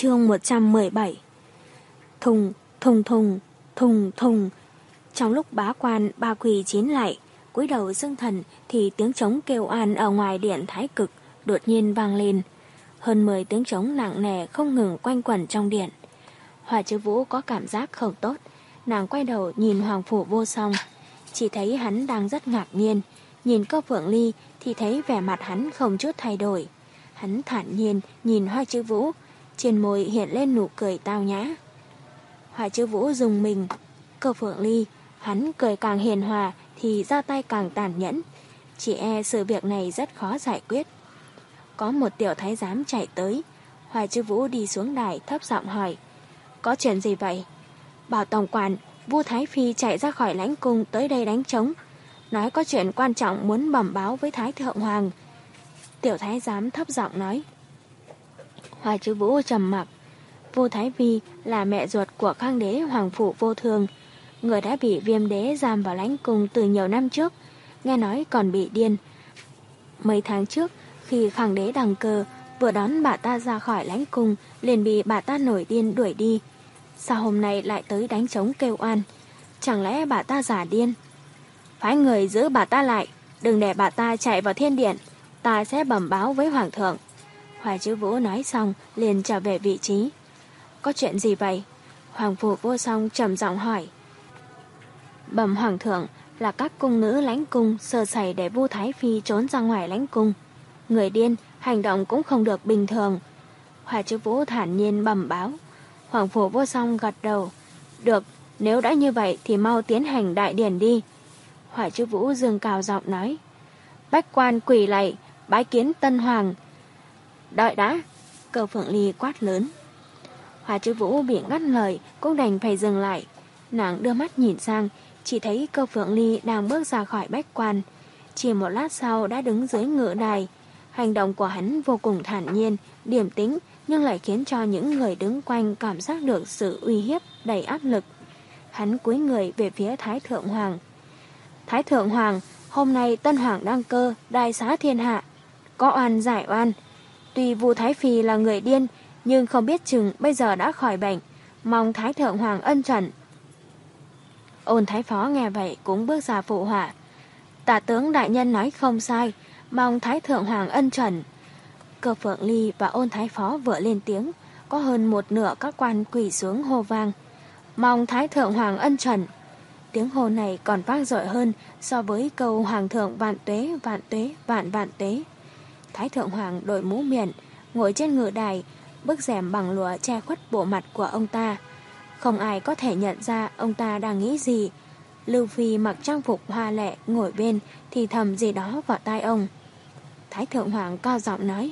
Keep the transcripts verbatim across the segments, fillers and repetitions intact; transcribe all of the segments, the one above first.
Chương một trăm mười bảy. Thùng, thùng thùng, thùng thùng. Trong lúc bá quan ba quỳ chín lại, cúi đầu xưng thần thì tiếng trống kêu oan ở ngoài điện Thái Cực đột nhiên vang lên. Hơn mười tiếng trống nặng nề không ngừng quanh quẩn trong điện. Hoa Chiếu Vũ có cảm giác không tốt, nàng quay đầu nhìn Hoàng Phủ Vô Song, chỉ thấy hắn đang rất ngạc nhiên. Nhìn Cơ Phượng Ly thì thấy vẻ mặt hắn không chút thay đổi. Hắn thản nhiên nhìn Hoa Chiếu Vũ, trên môi hiện lên nụ cười tao nhã. Hoa Chiếu Vũ dùng mình. Cơ Phượng Ly, hắn cười càng hiền hòa thì ra tay càng tàn nhẫn. Chỉ e sự việc này rất khó giải quyết. Có một tiểu thái giám chạy tới. Hoa Chiếu Vũ đi xuống đài thấp giọng hỏi: có chuyện gì vậy? Bảo tổng quản, Vu Thái Phi chạy ra khỏi lãnh cung tới đây đánh trống, nói có chuyện quan trọng muốn bẩm báo với Thái Thượng Hoàng. Tiểu thái giám thấp giọng nói. Hoa Chiếu Vũ trầm mặc. Vu Thái Phi là mẹ ruột của Khang đế Hoàng Phủ Vô Thường, người đã bị Viêm đế giam vào lãnh cung từ nhiều năm trước, nghe nói còn bị điên. Mấy tháng trước, khi Khang đế đăng cơ, vừa đón bà ta ra khỏi lãnh cung, liền bị bà ta nổi điên đuổi đi. Sao hôm nay lại tới đánh trống kêu oan? Chẳng lẽ bà ta giả điên? Phái người giữ bà ta lại, đừng để bà ta chạy vào thiên điện, ta sẽ bẩm báo với Hoàng thượng. Hoa Chiếu Vũ nói xong liền trở về vị trí. Có chuyện gì vậy? Hoàng Phủ Vô Song trầm giọng hỏi. Bẩm Hoàng thượng, là các cung nữ lãnh cung sơ sẩy để Vu Thái Phi trốn ra ngoài lãnh cung. Người điên, hành động cũng không được bình thường. Hoa Chiếu Vũ thản nhiên bẩm báo. Hoàng Phủ Vô Song gật đầu. Được, nếu đã như vậy thì mau tiến hành đại điển đi. Hoa Chiếu Vũ dương cao giọng nói. Bách quan quỳ lạy, bái kiến tân hoàng. Đợi đã, Cơ Phượng Ly quát lớn. Hoa Chiếu Vũ bị ngắt lời cũng đành phải dừng lại. Nàng đưa mắt nhìn sang, chỉ thấy Cơ Phượng Ly đang bước ra khỏi bách quan. Chỉ một lát sau đã đứng dưới ngự đài. Hành động của hắn vô cùng thản nhiên, điềm tĩnh, nhưng lại khiến cho những người đứng quanh cảm giác được sự uy hiếp đầy áp lực. Hắn cúi người về phía Thái Thượng Hoàng. Thái Thượng Hoàng, hôm nay tân hoàng đăng cơ, đại xá thiên hạ, có oan giải oan. Tuy Vu Thái Phi là người điên, nhưng không biết chừng bây giờ đã khỏi bệnh, mong Thái Thượng Hoàng ân chuẩn. Ôn Thái Phó nghe vậy cũng bước ra phụ họa. Tả tướng đại nhân nói không sai, mong Thái Thượng Hoàng ân chuẩn. Cơ Phượng Ly và Ôn Thái Phó vừa lên tiếng, có hơn một nửa các quan quỳ xuống hô vang. Mong Thái Thượng Hoàng ân chuẩn. Tiếng hô này còn vang dội hơn so với câu Hoàng thượng vạn tuế, vạn tuế, vạn vạn tuế. Thái Thượng Hoàng đội mũ miện, ngồi trên ngự đài, bức rèm bằng lụa che khuất bộ mặt của ông ta. Không ai có thể nhận ra ông ta đang nghĩ gì. Lưu Phi mặc trang phục hoa lệ ngồi bên thì thầm gì đó vào tai ông. Thái Thượng Hoàng cao giọng nói.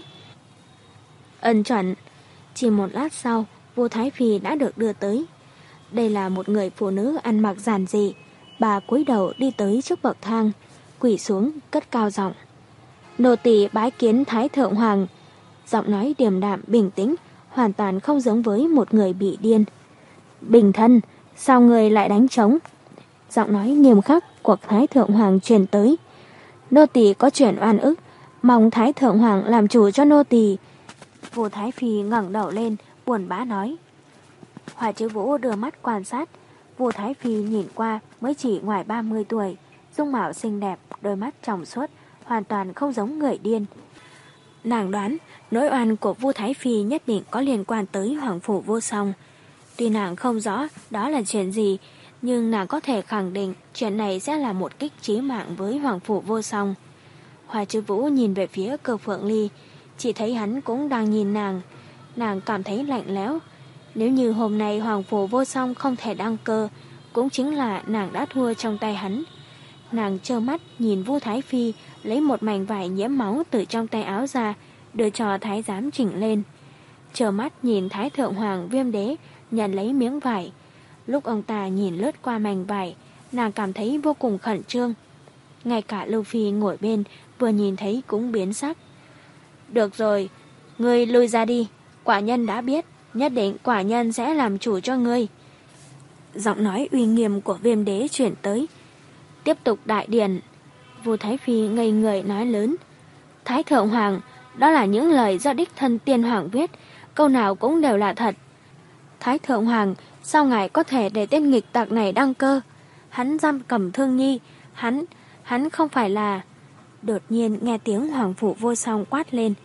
Ân chuẩn. Chỉ một lát sau, Vu Thái Phi đã được đưa tới. Đây là một người phụ nữ ăn mặc giản dị. Bà cúi đầu đi tới trước bậc thang, quỳ xuống cất cao giọng. Nô tỳ bái kiến Thái Thượng Hoàng. Giọng nói điềm đạm bình tĩnh, hoàn toàn không giống với một người bị điên. Bình thân, sao người lại đánh trống? Giọng nói nghiêm khắc của Thái Thượng Hoàng truyền tới. Nô tỳ có chuyện oan ức, mong Thái Thượng Hoàng làm chủ cho nô tỳ. Vu Thái Phi ngẩng đầu lên, buồn bã nói. Hoa Chiếu Vũ đưa mắt quan sát. Vu Thái Phi nhìn qua mới chỉ ngoài ba mươi tuổi, dung mạo xinh đẹp, đôi mắt trong suốt, hoàn toàn không giống người điên. Nàng đoán nỗi oan của Vu Thái Phi nhất định có liên quan tới Hoàng Phủ Vô Song. Tuy nàng không rõ đó là chuyện gì, nhưng nàng có thể khẳng định chuyện này sẽ là một kích chí mạng với Hoàng Phủ Vô Song. Hoa Chiếu Vũ nhìn về phía Cơ Phượng Ly, chỉ thấy hắn cũng đang nhìn nàng. Nàng cảm thấy lạnh lẽo. Nếu như hôm nay Hoàng Phủ Vô Song không thể đăng cơ, cũng chính là nàng đã thua trong tay hắn. Nàng trơ mắt nhìn Vu Thái Phi lấy một mảnh vải nhiễm máu từ trong tay áo ra, đưa cho thái giám chỉnh lên. Trơ mắt nhìn Thái Thượng Hoàng Viêm đế nhận lấy miếng vải. Lúc ông ta nhìn lướt qua mảnh vải, nàng cảm thấy vô cùng khẩn trương. Ngay cả Lưu Phi ngồi bên vừa nhìn thấy cũng biến sắc. Được rồi, ngươi lui ra đi, quả nhân đã biết, nhất định quả nhân sẽ làm chủ cho ngươi. Giọng nói uy nghiêm của Viêm đế chuyển tới. Tiếp tục đại điển. Vu Thái Phi ngây người nói lớn. Thái Thượng Hoàng, đó là những lời do đích thân tiên hoàng viết, câu nào cũng đều là thật. Thái thượng hoàng, sao ngài có thể để tên nghịch tặc này đăng cơ? Hắn giam cầm Thương Nhi, hắn, hắn không phải là... Đột nhiên nghe tiếng Hoàng Phủ Vô Song quát lên.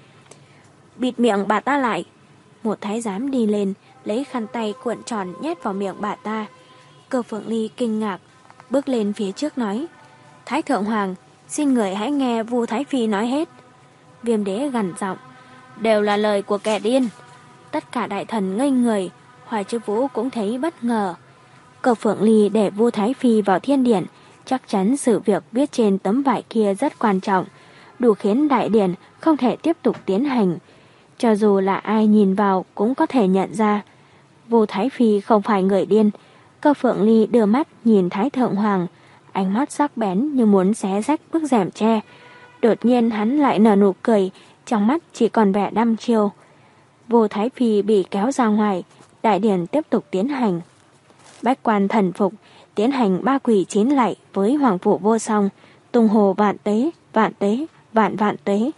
Bịt miệng bà ta lại. Một thái giám đi lên, lấy khăn tay cuộn tròn nhét vào miệng bà ta. Cơ Phượng Ly kinh ngạc, bước lên phía trước nói. Thái thượng hoàng, xin người hãy nghe Vu Thái Phi nói hết. Viêm đế gằn giọng. Đều là lời của kẻ điên. Tất cả đại thần ngây người, Hoài Chữ Vũ cũng thấy bất ngờ. Cơ Phượng Ly để Vu Thái Phi vào thiên điện, chắc chắn sự việc viết trên tấm vải kia rất quan trọng, đủ khiến đại điện không thể tiếp tục tiến hành. Cho dù là ai nhìn vào cũng có thể nhận ra. Vu Thái Phi không phải người điên. Cơ Phượng Ly đưa mắt nhìn Thái Thượng Hoàng, ánh mắt sắc bén như muốn xé rách bức rèm tre. Đột nhiên hắn lại nở nụ cười, trong mắt chỉ còn vẻ đăm chiêu. Vu Thái Phi bị kéo ra ngoài, đại điển tiếp tục tiến hành. Bách quan thần phục, tiến hành ba quỳ chín lạy với Hoàng Phủ Vô Song, tung hồ vạn tế, vạn tế, vạn vạn tế.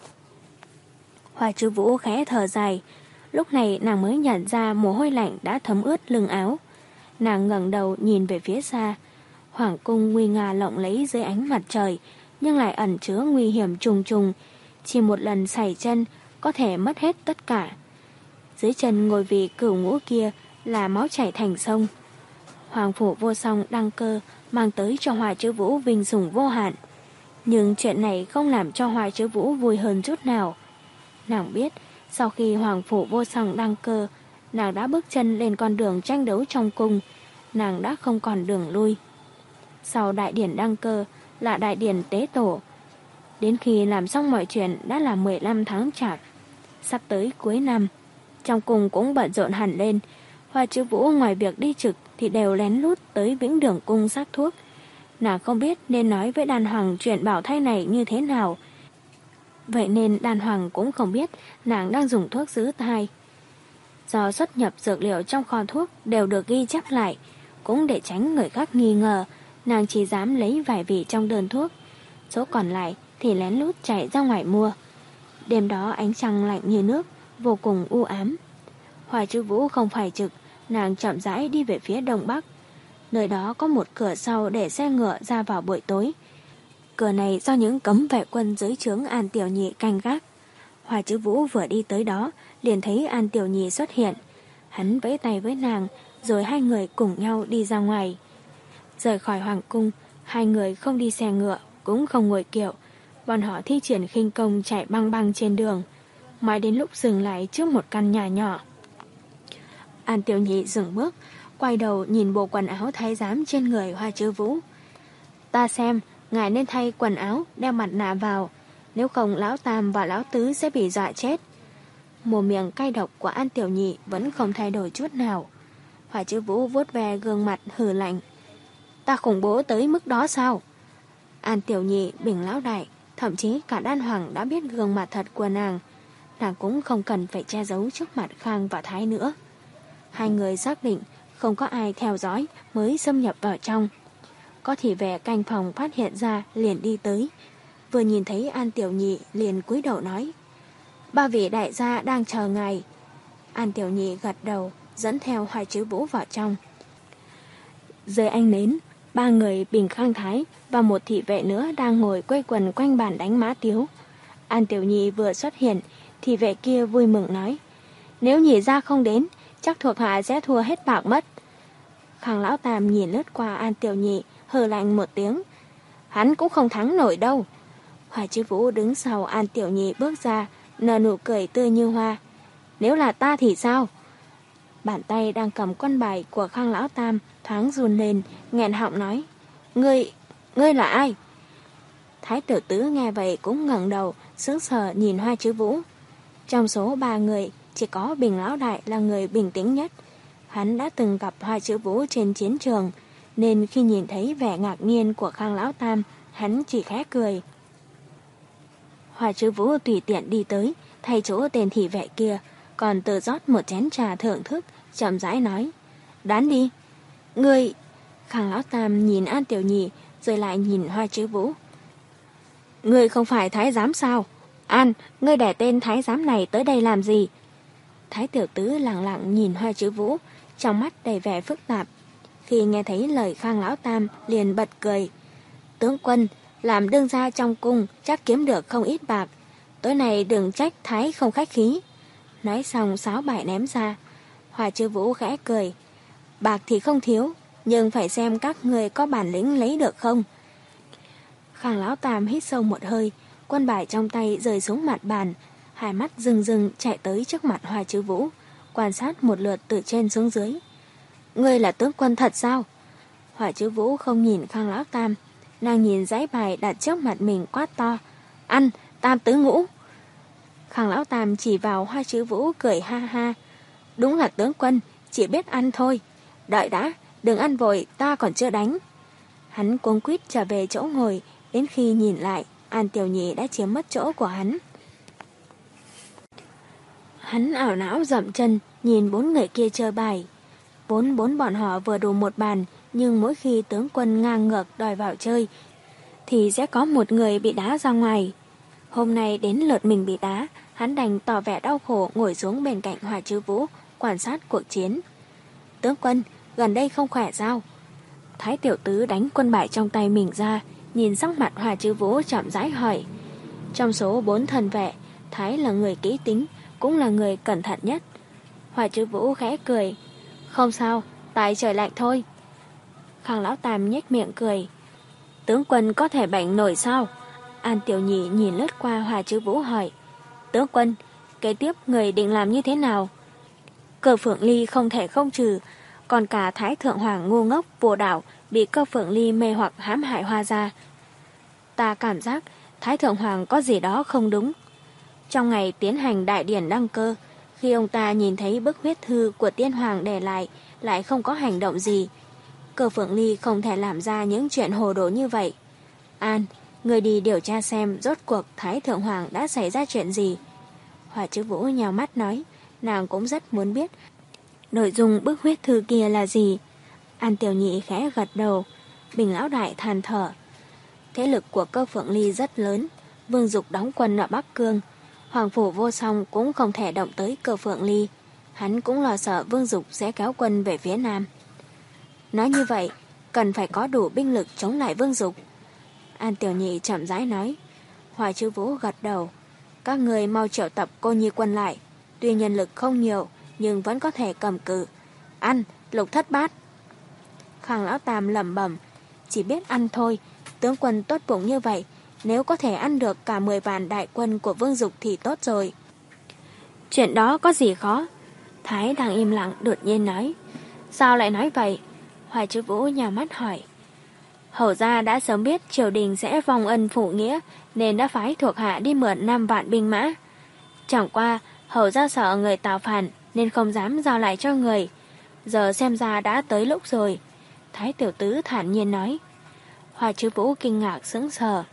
Hoài Chữ Vũ khẽ thở dài, lúc này nàng mới nhận ra mồ hôi lạnh đã thấm ướt lưng áo. Nàng ngẩng đầu nhìn về phía xa, hoàng cung nguy nga lộng lẫy dưới ánh mặt trời, nhưng lại ẩn chứa nguy hiểm trùng trùng, chỉ một lần sẩy chân có thể mất hết tất cả. Dưới chân ngôi vị cửu ngũ kia là máu chảy thành sông. Hoàng Phủ Vô Song đăng cơ mang tới cho Hoài Chữ Vũ vinh sủng vô hạn, nhưng chuyện này không làm cho Hoài Chữ Vũ vui hơn chút nào. Nàng biết sau khi Hoàng Phủ Vô Song đăng cơ, nàng đã bước chân lên con đường tranh đấu trong cung, nàng đã không còn đường lui. Sau đại điển đăng cơ là đại điển tế tổ, đến khi làm xong mọi chuyện đã là mười lăm tháng chạp, sắp tới cuối năm. Trong cung cũng bận rộn hẳn lên. Hoài Chữ Vũ ngoài việc đi trực thì đều lén lút tới Vĩnh Đường cung sắc thuốc. Nàng không biết nên nói với đàn hoàng chuyện bảo thai này như thế nào, vậy nên đàn hoàng cũng không biết nàng đang dùng thuốc giữ thai. Do xuất nhập dược liệu trong kho thuốc đều được ghi chép lại, cũng để tránh người khác nghi ngờ, nàng chỉ dám lấy vài vị trong đơn thuốc, số còn lại thì lén lút chạy ra ngoài mua. Đêm đó ánh trăng lạnh như nước, vô cùng u ám. Hoài Chữ Vũ không phải trực, nàng chậm rãi đi về phía đông bắc. Nơi đó có một cửa sau để xe ngựa ra vào buổi tối. Cửa này do những cấm vệ quân dưới trướng An Tiểu Nhị canh gác. Hoài Chữ Vũ vừa đi tới đó, liền thấy An Tiểu Nhị xuất hiện. Hắn vẫy tay với nàng, rồi hai người cùng nhau đi ra ngoài. Rời khỏi hoàng cung, hai người không đi xe ngựa, cũng không ngồi kiệu. Bọn họ thi triển khinh công chạy băng băng trên đường, mãi đến lúc dừng lại trước một căn nhà nhỏ. An Tiểu Nhị dừng bước, quay đầu nhìn bộ quần áo thái giám trên người Hoài Chữ Vũ. Ta xem, ngài nên thay quần áo, đeo mặt nạ vào, nếu không lão tam và lão tứ sẽ bị dọa chết. Mồm miệng cay độc của An Tiểu Nhị vẫn không thay đổi chút nào. Hoài Chữ Vũ vuốt ve gương mặt hừ lạnh. Ta khủng bố tới mức đó sao? An Tiểu Nhị, Bình lão đại, thậm chí cả đan hoàng đã biết gương mặt thật của nàng. Nàng cũng không cần phải che giấu trước mặt Khang và Thái nữa. Hai người xác định không có ai theo dõi mới xâm nhập vào trong. Có thị vệ canh phòng phát hiện ra liền đi tới. Vừa nhìn thấy An Tiểu Nhị liền cúi đầu nói. Ba vị đại gia đang chờ ngài. An Tiểu Nhị gật đầu, dẫn theo Hoài Chữ Vũ vào trong. Dưới ánh nến, ba người Bình Khang Thái và một thị vệ nữa đang ngồi quây quần quanh bàn đánh mã tiếu. An Tiểu Nhị vừa xuất hiện, thị vệ kia vui mừng nói. Nếu Nhị gia không đến, chắc thuộc hạ sẽ thua hết bạc mất. Khang lão tam nhìn lướt qua An Tiểu Nhị, hừ lạnh một tiếng. Hắn cũng không thắng nổi đâu. Hoài Chữ Vũ đứng sau An Tiểu Nhị bước ra, nở nụ cười tươi như hoa. Nếu là ta thì sao? Bàn tay đang cầm con bài của Khang lão tam thoáng run lên, nghẹn họng nói. Ngươi, ngươi là ai? Thái tử tứ nghe vậy cũng ngẩng đầu, sững sờ nhìn Hoài Chữ Vũ. Trong số ba người, chỉ có Bình lão đại là người bình tĩnh nhất. Hắn đã từng gặp Hoài Chữ Vũ trên chiến trường, nên khi nhìn thấy vẻ ngạc nhiên của Khang lão tam, hắn chỉ khẽ cười. Hoài Chữ Vũ tùy tiện đi tới, thay chỗ tên thị vệ kia, còn tự rót một chén trà thưởng thức, chậm rãi nói. Đoán đi. Ngươi... Khang lão tam nhìn An Tiểu Nhị, rồi lại nhìn Hoài Chữ Vũ. Ngươi không phải thái giám sao? An, ngươi để tên thái giám này tới đây làm gì? Thái tiểu tứ lặng lặng nhìn Hoa Chữ Vũ, trong mắt đầy vẻ phức tạp. Khi nghe thấy lời Khang lão tam liền bật cười. Tướng quân, làm đương gia trong cung chắc kiếm được không ít bạc. Tối nay đừng trách Thái không khách khí. Nói xong sáo bài ném ra. Hoa Chữ Vũ khẽ cười. Bạc thì không thiếu, nhưng phải xem các người có bản lĩnh lấy được không. Khang lão tam hít sâu một hơi, quân bài trong tay rơi xuống mặt bàn, hai mắt rừng rừng chạy tới trước mặt Hoa Chữ Vũ, quan sát một lượt từ trên xuống dưới. Ngươi là tướng quân thật sao? Hoa Chữ Vũ không nhìn Khang lão tam, nàng nhìn dãy bài đặt trước mặt mình quát to. Ăn, tam tứ ngũ. Khang lão tam chỉ vào Hoa Chữ Vũ cười ha ha. Đúng là tướng quân, chỉ biết ăn thôi. Đợi đã, đừng ăn vội, ta còn chưa đánh. Hắn cuống quýt trở về chỗ ngồi, đến khi nhìn lại, An Tiểu Nhị đã chiếm mất chỗ của hắn. Hắn ảo não dậm chân, nhìn bốn người kia chơi bài. Bốn bốn bọn họ vừa đủ một bàn, nhưng mỗi khi tướng quân ngang ngược đòi vào chơi, thì sẽ có một người bị đá ra ngoài. Hôm nay đến lượt mình bị đá, hắn đành tỏ vẻ đau khổ ngồi xuống bên cạnh Hoa Chữ Vũ, quan sát cuộc chiến. Tướng quân, gần đây không khỏe sao? Thái tiểu tứ đánh quân bài trong tay mình ra, nhìn sắc mặt Hoa Chữ Vũ chậm rãi hỏi. Trong số bốn thần vệ, Thái là người kỹ tính, cũng là người cẩn thận nhất. Hoa Chữ Vũ khẽ cười. Không sao, tại trời lạnh thôi. Khang lão tam nhếch miệng cười. Tướng quân có thể bệnh nổi sao? An Tiểu Nhị nhìn lướt qua Hoa Chữ Vũ hỏi. Tướng quân, kế tiếp người định làm như thế nào? Cơ Phượng Ly không thể không trừ, còn cả Thái Thượng Hoàng ngu ngốc vô đạo bị Cơ Phượng Ly mê hoặc hãm hại Hoa gia. Ta cảm giác Thái Thượng Hoàng có gì đó không đúng. Trong ngày tiến hành đại điển đăng cơ, khi ông ta nhìn thấy bức huyết thư của Tiên Hoàng để lại, lại không có hành động gì. Cơ Phượng Ly không thể làm ra những chuyện hồ đồ như vậy. An, người đi điều tra xem rốt cuộc Thái Thượng Hoàng đã xảy ra chuyện gì. Hoa Chữ Vũ nhào mắt nói, nàng cũng rất muốn biết nội dung bức huyết thư kia là gì. An Tiểu Nhị khẽ gật đầu. Bình lão đại than thở. Thế lực của Cơ Phượng Ly rất lớn. Vương Dục đóng quân ở Bắc Cương, Hoàng phủ Vô Song cũng không thể động tới Cơ Phượng Ly. Hắn cũng lo sợ Vương Dục sẽ kéo quân về phía Nam. Nói như vậy, cần phải có đủ binh lực chống lại Vương Dục. An Tiểu Nhị chậm rãi nói. Hoa Chữ Vũ gật đầu. Các người mau triệu tập Cô Nhi quân lại. Tuy nhân lực không nhiều, nhưng vẫn có thể cầm cự. Ăn, Lục Thất Bát. Khang lão tam lẩm bẩm. Chỉ biết ăn thôi, tướng quân tốt bụng như vậy, nếu có thể ăn được cả mười vạn đại quân của Vương Dục thì tốt rồi. Chuyện đó có gì khó? Thái đang im lặng đột nhiên nói. Sao lại nói vậy? Hoa Chữ Vũ nhào mắt hỏi. Hầu gia đã sớm biết triều đình sẽ vong ân phụ nghĩa, nên đã phái thuộc hạ đi mượn năm vạn binh mã. Chẳng qua, hầu gia sợ người tạo phản, nên không dám giao lại cho người. Giờ xem ra đã tới lúc rồi. Thái tiểu tứ thản nhiên nói. Hoa Chữ Vũ kinh ngạc sững sờ.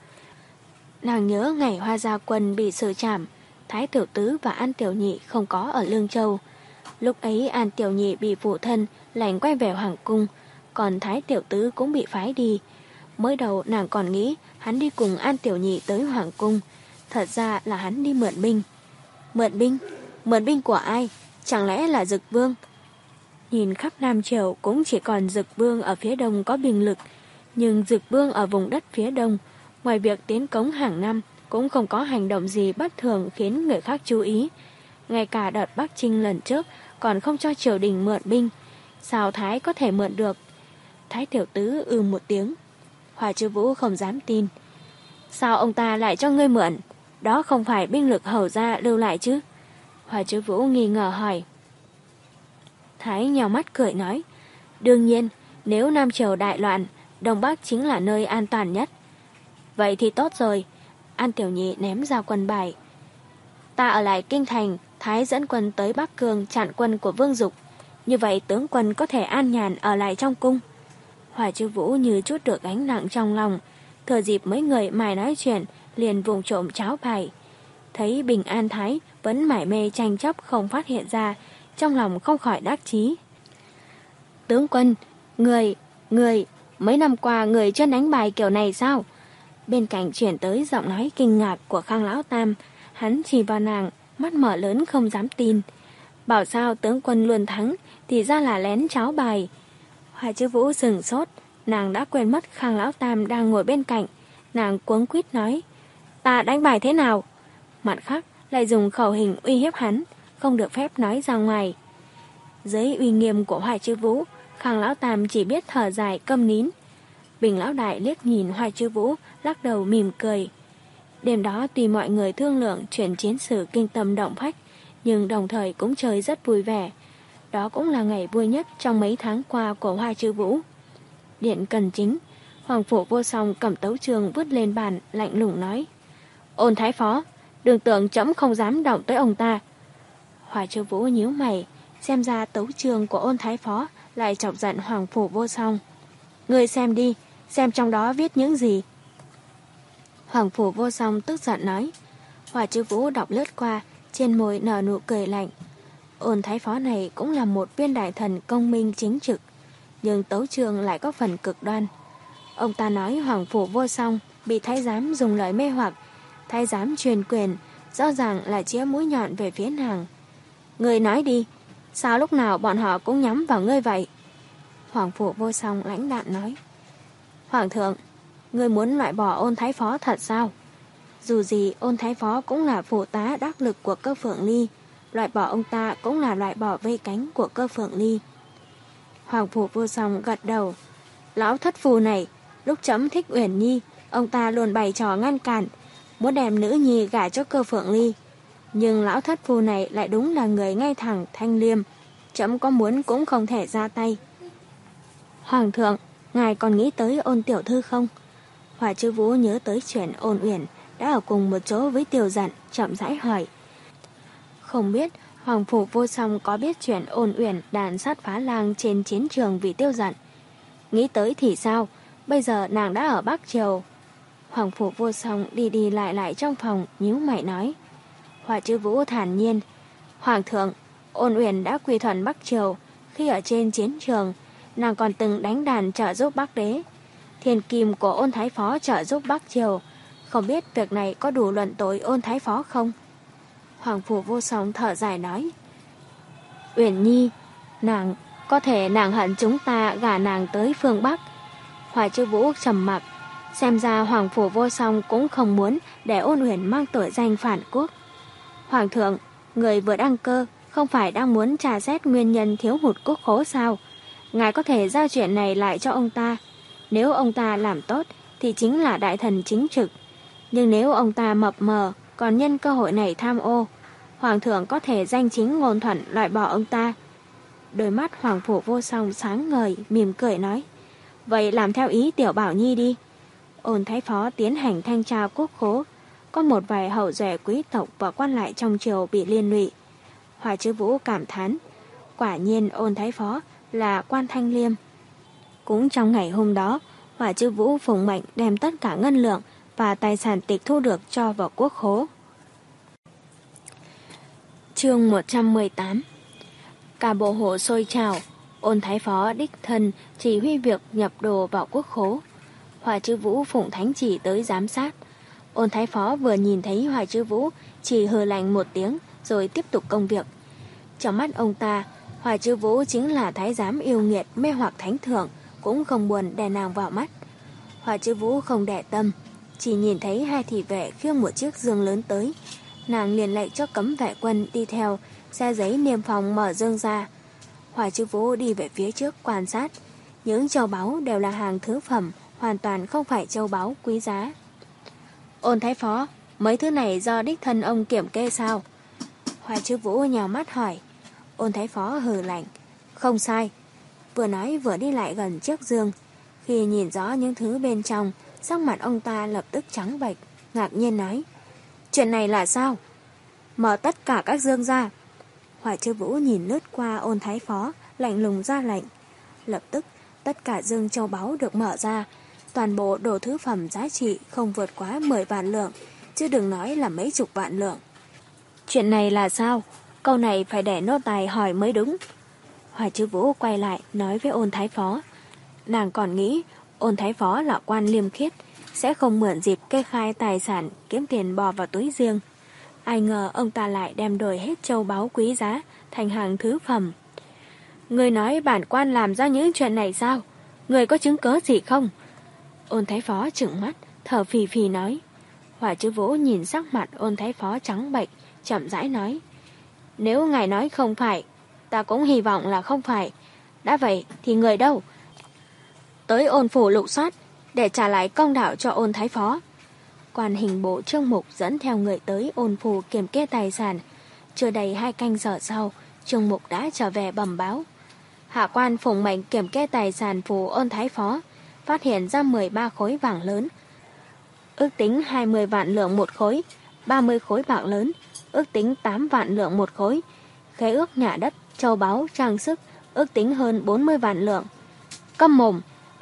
Nàng nhớ ngày Hoa gia quân bị xử trảm, Thái tiểu tứ và An Tiểu Nhị không có ở Lương Châu. Lúc ấy An Tiểu Nhị bị phụ thân lành quay về hoàng cung, còn Thái tiểu tứ cũng bị phái đi. Mới đầu nàng còn nghĩ hắn đi cùng An Tiểu Nhị tới hoàng cung, thật ra là hắn đi mượn binh. Mượn binh? Mượn binh của ai? Chẳng lẽ là Dực Vương? Nhìn khắp Nam Triều cũng chỉ còn Dực Vương ở phía đông có binh lực, nhưng Dực Vương ở vùng đất phía đông, ngoài việc tiến cống hàng năm, cũng không có hành động gì bất thường khiến người khác chú ý. Ngay cả đợt Bắc Chinh lần trước còn không cho triều đình mượn binh. Sao Thái có thể mượn được? Thái tiểu tứ ư một tiếng. Hoa Chữ Vũ không dám tin. Sao ông ta lại cho ngươi mượn? Đó không phải binh lực hầu gia lưu lại chứ? Hoa Chữ Vũ nghi ngờ hỏi. Thái nhào mắt cười nói. Đương nhiên, nếu Nam Triều đại loạn, Đông Bắc chính là nơi an toàn nhất. Vậy thì tốt rồi. An Tiểu Nhị ném ra quân bài. Ta ở lại kinh thành, Thái dẫn quân tới Bắc Cương chặn quân của Vương Dục. Như vậy tướng quân có thể an nhàn ở lại trong cung. Hoa Chữ Vũ như chút được gánh nặng trong lòng. Thừa dịp mấy người mải nói chuyện, liền vùng trộm cháo bài. Thấy Bình An Thái vẫn mải mê tranh chấp không phát hiện ra, trong lòng không khỏi đắc chí. Tướng quân, người, người, mấy năm qua người chưa đánh bài kiểu này sao? Bên cạnh chuyển tới giọng nói kinh ngạc của Khang lão tam, hắn chỉ vào nàng, mắt mở lớn không dám tin. Bảo sao tướng quân luôn thắng, thì ra là lén cháo bài. Hoài Chữ Vũ sừng sốt, nàng đã quên mất Khang Lão Tam đang ngồi bên cạnh. Nàng cuống quýt nói, ta đánh bài thế nào? Mặt khác lại dùng khẩu hình uy hiếp hắn, không được phép nói ra ngoài. Dưới uy nghiêm của Hoài Chữ Vũ, Khang Lão Tam chỉ biết thở dài câm nín. Bình Lão Đại liếc nhìn Hoài Chữ Vũ, lắc đầu mỉm cười. Đêm đó tuy mọi người thương lượng chuyện chiến sự kinh tâm động phách, nhưng đồng thời cũng chơi rất vui vẻ. Đó cũng là ngày vui nhất trong mấy tháng qua của Hoài Chữ Vũ. Điện Cần Chính, Hoàng Phủ Vô Song cầm tấu chương vứt lên bàn, lạnh lùng nói, Ôn Thái Phó, đừng tưởng trẫm không dám động tới ông ta. Hoài Chữ Vũ nhíu mày, xem ra tấu chương của Ôn Thái Phó lại chọc giận Hoàng Phủ Vô Song. Ngươi xem đi, xem trong đó viết những gì. Hoàng Phủ Vô Song tức giận nói. Hoài Chữ Vũ đọc lướt qua, trên môi nở nụ cười lạnh. Ôn Thái Phó này cũng là một viên đại thần công minh chính trực, nhưng tấu chương lại có phần cực đoan. Ông ta nói Hoàng Phủ Vô Song bị thái giám dùng lời mê hoặc, thái giám truyền quyền, rõ ràng là chĩa mũi nhọn về phía nàng. Ngươi nói đi, sao lúc nào bọn họ cũng nhắm vào ngươi vậy? Hoàng Phủ Vô Song lãnh đạm nói. Hoàng thượng, ngươi muốn loại bỏ Ôn Thái Phó thật sao? Dù gì Ôn Thái Phó cũng là phụ tá đắc lực của Cơ Phượng Ly, loại bỏ ông ta cũng là loại bỏ vây cánh của Cơ Phượng Ly. Hoàng Phủ Vô Song gật đầu. Lão thất phù này, lúc chấm thích Uyển Nhi, ông ta luôn bày trò ngăn cản, muốn đem nữ nhi gả cho Cơ Phượng Ly. Nhưng lão thất phù này lại đúng là người ngay thẳng, thanh liêm, chấm có muốn cũng không thể ra tay. Hoàng thượng, ngài còn nghĩ tới Ôn tiểu thư không? Hoài Chữ Vũ nhớ tới chuyện Ôn Uyển đã ở cùng một chỗ với Tiêu Dận, chậm rãi hỏi. Không biết Hoàng Phủ Vô Song có biết chuyện Ôn Uyển đàn sát phá lang trên chiến trường vì Tiêu Dận. Nghĩ tới thì sao, bây giờ nàng đã ở Bắc Triều. Hoàng Phủ Vô Song đi đi lại lại trong phòng, nhíu mày nói. Hoài Chữ Vũ thản nhiên. Hoàng thượng, Ôn Uyển đã quy thuận Bắc Triều, khi ở trên chiến trường, nàng còn từng đánh đàn trợ giúp Bắc Đế. Thiên kim của Ôn Thái Phó trợ giúp Bắc Triều, không biết việc này có đủ luận tội Ôn Thái Phó không? Hoàng Phủ Vô Song thở dài nói. Uyển Nhi, nàng, có thể nàng hận chúng ta gả nàng tới phương Bắc. Hoài Chữ Vũ trầm mặc, xem ra Hoàng Phủ Vô Song cũng không muốn để Ôn Uyển mang tội danh phản quốc. Hoàng thượng, người vừa đăng cơ, không phải đang muốn tra xét nguyên nhân thiếu hụt quốc khố sao? Ngài có thể giao chuyện này lại cho ông ta. Nếu ông ta làm tốt thì chính là đại thần chính trực. Nhưng nếu ông ta mập mờ còn nhân cơ hội này tham ô, Hoàng thượng có thể danh chính ngôn thuận loại bỏ ông ta. Đôi mắt Hoàng Phủ Vô Song sáng ngời, mỉm cười nói. Vậy làm theo ý Tiểu Bảo Nhi đi. Ôn Thái Phó tiến hành thanh tra quốc khố, có một vài hậu duệ quý tộc và quan lại trong triều bị liên lụy. Hoài Chữ Vũ cảm thán, quả nhiên Ôn Thái Phó là quan thanh liêm. Cũng trong ngày hôm đó, Hoài Chữ Vũ phụng mệnh đem tất cả ngân lượng và tài sản tịch thu được cho vào quốc khố. Chương một trăm mười tám. Cả bộ hộ sôi trào, Ôn Thái Phó đích thân chỉ huy việc nhập đồ vào quốc khố. Hoài Chữ Vũ phụng thánh chỉ tới giám sát. Ôn Thái Phó vừa nhìn thấy Hoài Chữ Vũ chỉ hừ lạnh một tiếng rồi tiếp tục công việc. Trong mắt ông ta, Hoài Chữ Vũ chính là thái giám yêu nghiệt mê hoặc thánh thượng, cũng không buồn đè nàng vào mắt. Hoài Chữ Vũ không để tâm, chỉ nhìn thấy hai thị vệ khiêng một chiếc dương lớn tới, nàng liền lệnh cho cấm vệ quân đi theo, xe giấy niêm phong mở dương ra. Hoài Chữ Vũ đi về phía trước quan sát, những châu báu đều là hàng thứ phẩm, hoàn toàn không phải châu báu quý giá. Ôn Thái Phó, mấy thứ này do đích thân ông kiểm kê sao? Hoài Chữ Vũ nhào mắt hỏi. Ôn Thái Phó hừ lạnh. Không sai. Vừa nói vừa đi lại gần chiếc dương. Khi nhìn rõ những thứ bên trong, sắc mặt ông ta lập tức trắng bệch, ngạc nhiên nói. Chuyện này là sao? Mở tất cả các dương ra. Hoài Chữ Vũ nhìn lướt qua Ôn Thái Phó, lạnh lùng ra lệnh. Lập tức, tất cả dương châu báu được mở ra. Toàn bộ đồ thứ phẩm giá trị không vượt quá mười vạn lượng, chứ đừng nói là mấy chục vạn lượng. Chuyện này là sao? Câu này phải để nô tài hỏi mới đúng. Hoài Chữ Vũ quay lại nói với Ôn Thái Phó. Nàng còn nghĩ Ôn Thái Phó là quan liêm khiết, sẽ không mượn dịp kê khai tài sản kiếm tiền bò vào túi riêng. Ai ngờ ông ta lại đem đổi hết châu báu quý giá thành hàng thứ phẩm. Người nói bản quan làm ra những chuyện này sao? Người có chứng cớ gì không? Ôn Thái Phó trừng mắt, thở phì phì nói. Hỏa Chư Vũ nhìn sắc mặt Ôn Thái Phó trắng bệch, chậm rãi nói. Nếu ngài nói không phải, ta cũng hy vọng là không phải. Đã vậy thì người đâu? Tới Ôn phủ lục soát để trả lại công đạo cho Ôn Thái Phó. Quan hình bộ Trương Mục dẫn theo người tới Ôn phủ kiểm kê tài sản. Chưa đầy hai canh giờ sau, Trương Mục đã trở về bẩm báo. Hạ quan phụng mệnh kiểm kê tài sản phủ Ôn Thái Phó, phát hiện ra mười ba khối vàng lớn, ước tính hai mươi vạn lượng một khối, ba mươi khối bạc lớn, ước tính tám vạn lượng một khối, khế ước nhà đất, châu báu, trang sức, ước tính hơn bốn mươi vạn lượng. Câm mồm!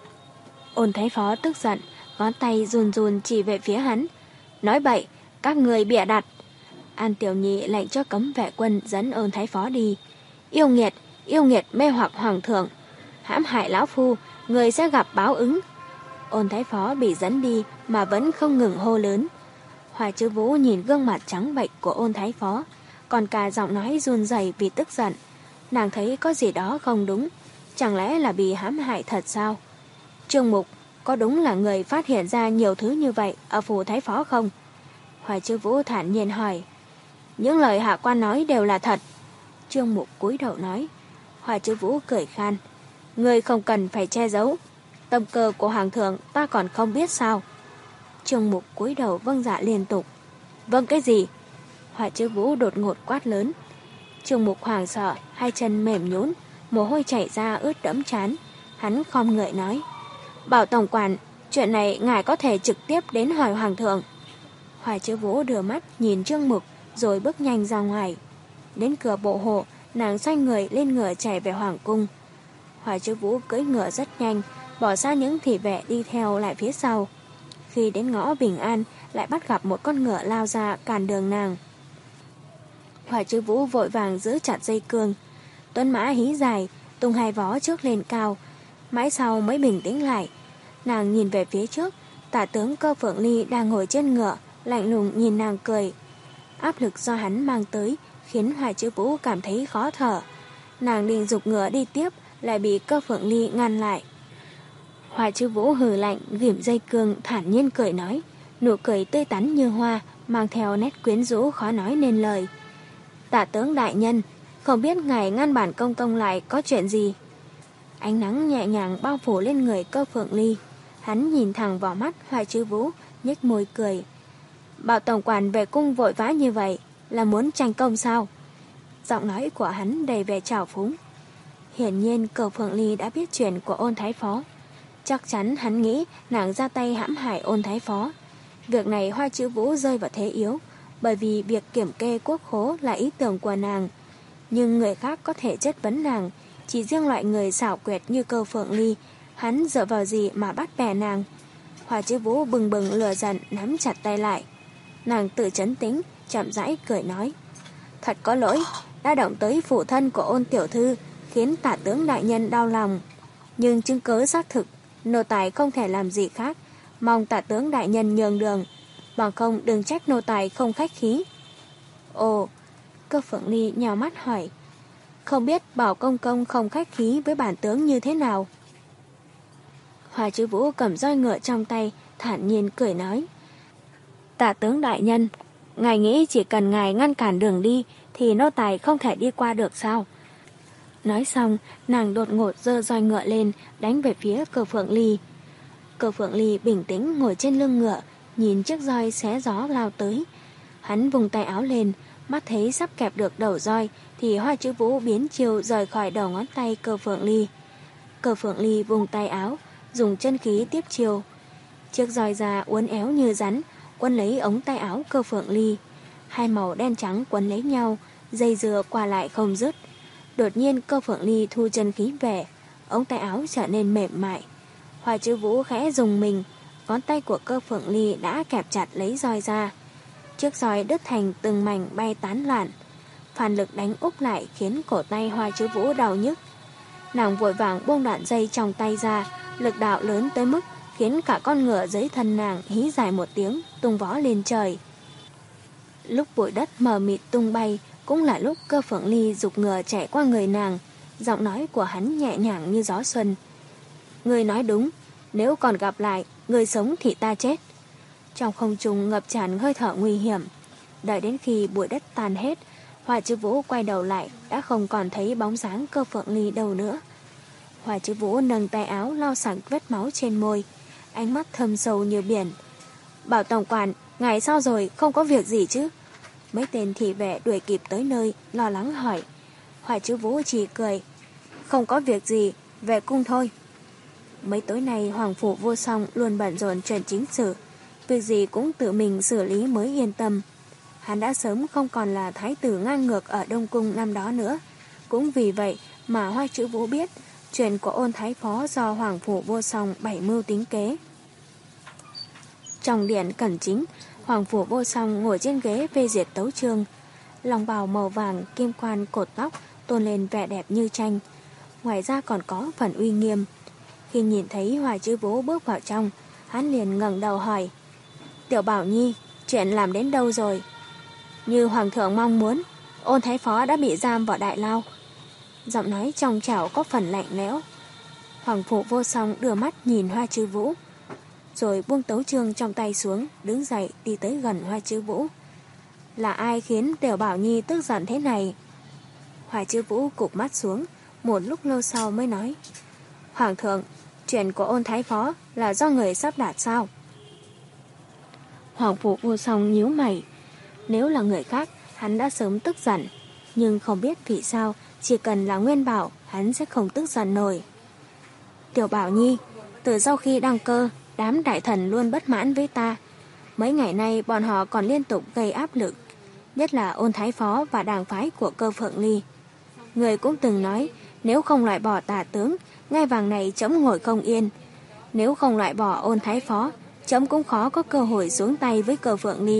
Ôn Thái Phó tức giận, ngón tay run run chỉ về phía hắn. Nói bậy, các người bịa đặt. An Tiểu Nhị lệnh cho cấm vệ quân dẫn Ôn Thái Phó đi. Yêu nghiệt, yêu nghiệt mê hoặc hoàng thượng, hãm hại lão phu, người sẽ gặp báo ứng. Ôn Thái Phó bị dẫn đi mà vẫn không ngừng hô lớn. Hỏa Chư Vũ nhìn gương mặt trắng bệch của Ôn Thái Phó, còn cả giọng nói run rẩy vì tức giận. Nàng thấy có gì đó không đúng, chẳng lẽ là bị hãm hại thật sao? Trương Mục, có đúng là người phát hiện ra nhiều thứ như vậy ở phủ Thái Phó không? Hỏa Chư Vũ thản nhiên hỏi. Những lời hạ quan nói đều là thật. Trương Mục cúi đầu nói. Hỏa Chư Vũ cười khan. Người không cần phải che giấu. Tâm cơ của hoàng thượng ta còn không biết sao? Trương Mục cúi đầu vâng dạ liên tục. Vâng cái gì? Hỏa Chư Vũ đột ngột quát lớn. Trương Mục hoảng sợ, hai chân mềm nhũn, mồ hôi chảy ra ướt đẫm trán. Hắn khom người nói. Bảo tổng quản, chuyện này ngài có thể trực tiếp đến hỏi hoàng thượng. Hỏa Chư Vũ đưa mắt nhìn Trương Mục rồi bước nhanh ra ngoài. Đến cửa bộ hộ, nàng xoay người lên ngựa chạy về hoàng cung. Hỏa Chư Vũ cưỡi ngựa rất nhanh, bỏ xa những thị vệ đi theo lại phía sau. Khi đến ngõ Bình An, lại bắt gặp một con ngựa lao ra cản đường nàng. Hỏa Chư Vũ vội vàng giữ chặt dây cương. Tuấn mã hí dài, tung hai vó trước lên cao. Mãi sau mới bình tĩnh lại. Nàng nhìn về phía trước, tả tướng Cơ Phượng Ly đang ngồi trên ngựa, lạnh lùng nhìn nàng cười. Áp lực do hắn mang tới khiến Hỏa Chư Vũ cảm thấy khó thở. Nàng định giục ngựa đi tiếp, lại bị Cơ Phượng Ly ngăn lại. Hỏa Chư Vũ hừ lạnh, ghim dây cương, thản nhiên cười nói, nụ cười tươi tắn như hoa, mang theo nét quyến rũ khó nói nên lời. Tả tướng đại nhân, không biết ngài ngăn bản công công lại có chuyện gì? Ánh nắng nhẹ nhàng bao phủ lên người Cơ Phượng Ly. Hắn nhìn thẳng vào mắt Hỏa Chư Vũ, nhếch môi cười. Bảo tổng quản về cung vội vã như vậy là muốn tranh công sao? Giọng nói của hắn đầy vẻ trào phúng. Hiển nhiên Cơ Phượng Ly đã biết chuyện của Ôn Thái Phó. Chắc chắn hắn nghĩ nàng ra tay hãm hại Ôn Thái Phó. Việc này Hỏa Chư Vũ rơi vào thế yếu, bởi vì việc kiểm kê quốc khố là ý tưởng của nàng. Nhưng người khác có thể chất vấn nàng, chỉ riêng loại người xảo quyệt như Cơ Phượng Ly, hắn dựa vào gì mà bắt bẻ nàng? Hỏa Chư Vũ bừng bừng lửa giận, nắm chặt tay lại. Nàng tự trấn tĩnh, chậm rãi cười nói. Thật có lỗi, đã động tới phụ thân của Ôn tiểu thư, khiến tả tướng đại nhân đau lòng. Nhưng chứng cớ xác thực, nô tài không thể làm gì khác, mong tả tướng đại nhân nhường đường, bằng không đừng trách nô tài không khách khí. Ồ, Cơ Phượng Ly nhào mắt hỏi, không biết Bảo công công không khách khí với bản tướng như thế nào? Hỏa Chư Vũ cầm roi ngựa trong tay, thản nhiên cười nói, tả tướng đại nhân, ngài nghĩ chỉ cần ngài ngăn cản đường đi thì nô tài không thể đi qua được sao? Nói xong, nàng đột ngột giơ roi ngựa lên, đánh về phía Cơ Phượng Ly. Cơ Phượng Ly bình tĩnh ngồi trên lưng ngựa, nhìn chiếc roi xé gió lao tới. Hắn vùng tay áo lên, mắt thấy sắp kẹp được đầu roi, thì Hỏa Chư Vũ biến chiêu rời khỏi đầu ngón tay Cơ Phượng Ly. Cơ Phượng Ly vùng tay áo, dùng chân khí tiếp chiêu. Chiếc roi ra uốn éo như rắn, quấn lấy ống tay áo Cơ Phượng Ly. Hai màu đen trắng quấn lấy nhau, dây dưa qua lại không dứt. Đột nhiên Cơ Phượng Ly thu chân khí về, ống tay áo trở nên mềm mại. Hỏa Chư Vũ khẽ dùng mình, ngón tay của Cơ Phượng Ly đã kẹp chặt lấy roi ra. Chiếc roi đứt thành từng mảnh bay tán loạn. Phản lực đánh úp lại khiến cổ tay Hỏa Chư Vũ đau nhức. Nàng vội vàng buông đoạn dây trong tay ra, lực đạo lớn tới mức khiến cả con ngựa dưới thân nàng hí dài một tiếng, tung vó lên trời. Lúc bụi đất mờ mịt tung bay, cũng là lúc Cơ Phượng Ly giục ngựa chạy qua người nàng. Giọng nói của hắn nhẹ nhàng như gió xuân. Người nói đúng, nếu còn gặp lại, người sống thì ta chết. Trong không trung ngập tràn hơi thở nguy hiểm. Đợi đến khi bụi đất tan hết, Hoa Chứ Vũ quay đầu lại, đã không còn thấy bóng dáng Cơ Phượng Ly đâu nữa. Hoa Chứ Vũ nâng tay áo lau sạch vết máu trên môi, ánh mắt thâm sâu như biển. Bảo tổng quản, ngài sao rồi, không có việc gì chứ? Mấy tên thị vệ đuổi kịp tới nơi, lo lắng hỏi. Hoa Chứ Vũ chỉ cười. Không có việc gì, về cung thôi. Mấy tối nay Hoàng Phủ Vô Song luôn bận rộn chuyện chính sự, việc gì cũng tự mình xử lý mới yên tâm. Hắn đã sớm không còn là thái tử ngang ngược ở Đông Cung năm đó nữa. Cũng vì vậy mà Hoa Chứ Vũ biết chuyện của Ôn Thái Phó do Hoàng Phủ Vô Song bảy mưu tính kế. Trong điện cẩn chính, Hoàng Phủ Vô Song ngồi trên ghế phê duyệt tấu chương. Lòng bào màu vàng, kim quan cột tóc tôn lên vẻ đẹp như tranh. Ngoài ra còn có phần uy nghiêm. Khi nhìn thấy Hoa Chứ Vũ bước vào trong, hắn liền ngẩng đầu hỏi. Tiểu Bảo Nhi, chuyện làm đến đâu rồi? Như Hoàng thượng mong muốn, Ôn Thái Phó đã bị giam vào đại lao. Giọng nói trong trẻo có phần lạnh lẽo. Hoàng Phủ Vô Song đưa mắt nhìn Hoa Chứ Vũ, rồi buông tấu chương trong tay xuống, đứng dậy đi tới gần Hoa Chứ Vũ. Là ai khiến Tiểu Bảo Nhi tức giận thế này? Hoa Chứ Vũ cụp mắt xuống, một lúc lâu sau mới nói. Hoàng thượng, chuyện của Ôn Thái Phó là do người sắp đặt sao? Hoàng Phủ Vô Song nhíu mày. Nếu là người khác, hắn đã sớm tức giận. Nhưng không biết vì sao, chỉ cần là Nguyên Bảo, hắn sẽ không tức giận nổi. Tiểu Bảo Nhi, từ sau khi đăng cơ, đám đại thần luôn bất mãn với ta. Mấy ngày nay bọn họ còn liên tục gây áp lực, nhất là Ôn Thái Phó và đảng phái của Cơ Phượng Ly. Người cũng từng nói, nếu không loại bỏ Tả tướng, ngai vàng này trẫm ngồi không yên. Nếu không loại bỏ Ôn Thái Phó, trẫm cũng khó có cơ hội xuống tay với Cơ Phượng Ly.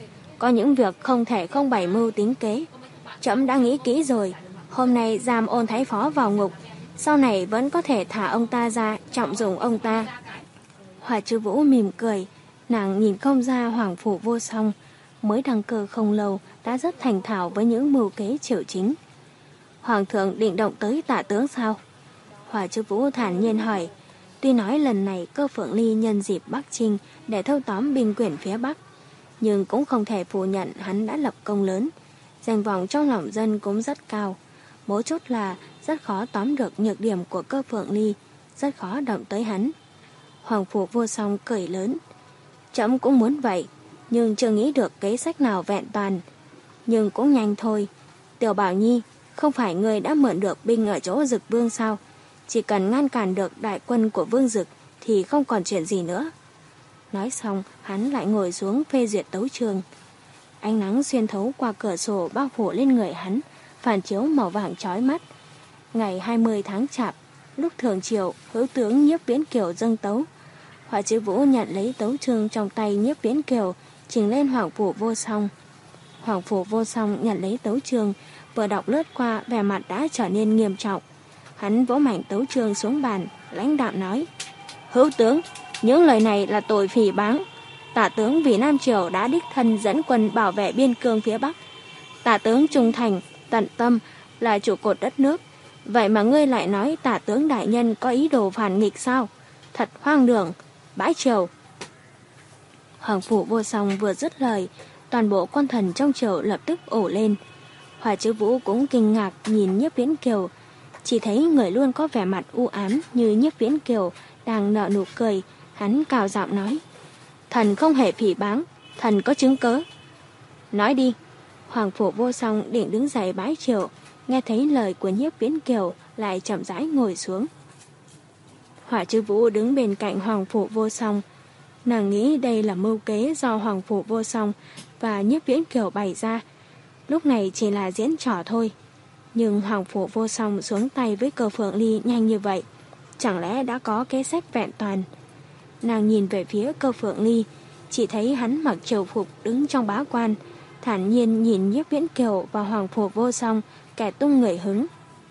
Có những việc không thể không bày mưu tính kế. Trẫm đã nghĩ kỹ rồi, hôm nay giam Ôn Thái Phó vào ngục, sau này vẫn có thể thả ông ta ra, trọng dụng ông ta. Hoa Chứ Vũ mỉm cười, nàng nhìn không ra Hoàng Phủ Vô Song mới đăng cơ không lâu đã rất thành thạo với những mưu kế triều chính. Hoàng thượng định động tới Tả tướng sao? Hoa Chứ Vũ thản nhiên hỏi. Tuy nói lần này Cơ Phượng Ly nhân dịp Bắc Chinh để thâu tóm binh quyền phía Bắc, nhưng cũng không thể phủ nhận hắn đã lập công lớn, danh vọng trong lòng dân cũng rất cao. Mấu chốt là rất khó tóm được nhược điểm của Cơ Phượng Ly, rất khó động tới hắn. Hoàng Phủ Vô Song cười lớn. Trẫm cũng muốn vậy, nhưng chưa nghĩ được kế sách nào vẹn toàn. Nhưng cũng nhanh thôi. Tiểu Bảo Nhi, không phải người đã mượn được binh ở chỗ Dực Vương sao? Chỉ cần ngăn cản được đại quân của Vương Dực thì không còn chuyện gì nữa. Nói xong, hắn lại ngồi xuống phê duyệt tấu chương. Ánh nắng xuyên thấu qua cửa sổ bao phủ lên người hắn, phản chiếu màu vàng chói mắt. Ngày hai mươi tháng Chạp, lúc thường chiều, hữu tướng Nhiếp Viễn Kiều dâng tấu. Hoa Chứ Vũ nhận lấy tấu chương trong tay Nhiếp Viễn Kiều, trình lên Hoàng Phủ Vô Song. Hoàng Phủ Vô Song nhận lấy tấu chương, vừa đọc lướt qua, vẻ mặt đã trở nên nghiêm trọng. Hắn vỗ mảnh tấu chương xuống bàn, lãnh đạm nói. Hữu tướng, những lời này là tội phỉ báng. Tả tướng vì Nam Triều đã đích thân dẫn quân bảo vệ biên cương phía Bắc. Tả tướng trung thành, tận tâm, là trụ cột đất nước. Vậy mà ngươi lại nói Tả tướng đại nhân có ý đồ phản nghịch sao? Thật hoang đường, bãi triều. Hoàng Phủ Vô Song vừa dứt lời, toàn bộ quan thần trong triều lập tức ổ lên. Hoa Chứ Vũ cũng kinh ngạc nhìn Nhiếp Viễn Kiều, chỉ thấy người luôn có vẻ mặt u ám như Nhiếp Viễn Kiều đang nở nụ cười. Hắn cào giọng nói. Thần không hề phỉ báng, thần có chứng cớ. Nói đi. Hoàng Phủ Vô Song định đứng dậy bái triều, nghe thấy lời của Nhiếp Viễn Kiều lại chậm rãi ngồi xuống. Hoa Chứ Vũ đứng bên cạnh Hoàng Phủ Vô Song. Nàng nghĩ đây là mưu kế do Hoàng Phủ Vô Song và Nhiếp Viễn Kiều bày ra, lúc này chỉ là diễn trò thôi. Nhưng Hoàng Phủ Vô Song xuống tay với Cơ Phượng Ly nhanh như vậy, chẳng lẽ đã có kế sách vẹn toàn? Nàng nhìn về phía Cơ Phượng Ly, chỉ thấy hắn mặc triều phục đứng trong bá quan, thản nhiên nhìn Nhiếp Viễn Kiều và Hoàng Phủ Vô Song kẻ tung người hứng.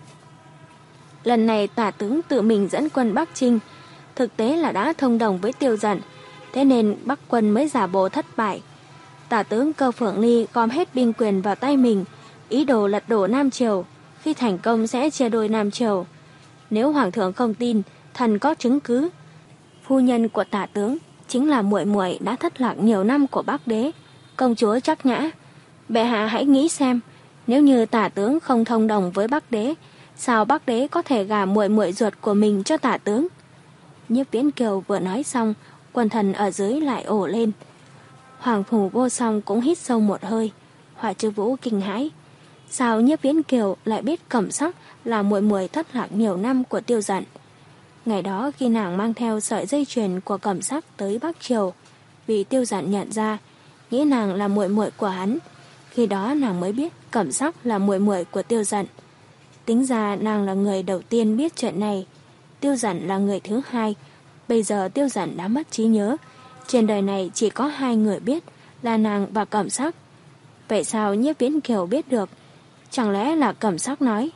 Lần này Tả tướng tự mình dẫn quân Bắc Chinh, thực tế là đã thông đồng với Tiêu Dận, thế nên Bắc quân mới giả bộ thất bại. Tả tướng Cơ Phượng Ly gom hết binh quyền vào tay mình, ý đồ lật đổ Nam Triều, khi thành công sẽ chia đôi Nam Triều. Nếu hoàng thượng không tin, thần có chứng cứ. Phu nhân của tả tướng chính là muội muội đã thất lạc nhiều năm của Bắc đế, công chúa Trắc Nhã. Bệ hạ hãy nghĩ xem, nếu như tả tướng không thông đồng với Bắc đế, sao Bắc đế có thể gả muội muội ruột của mình cho tả tướng? Nhiếp Viễn Kiều vừa nói xong, quần thần ở dưới lại ồ lên. Hoàng phủ Vô Song cũng hít sâu một hơi. Hỏa Trư Vũ kinh hãi, sao Nhiếp Viễn Kiều lại biết Cẩm Sắc là muội muội thất lạc nhiều năm của Tiêu Dận? Ngày đó khi nàng mang theo sợi dây chuyền của Cẩm Sắc tới Bắc Triều, vì Tiêu Dận nhận ra, nghĩ nàng là muội muội của hắn. Khi đó nàng mới biết Cẩm Sắc là muội muội của Tiêu Dận. Tính ra nàng là người đầu tiên biết chuyện này, Tiêu Dận là người thứ hai. Bây giờ Tiêu Dận đã mất trí nhớ, trên đời này chỉ có hai người biết, là nàng và Cẩm Sắc. Vậy sao Nhiếp Viễn Kiều biết được? Chẳng lẽ là Cẩm Sắc nói?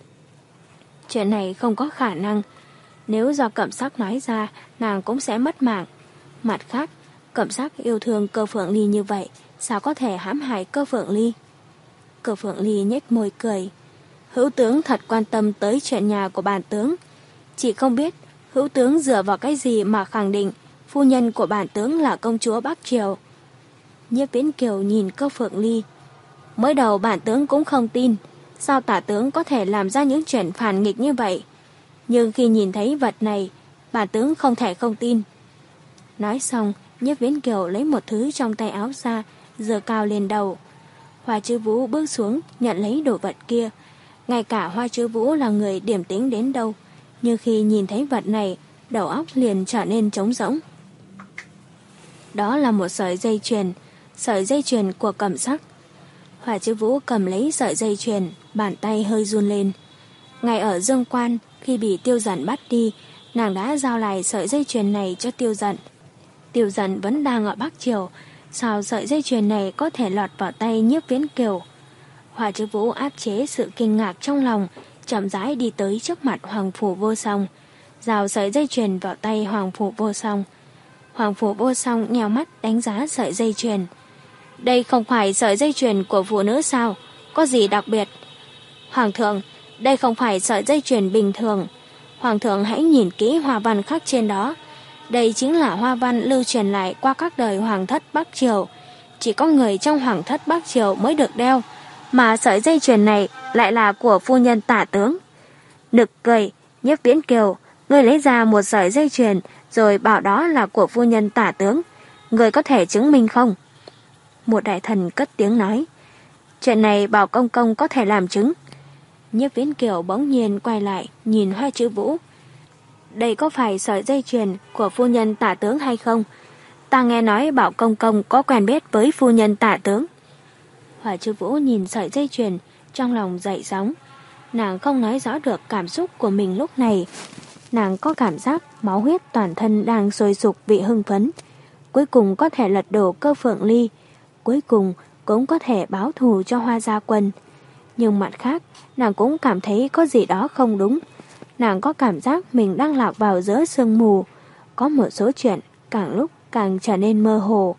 Chuyện này không có khả năng. Nếu do Cẩm Sắc nói ra, nàng cũng sẽ mất mạng. Mặt khác, Cẩm Sắc yêu thương Cơ Phượng Ly như vậy, sao có thể hãm hại Cơ Phượng Ly? Cơ Phượng Ly nhếch môi cười. Hữu tướng thật quan tâm tới chuyện nhà của bản tướng. Chỉ không biết hữu tướng dựa vào cái gì mà khẳng định phu nhân của bản tướng là công chúa Bắc Triều. Nhiếp Viễn Kiều nhìn Cơ Phượng Ly. Mới đầu bản tướng cũng không tin, sao tả tướng có thể làm ra những chuyện phản nghịch như vậy. Nhưng khi nhìn thấy vật này, bản tướng không thể không tin. Nói xong, Nhiếp Viễn Kiều lấy một thứ trong tay áo ra, giơ cao lên đầu. Hoa Trư Vũ bước xuống, nhận lấy đồ vật kia. Ngay cả Hoa Trư Vũ là người điềm tĩnh đến đâu, nhưng khi nhìn thấy vật này, đầu óc liền trở nên trống rỗng. Đó là một sợi dây chuyền, sợi dây chuyền của Cẩm Sắc. Hoa Trư Vũ cầm lấy sợi dây chuyền, bàn tay hơi run lên. Ngay ở Dương Quan, khi bị Tiêu Dận bắt đi, nàng đã giao lại sợi dây chuyền này cho Tiêu Dận. Tiêu Dận vẫn đang ở Bắc Triều, sao sợi dây chuyền này có thể lọt vào tay Nhiếp Viễn Kiều? Hoa Trư Vũ áp chế sự kinh ngạc trong lòng, chậm rãi đi tới trước mặt Hoàng phủ Vô Song, giao sợi dây chuyền vào tay Hoàng phủ Vô Song. Hoàng phủ Vô Song nheo mắt đánh giá sợi dây chuyền. Đây không phải sợi dây chuyền của phụ nữ sao? Có gì đặc biệt? Hoàng thượng, đây không phải sợi dây chuyền bình thường. Hoàng thượng hãy nhìn kỹ hoa văn khắc trên đó. Đây chính là hoa văn lưu truyền lại qua các đời hoàng thất Bắc Triều. Chỉ có người trong hoàng thất Bắc Triều mới được đeo, mà sợi dây chuyền này lại là của phu nhân tả tướng. Nực cười, Nhiếp Viễn Kiều, ngươi lấy ra một sợi dây chuyền rồi bảo đó là của phu nhân tả tướng. Ngươi có thể chứng minh không? Một đại thần cất tiếng nói. Chuyện này bảo công công có thể làm chứng. Nhiếp Viễn Kiều bỗng nhiên quay lại nhìn Hoa Trư Vũ. Đây có phải sợi dây chuyền của phu nhân tả tướng hay không? Ta nghe nói bảo công công có quen biết với phu nhân tả tướng. Hoa Trư Vũ nhìn sợi dây chuyền, trong lòng dậy sóng. Nàng không nói rõ được cảm xúc của mình lúc này. Nàng có cảm giác máu huyết toàn thân đang sôi sục vì hưng phấn. Cuối cùng có thể lật đổ Cơ Phượng Ly. Cuối cùng cũng có thể báo thù cho Hoa Gia Quân. Nhưng mặt khác, nàng cũng cảm thấy có gì đó không đúng. Nàng có cảm giác mình đang lạc vào giữa sương mù. Có một số chuyện càng lúc càng trở nên mơ hồ.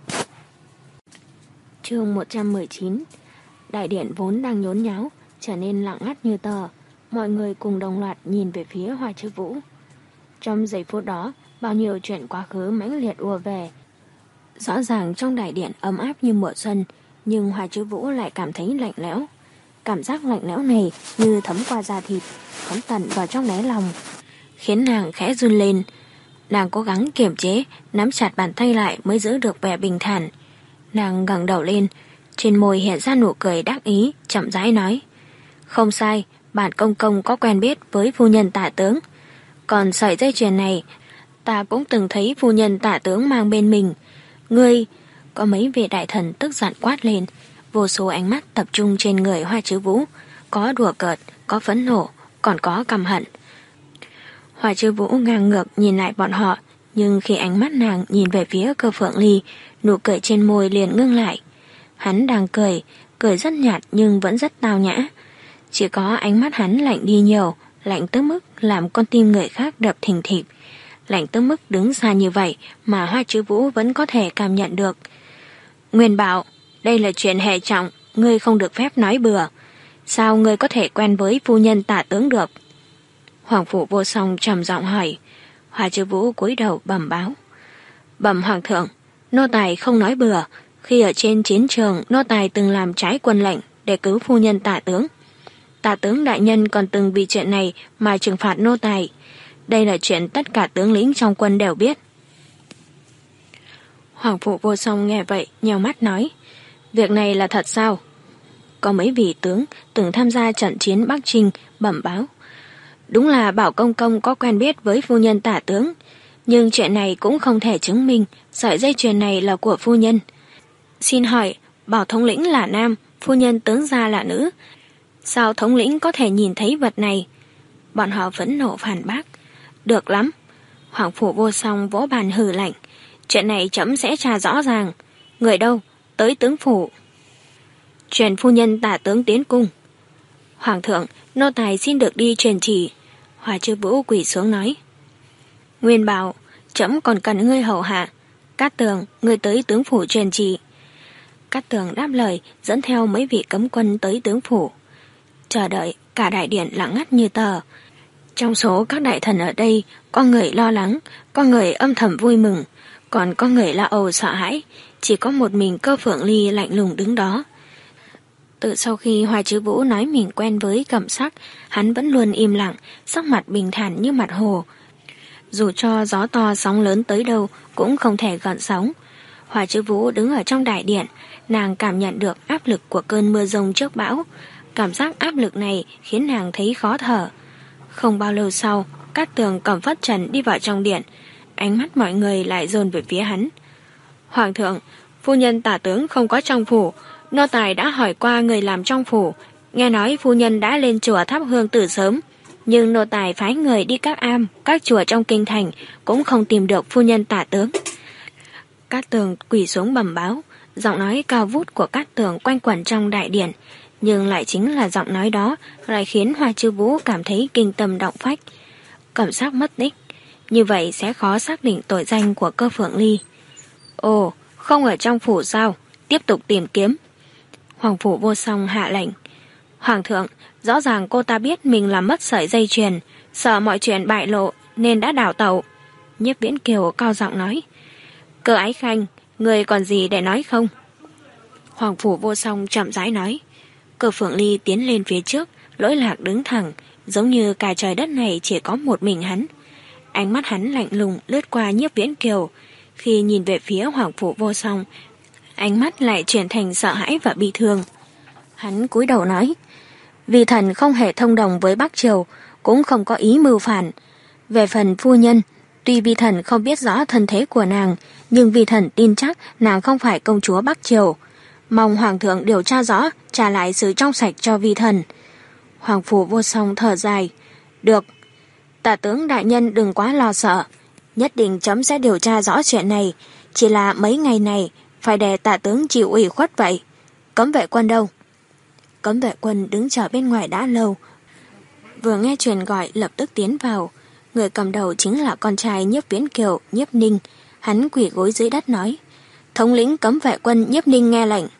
Chương một trăm mười chín. Đại điện vốn đang nhốn nháo, trở nên lặng ngắt như tờ. Mọi người cùng đồng loạt nhìn về phía Hoa Trư Vũ. Trong giây phút đó, bao nhiêu chuyện quá khứ mãnh liệt ùa về. Rõ ràng trong đại điện ấm áp như mùa xuân, nhưng Hoa Trư Vũ lại cảm thấy lạnh lẽo. Cảm giác lạnh lẽo này như thấm qua da thịt, thấm tận vào trong đáy lòng, khiến nàng khẽ run lên. Nàng cố gắng kiềm chế, nắm chặt bàn tay lại mới giữ được vẻ bình thản. Nàng ngẩng đầu lên, trên môi hiện ra nụ cười đắc ý, chậm rãi nói. Không sai, bản công công có quen biết với phu nhân tả tướng. Còn sợi dây chuyền này, ta cũng từng thấy phu nhân tả tướng mang bên mình. Ngươi, có mấy vị đại thần tức giận quát lên. Vô số ánh mắt tập trung trên người Hoa Trư Vũ, có đùa cợt, có phẫn nộ, còn có căm hận. Hoa Trư Vũ ngang ngược nhìn lại bọn họ, nhưng khi ánh mắt nàng nhìn về phía Cơ Phượng Ly, nụ cười trên môi liền ngưng lại. Hắn đang cười, cười rất nhạt nhưng vẫn rất tao nhã. Chỉ có ánh mắt hắn lạnh đi nhiều, lạnh tới mức làm con tim người khác đập thình thịch. Lạnh tới mức đứng xa như vậy mà Hoa Trư Vũ vẫn có thể cảm nhận được. Nguyên Bảo, đây là chuyện hệ trọng, ngươi không được phép nói bừa. Sao ngươi có thể quen với phu nhân tả tướng được? Hoàng phủ vô song trầm giọng hỏi. Hoa Chiêu Vũ cúi đầu bẩm báo. Bẩm hoàng thượng, nô tài không nói bừa. Khi ở trên chiến trường, nô tài từng làm trái quân lệnh để cứu phu nhân tả tướng. Tả tướng đại nhân còn từng vì chuyện này mà trừng phạt nô tài. Đây là chuyện tất cả tướng lĩnh trong quân đều biết. Hoàng phủ vô song nghe vậy, nheo mắt nói. Việc này là thật sao? Có mấy vị tướng từng tham gia trận chiến Bắc Trinh bẩm báo. Đúng là Bảo công công có quen biết với phu nhân tả tướng, nhưng chuyện này cũng không thể chứng minh sợi dây chuyền này là của phu nhân. Xin hỏi, Bảo thống lĩnh là nam, phu nhân tướng gia là nữ. Sao thống lĩnh có thể nhìn thấy vật này? Bọn họ vẫn nộ phản bác. Được lắm. Hoàng phủ vô song vỗ bàn hừ lạnh. Chuyện này chấm sẽ tra rõ ràng. Người đâu? Tới tướng phủ. Truyền phu nhân tả tướng tiến cung. Hoàng thượng, nô tài xin được đi truyền chỉ. Hoa Chiêu Vũ quỳ xuống nói. Nguyên bảo, chấm còn cần ngươi hầu hạ. Cát Tường, ngươi tới tướng phủ truyền chỉ. Cát Tường đáp lời, dẫn theo mấy vị cấm quân tới tướng phủ. Chờ đợi, cả đại điện lặng ngắt như tờ. Trong số các đại thần ở đây, có người lo lắng, có người âm thầm vui mừng, còn có người lo âu sợ hãi. Chỉ có một mình Cơ Phượng Ly lạnh lùng đứng đó. Từ sau khi Hoa Chiêu Vũ nói mình quen với Cẩm Sắc, hắn vẫn luôn im lặng, sắc mặt bình thản như mặt hồ. Dù cho gió to sóng lớn tới đâu cũng không thể gợn sóng. Hoa Chiêu Vũ đứng ở trong đại điện, nàng cảm nhận được áp lực của cơn mưa rông trước bão. Cảm giác áp lực này khiến nàng thấy khó thở. Không bao lâu sau, Cát Tường cầm phất trần đi vào trong điện, ánh mắt mọi người lại dồn về phía hắn. Hoàng thượng, phu nhân tả tướng không có trong phủ. Nô tài đã hỏi qua người làm trong phủ, nghe nói phu nhân đã lên chùa thắp hương từ sớm, nhưng nô tài phái người đi các am, các chùa trong kinh thành cũng không tìm được phu nhân tả tướng. Cát Tường quỳ xuống bẩm báo, giọng nói cao vút của Cát Tường quanh quẩn trong đại điện, nhưng lại chính là giọng nói đó lại khiến Hoa Chiêu Vũ cảm thấy kinh tâm động phách. Cẩm Sắc mất tích, như vậy sẽ khó xác định tội danh của Cơ Phượng Ly. Ồ, không ở trong phủ sao? Tiếp tục tìm kiếm. Hoàng phủ vô song hạ lệnh. Hoàng thượng, rõ ràng cô ta biết mình làm mất sợi dây chuyền, sợ mọi chuyện bại lộ nên đã đảo tẩu. Nhiếp Viễn Kiều cao giọng nói. Cơ Ái Khanh, người còn gì để nói không? Hoàng phủ vô song chậm rãi nói. Cơ Phượng Ly tiến lên phía trước, Lỗi Lạc đứng thẳng, giống như cả trời đất này chỉ có một mình hắn. Ánh mắt hắn lạnh lùng lướt qua Nhiếp Viễn Kiều, khi nhìn về phía Hoàng phủ vô song, ánh mắt lại chuyển thành sợ hãi và bi thương. Hắn cúi đầu nói, vì thần không hề thông đồng với Bắc Triều, cũng không có ý mưu phản. Về phần phu nhân, tuy vi thần không biết rõ thân thế của nàng, nhưng vi thần tin chắc nàng không phải công chúa Bắc Triều. Mong Hoàng thượng điều tra rõ, trả lại sự trong sạch cho vi thần. Hoàng phủ vô song thở dài. Được, tả tướng đại nhân đừng quá lo sợ. Nhất định chấm sẽ điều tra rõ chuyện này. Chỉ là mấy ngày này phải để tả tướng chịu ủy khuất vậy. Cấm vệ quân đâu? Cấm vệ quân đứng chờ bên ngoài đã lâu. Vừa nghe truyền gọi lập tức tiến vào. Người cầm đầu chính là con trai Nhiếp Viễn Kiều, Nhiếp Ninh. Hắn quỳ gối dưới đất nói, thống lĩnh cấm vệ quân Nhiếp Ninh nghe lệnh.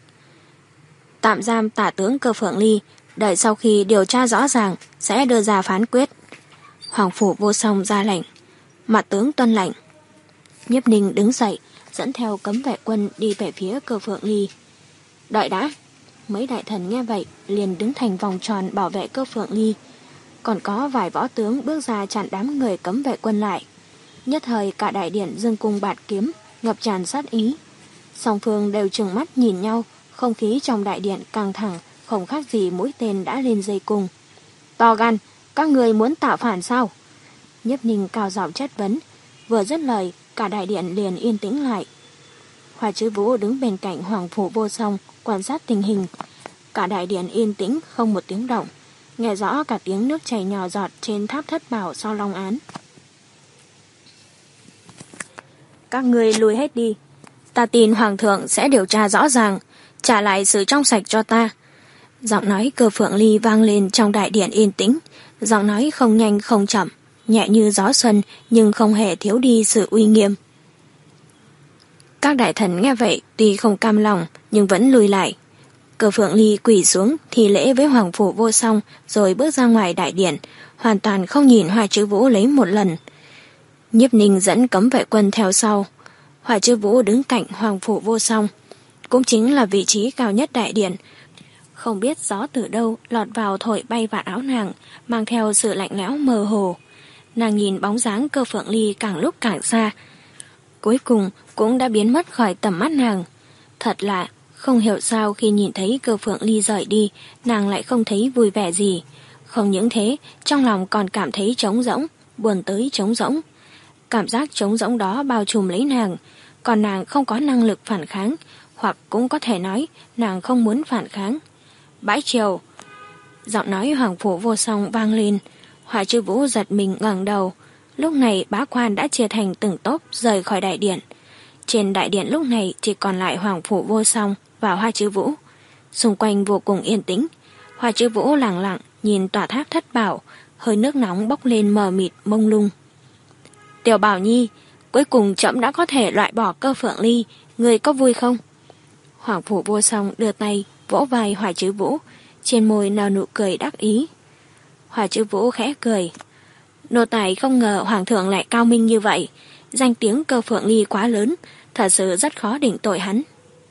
Tạm giam tả tướng Cơ Phượng Ly, đợi sau khi điều tra rõ ràng sẽ đưa ra phán quyết. Hoàng phủ vô song ra lệnh. Mặt tướng tuân lệnh. Nhiếp Ninh đứng dậy, dẫn theo cấm vệ quân đi về phía Cơ Phượng Ly. Đợi đã. Mấy đại thần nghe vậy liền đứng thành vòng tròn bảo vệ Cơ Phượng Ly. Còn có vài võ tướng bước ra chặn đám người cấm vệ quân lại. Nhất thời cả đại điện dương cung bạt kiếm, ngập tràn sát ý. Song phương đều trừng mắt nhìn nhau, không khí trong đại điện căng thẳng, không khác gì mũi tên đã lên dây cung. To gan, các người muốn tạo phản sao? Nhiếp Ninh cao giọng chất vấn. Vừa dứt lời, cả đại điện liền yên tĩnh lại. Hoa Chiêu Vũ đứng bên cạnh Hoàng phủ vô song, quan sát tình hình. Cả đại điện yên tĩnh, không một tiếng động. Nghe rõ cả tiếng nước chảy nhỏ giọt trên tháp thất bảo sau long án. Các người lùi hết đi. Ta tin Hoàng thượng sẽ điều tra rõ ràng, trả lại sự trong sạch cho ta. Giọng nói Cơ Phượng Ly vang lên trong đại điện yên tĩnh. Giọng nói không nhanh không chậm, nhẹ như gió xuân nhưng không hề thiếu đi sự uy nghiêm. Các đại thần nghe vậy tuy không cam lòng nhưng vẫn lùi lại. Cơ Phượng Ly quỳ xuống thì lễ với Hoàng Phủ Vô Song rồi bước ra ngoài đại điện, hoàn toàn không nhìn Hoa Chữ Vũ lấy một lần. Nhiếp Ninh dẫn cấm vệ quân theo sau. Hoa Chữ Vũ đứng cạnh Hoàng Phủ Vô Song, cũng chính là vị trí cao nhất đại điện. Không biết gió từ đâu lọt vào thổi bay vạt áo nàng, mang theo sự lạnh lẽo mơ hồ. Nàng nhìn bóng dáng Cơ Phượng Ly càng lúc càng xa, cuối cùng cũng đã biến mất khỏi tầm mắt nàng. Thật lạ, không hiểu sao khi nhìn thấy Cơ Phượng Ly rời đi, nàng lại không thấy vui vẻ gì. Không những thế, trong lòng còn cảm thấy trống rỗng, buồn tới trống rỗng. Cảm giác trống rỗng đó bao trùm lấy nàng, còn nàng không có năng lực phản kháng, hoặc cũng có thể nói nàng không muốn phản kháng. Bãi triều. Giọng nói Hoàng Phủ Vô Song vang lên. Hoa Chữ Vũ giật mình ngẩng đầu. Lúc này bá quan đã chia thành từng tốp rời khỏi đại điện. Trên đại điện lúc này chỉ còn lại Hoàng Phủ Vô Song và Hoa Chữ Vũ. Xung quanh vô cùng yên tĩnh. Hoa Chữ Vũ lặng lặng nhìn tòa tháp thất bảo, hơi nước nóng bốc lên mờ mịt mông lung. Tiểu Bảo Nhi, cuối cùng trẫm đã có thể loại bỏ Cơ Phượng Ly, người có vui không? Hoàng Phủ Vô Song đưa tay vỗ vai Hoa Chữ Vũ, trên môi nở nụ cười đắc ý. Hoa Chữ Vũ khẽ cười. Nô tài không ngờ Hoàng thượng lại cao minh như vậy, danh tiếng Cơ Phượng Ly quá lớn, thật sự rất khó định tội hắn.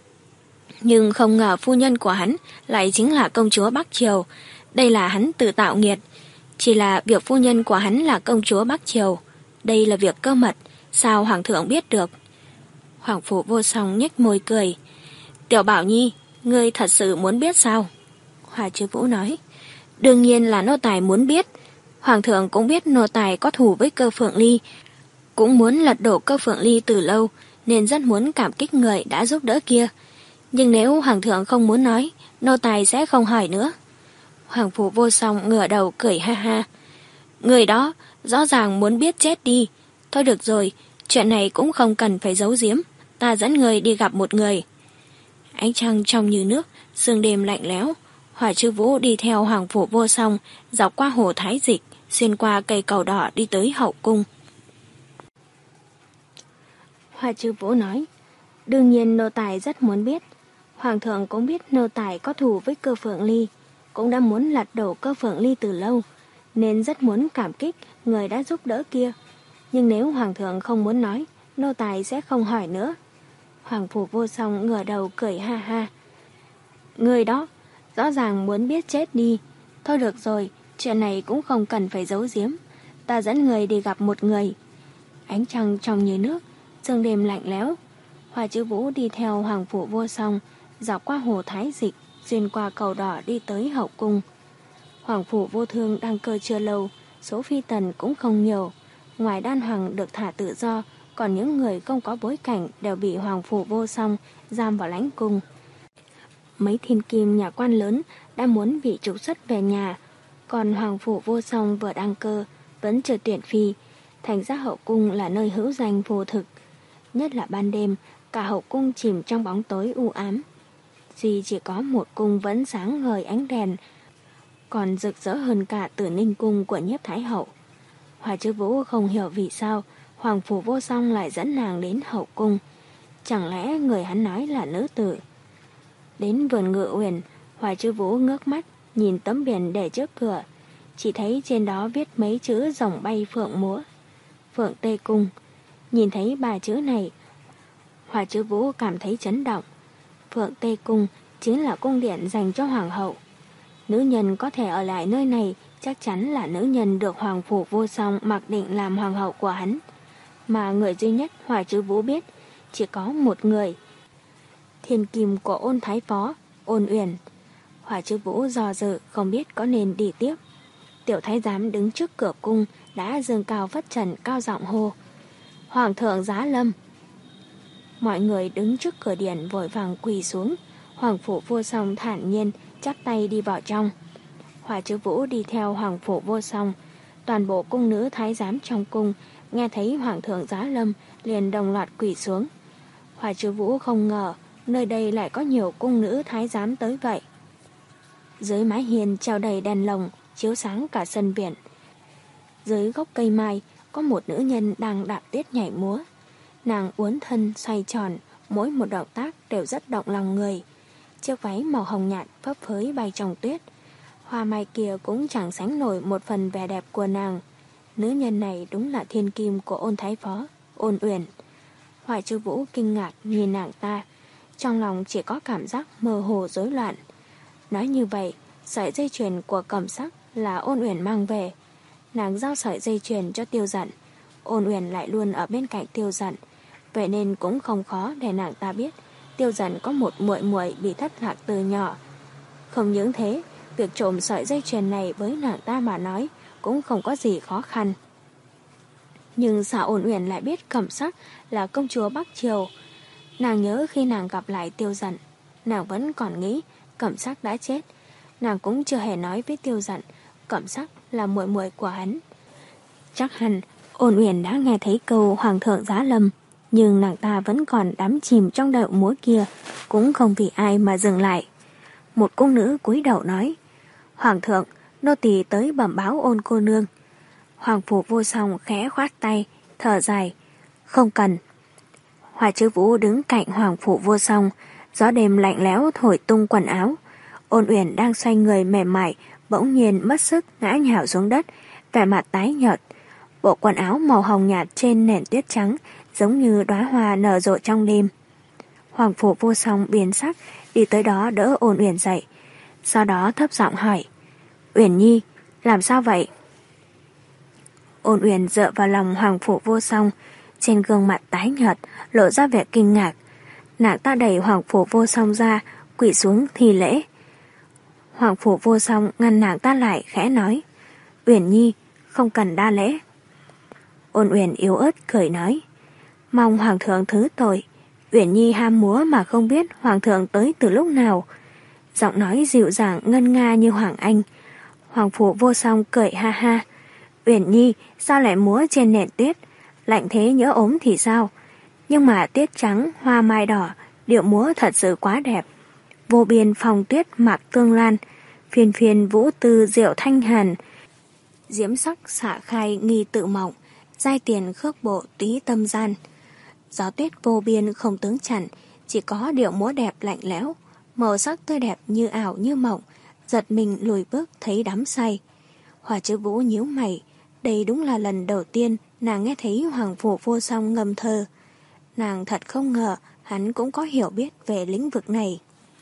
Nhưng không ngờ phu nhân của hắn lại chính là công chúa Bắc Triều, đây là hắn tự tạo nghiệt. Chỉ là việc phu nhân của hắn là công chúa Bắc Triều, đây là việc cơ mật, sao Hoàng thượng biết được? Hoàng Phủ Vô Song nhếch môi cười. Tiểu Bảo Nhi, ngươi thật sự muốn biết sao? Hoa Chữ Vũ nói. Đương nhiên là nô tài muốn biết. Hoàng thượng cũng biết nô tài có thù với Cơ Phượng Ly, cũng muốn lật đổ Cơ Phượng Ly từ lâu, nên rất muốn cảm kích người đã giúp đỡ kia. Nhưng nếu Hoàng thượng không muốn nói, nô tài sẽ không hỏi nữa. Hoàng Phủ Vô Song ngửa đầu cười ha ha. Người đó rõ ràng muốn biết chết đi. Thôi được rồi, chuyện này cũng không cần phải giấu giếm, ta dẫn người đi gặp một người. Ánh trăng trong như nước, sương đêm lạnh lẽo. Hoa Chữ Vũ đi theo Hoàng Phủ Vô Song, dọc qua hồ Thái Dịch, xuyên qua cây cầu đỏ đi tới hậu cung. Hoa Chữ Vũ nói, đương nhiên nô tài rất muốn biết. Hoàng thượng cũng biết nô tài có thù với Cơ Phượng Ly, cũng đã muốn lật đổ Cơ Phượng Ly từ lâu, nên rất muốn cảm kích người đã giúp đỡ kia. Nhưng nếu Hoàng thượng không muốn nói, nô tài sẽ không hỏi nữa. Hoàng Phủ Vô Song ngửa đầu cười ha ha. Người đó rõ ràng muốn biết chết đi. Thôi được rồi, chuyện này cũng không cần phải giấu giếm, ta dẫn người đi gặp một người. Ánh trăng trong như nước, sương đêm lạnh lẽo. Hoa Chữ Vũ đi theo Hoàng Phủ Vô Song, dọc qua hồ Thái Dịch, xuyên qua cầu đỏ đi tới hậu cung. Hoàng Phủ Vô Thương đăng cơ chưa lâu, số phi tần cũng không nhiều. Ngoài Đan Hoàng được thả tự do, còn những người không có bối cảnh đều bị Hoàng Phủ Vô Song giam vào lãnh cung. Mấy thiên kim nhà quan lớn đã muốn bị trục xuất về nhà, còn Hoàng Phủ Vô Song vừa đăng cơ vẫn chưa tuyển phi, thành ra hậu cung là nơi hữu danh vô thực. Nhất là ban đêm, cả hậu cung chìm trong bóng tối u ám. Duy chỉ có một cung vẫn sáng ngời ánh đèn, còn rực rỡ hơn cả Tử Ninh cung của Nhiếp Thái Hậu. Hoa Chữ Vũ không hiểu vì sao Hoàng Phủ Vô Song lại dẫn nàng đến hậu cung. Chẳng lẽ người hắn nói là nữ tử? Đến vườn Ngự Uyển, Hoa Chữ Vũ ngước mắt nhìn tấm biển để trước cửa, chỉ thấy trên đó viết mấy chữ rồng bay phượng múa, Phượng Tê Cung. Nhìn thấy ba chữ này, Hoa Chữ Vũ cảm thấy chấn động. Phượng Tê Cung chính là cung điện dành cho hoàng hậu. Nữ nhân có thể ở lại nơi này chắc chắn là nữ nhân được Hoàng Phủ Vô Song mặc định làm hoàng hậu của hắn. Mà người duy nhất Hoa Chữ Vũ biết chỉ có một người, thiên kim của Ôn Thái Phó, Ôn Uyển. Hoa Chữ Vũ do dự không biết có nên đi tiếp. Tiểu thái giám đứng trước cửa cung đã giương cao phất trần cao giọng hô: Hoàng thượng giá lâm! Mọi người đứng trước cửa điện vội vàng quỳ xuống. Hoàng Phủ Vô Song thản nhiên chắp tay đi vào trong. Hoa Chữ Vũ đi theo Hoàng Phủ Vô Song. Toàn bộ cung nữ thái giám trong cung nghe thấy Hoàng thượng giá lâm liền đồng loạt quỳ xuống. Hoa Chữ Vũ không ngờ nơi đây lại có nhiều cung nữ thái giám tới vậy. Dưới mái hiên treo đầy đèn lồng chiếu sáng cả sân biển. Dưới gốc cây mai có một nữ nhân đang đạp tuyết nhảy múa. Nàng uốn thân xoay tròn, mỗi một động tác đều rất động lòng người. Chiếc váy màu hồng nhạt phấp phới bay trong tuyết. Hoa mai kia cũng chẳng sánh nổi một phần vẻ đẹp của nàng. Nữ nhân này đúng là thiên kim của Ôn thái phó, Ôn Uyển. Hoài Chư Vũ kinh ngạc nhìn nàng ta, trong lòng chỉ có cảm giác mơ hồ rối loạn. Nói như vậy, sợi dây chuyền của Cẩm Sắc là Ôn Uyển mang về. Nàng giao sợi dây chuyền cho Tiêu Dận, Ôn Uyển lại luôn ở bên cạnh Tiêu Dận, vậy nên cũng không khó để nàng ta biết Tiêu Dận có một muội muội bị thất lạc từ nhỏ. Không những thế, việc trộm sợi dây chuyền này với nàng ta mà nói cũng không có gì khó khăn. Nhưng sao Ôn Uyển lại biết Cẩm Sắc là công chúa Bắc Triều? Nàng nhớ khi nàng gặp lại Tiêu Dận, nàng vẫn còn nghĩ Cẩm Sắc đã chết. Nàng cũng chưa hề nói với Tiêu Dận Cẩm Sắc là muội muội của hắn. Chắc hẳn Ôn Uyển đã nghe thấy câu Hoàng thượng giá lâm, nhưng nàng ta vẫn còn đắm chìm trong điệu múa kia, cũng không vì ai mà dừng lại. Một cung nữ cúi đầu nói: Hoàng thượng, nô tỳ tới bẩm báo Ôn cô nương. Hoàng Phủ Vô Song khẽ khoát tay, thở dài: Không cần. Hoài Chư Vũ đứng cạnh Hoàng Phủ Vô Song, gió đêm lạnh lẽo thổi tung quần áo. Ôn Uyển đang xoay người mềm mại, bỗng nhiên mất sức ngã nhào xuống đất, vẻ mặt tái nhợt. Bộ quần áo màu hồng nhạt trên nền tuyết trắng giống như đóa hoa nở rộ trong đêm. Hoàng Phủ Vô Song biến sắc, đi tới đó đỡ Ôn Uyển dậy, sau đó thấp giọng hỏi: Uyển nhi, làm sao vậy? Ôn Uyển dựa vào lòng Hoàng Phủ Vô Song, trên gương mặt tái nhợt lộ ra vẻ kinh ngạc. Nàng ta đẩy Hoàng Phủ Vô Song ra, quỳ xuống thi lễ. Hoàng Phủ Vô Song ngăn nàng ta lại, khẽ nói: Uyển nhi, không cần đa lễ. Ôn Uyển yếu ớt cười nói: Mong Hoàng thượng thứ tội, Uyển nhi ham múa mà không biết Hoàng thượng tới từ lúc nào. Giọng nói dịu dàng ngân nga như Hoàng Anh. Hoàng Phủ Vô Song cười ha ha: Uyển nhi sao lại múa trên nền tuyết, lạnh thế nhỡ ốm thì sao? Nhưng mà tuyết trắng, hoa mai đỏ, điệu múa thật sự quá đẹp. Vô biên phong tuyết mạc tương lan, phiền phiền vũ tư diệu thanh hàn. Diễm sắc xạ khai nghi tự mộng, giai tiền khước bộ túy tâm gian. Gió tuyết vô biên không tướng chặn, chỉ có điệu múa đẹp lạnh lẽo, màu sắc tươi đẹp như ảo như mộng, giật mình lùi bước thấy đắm say. Hoài Chư Vũ nhíu mày, đây đúng là lần đầu tiên nàng nghe thấy Hoàng Phủ Vô Song ngâm thơ. Nàng thật không ngờ hắn cũng có hiểu biết về lĩnh vực này.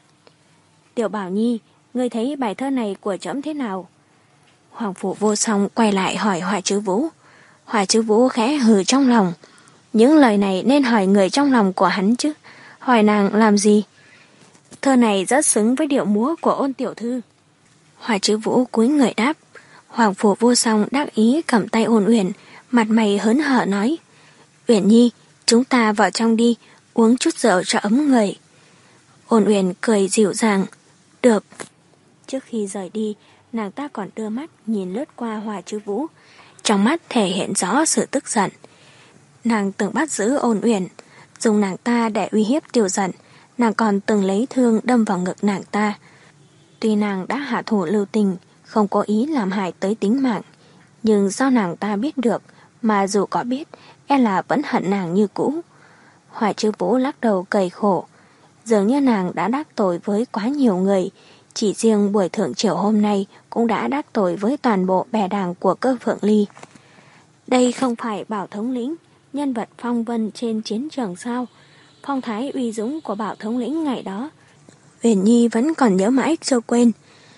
Tiểu Bảo Nhi, ngươi thấy bài thơ này của trẫm thế nào? Hoàng Phủ Vô Song quay lại hỏi Hoài Chư Vũ. Hoài Chư Vũ khẽ hừ trong lòng. Những lời này nên hỏi người trong lòng của hắn chứ, hỏi nàng làm gì? Thơ này rất xứng với điệu múa của Ôn tiểu thư. Hoài Chư Vũ cúi người đáp. Hoàng Phủ Vô Song đắc ý cầm tay Ôn Uyển, mặt mày hớn hở nói: Uyển nhi, chúng ta vào trong đi, uống chút rượu cho ấm người. Ôn Uyển cười dịu dàng: Được. Trước khi rời đi, nàng ta còn đưa mắt nhìn lướt qua Hoài Chư Vũ, trong mắt thể hiện rõ sự tức giận. Nàng từng bắt giữ Ôn Uyển, dùng nàng ta để uy hiếp Tiêu Dận, nàng còn từng lấy thương đâm vào ngực nàng ta. Tuy nàng đã hạ thủ lưu tình, không có ý làm hại tới tính mạng, nhưng do nàng ta biết được, mà dù có biết, e là vẫn hận nàng như cũ. Hoài Chư Vũ lắc đầu cười khổ, dường như nàng đã đắc tội với quá nhiều người, chỉ riêng buổi thượng triều hôm nay cũng đã đắc tội với toàn bộ bè đảng của Cơ Phượng Ly. Đây không phải Bảo thống lĩnh, nhân vật phong vân trên chiến trường sao? Phong thái uy dũng của Bảo thống lĩnh ngày đó, Uyển nhi vẫn còn nhớ mãi chưa quên.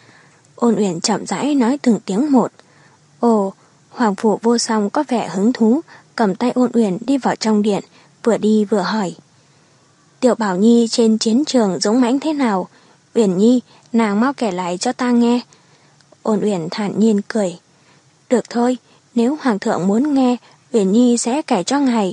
Ôn Uyển chậm rãi nói từng tiếng một. Ồ, Hoàng Phủ Vô Song có vẻ hứng thú, cầm tay Ôn Uyển đi vào trong điện, vừa đi vừa hỏi: Tiểu Bảo Nhi trên chiến trường dũng mãnh thế nào? Uyển nhi, nàng mau kể lại cho ta nghe. Ôn Uyển thản nhiên cười: Được thôi, nếu Hoàng thượng muốn nghe, Uyển nhi sẽ kể cho ngài.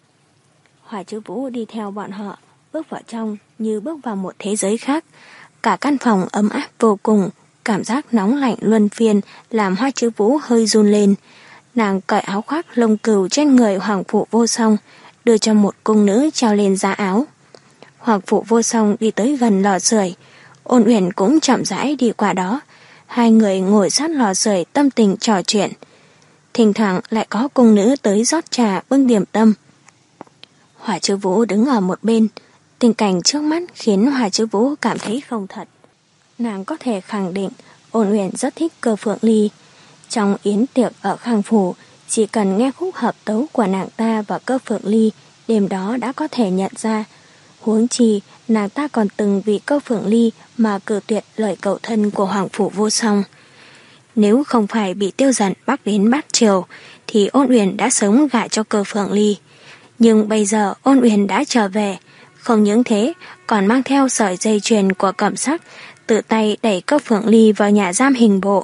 Hoài Chư Vũ đi theo bọn họ, bước vào trong như bước vào một thế giới khác. Cả căn phòng ấm áp vô cùng, cảm giác nóng lạnh luân phiên làm Hoài Chư Vũ hơi run lên. Nàng cởi áo khoác lông cừu trên người Hoàng Phủ Vô Song, đưa cho một cung nữ treo lên giá áo. Hoàng Phủ Vô Song đi tới gần lò sưởi, Ôn Uyển cũng chậm rãi đi qua đó. Hai người ngồi sát lò sưởi tâm tình trò chuyện. Thỉnh thoảng lại có cung nữ tới rót trà bưng điểm tâm. Hoài Chư Vũ đứng ở một bên, Tình cảnh trước mắt khiến Hoa Chứ Vũ cảm thấy không thật. Nàng có thể khẳng định Ôn Uyển rất thích Cơ Phượng Ly. Trong yến tiệc ở Khang Phủ, chỉ cần nghe khúc hợp tấu của nàng ta và Cơ Phượng Ly, đêm đó đã có thể nhận ra. Huống chi, nàng ta còn từng vì Cơ Phượng Ly mà cự tuyệt lời cầu thân của Hoàng Phủ Vô Song. Nếu không phải bị Tiêu Dận bắt đến bát triều, thì Ôn Uyển đã sớm gả cho Cơ Phượng Ly. Nhưng bây giờ Ôn Uyển đã trở về, không những thế còn mang theo sợi dây chuyền của Cẩm Sắc, tự tay đẩy Cơ Phượng Ly vào nhà giam hình bộ.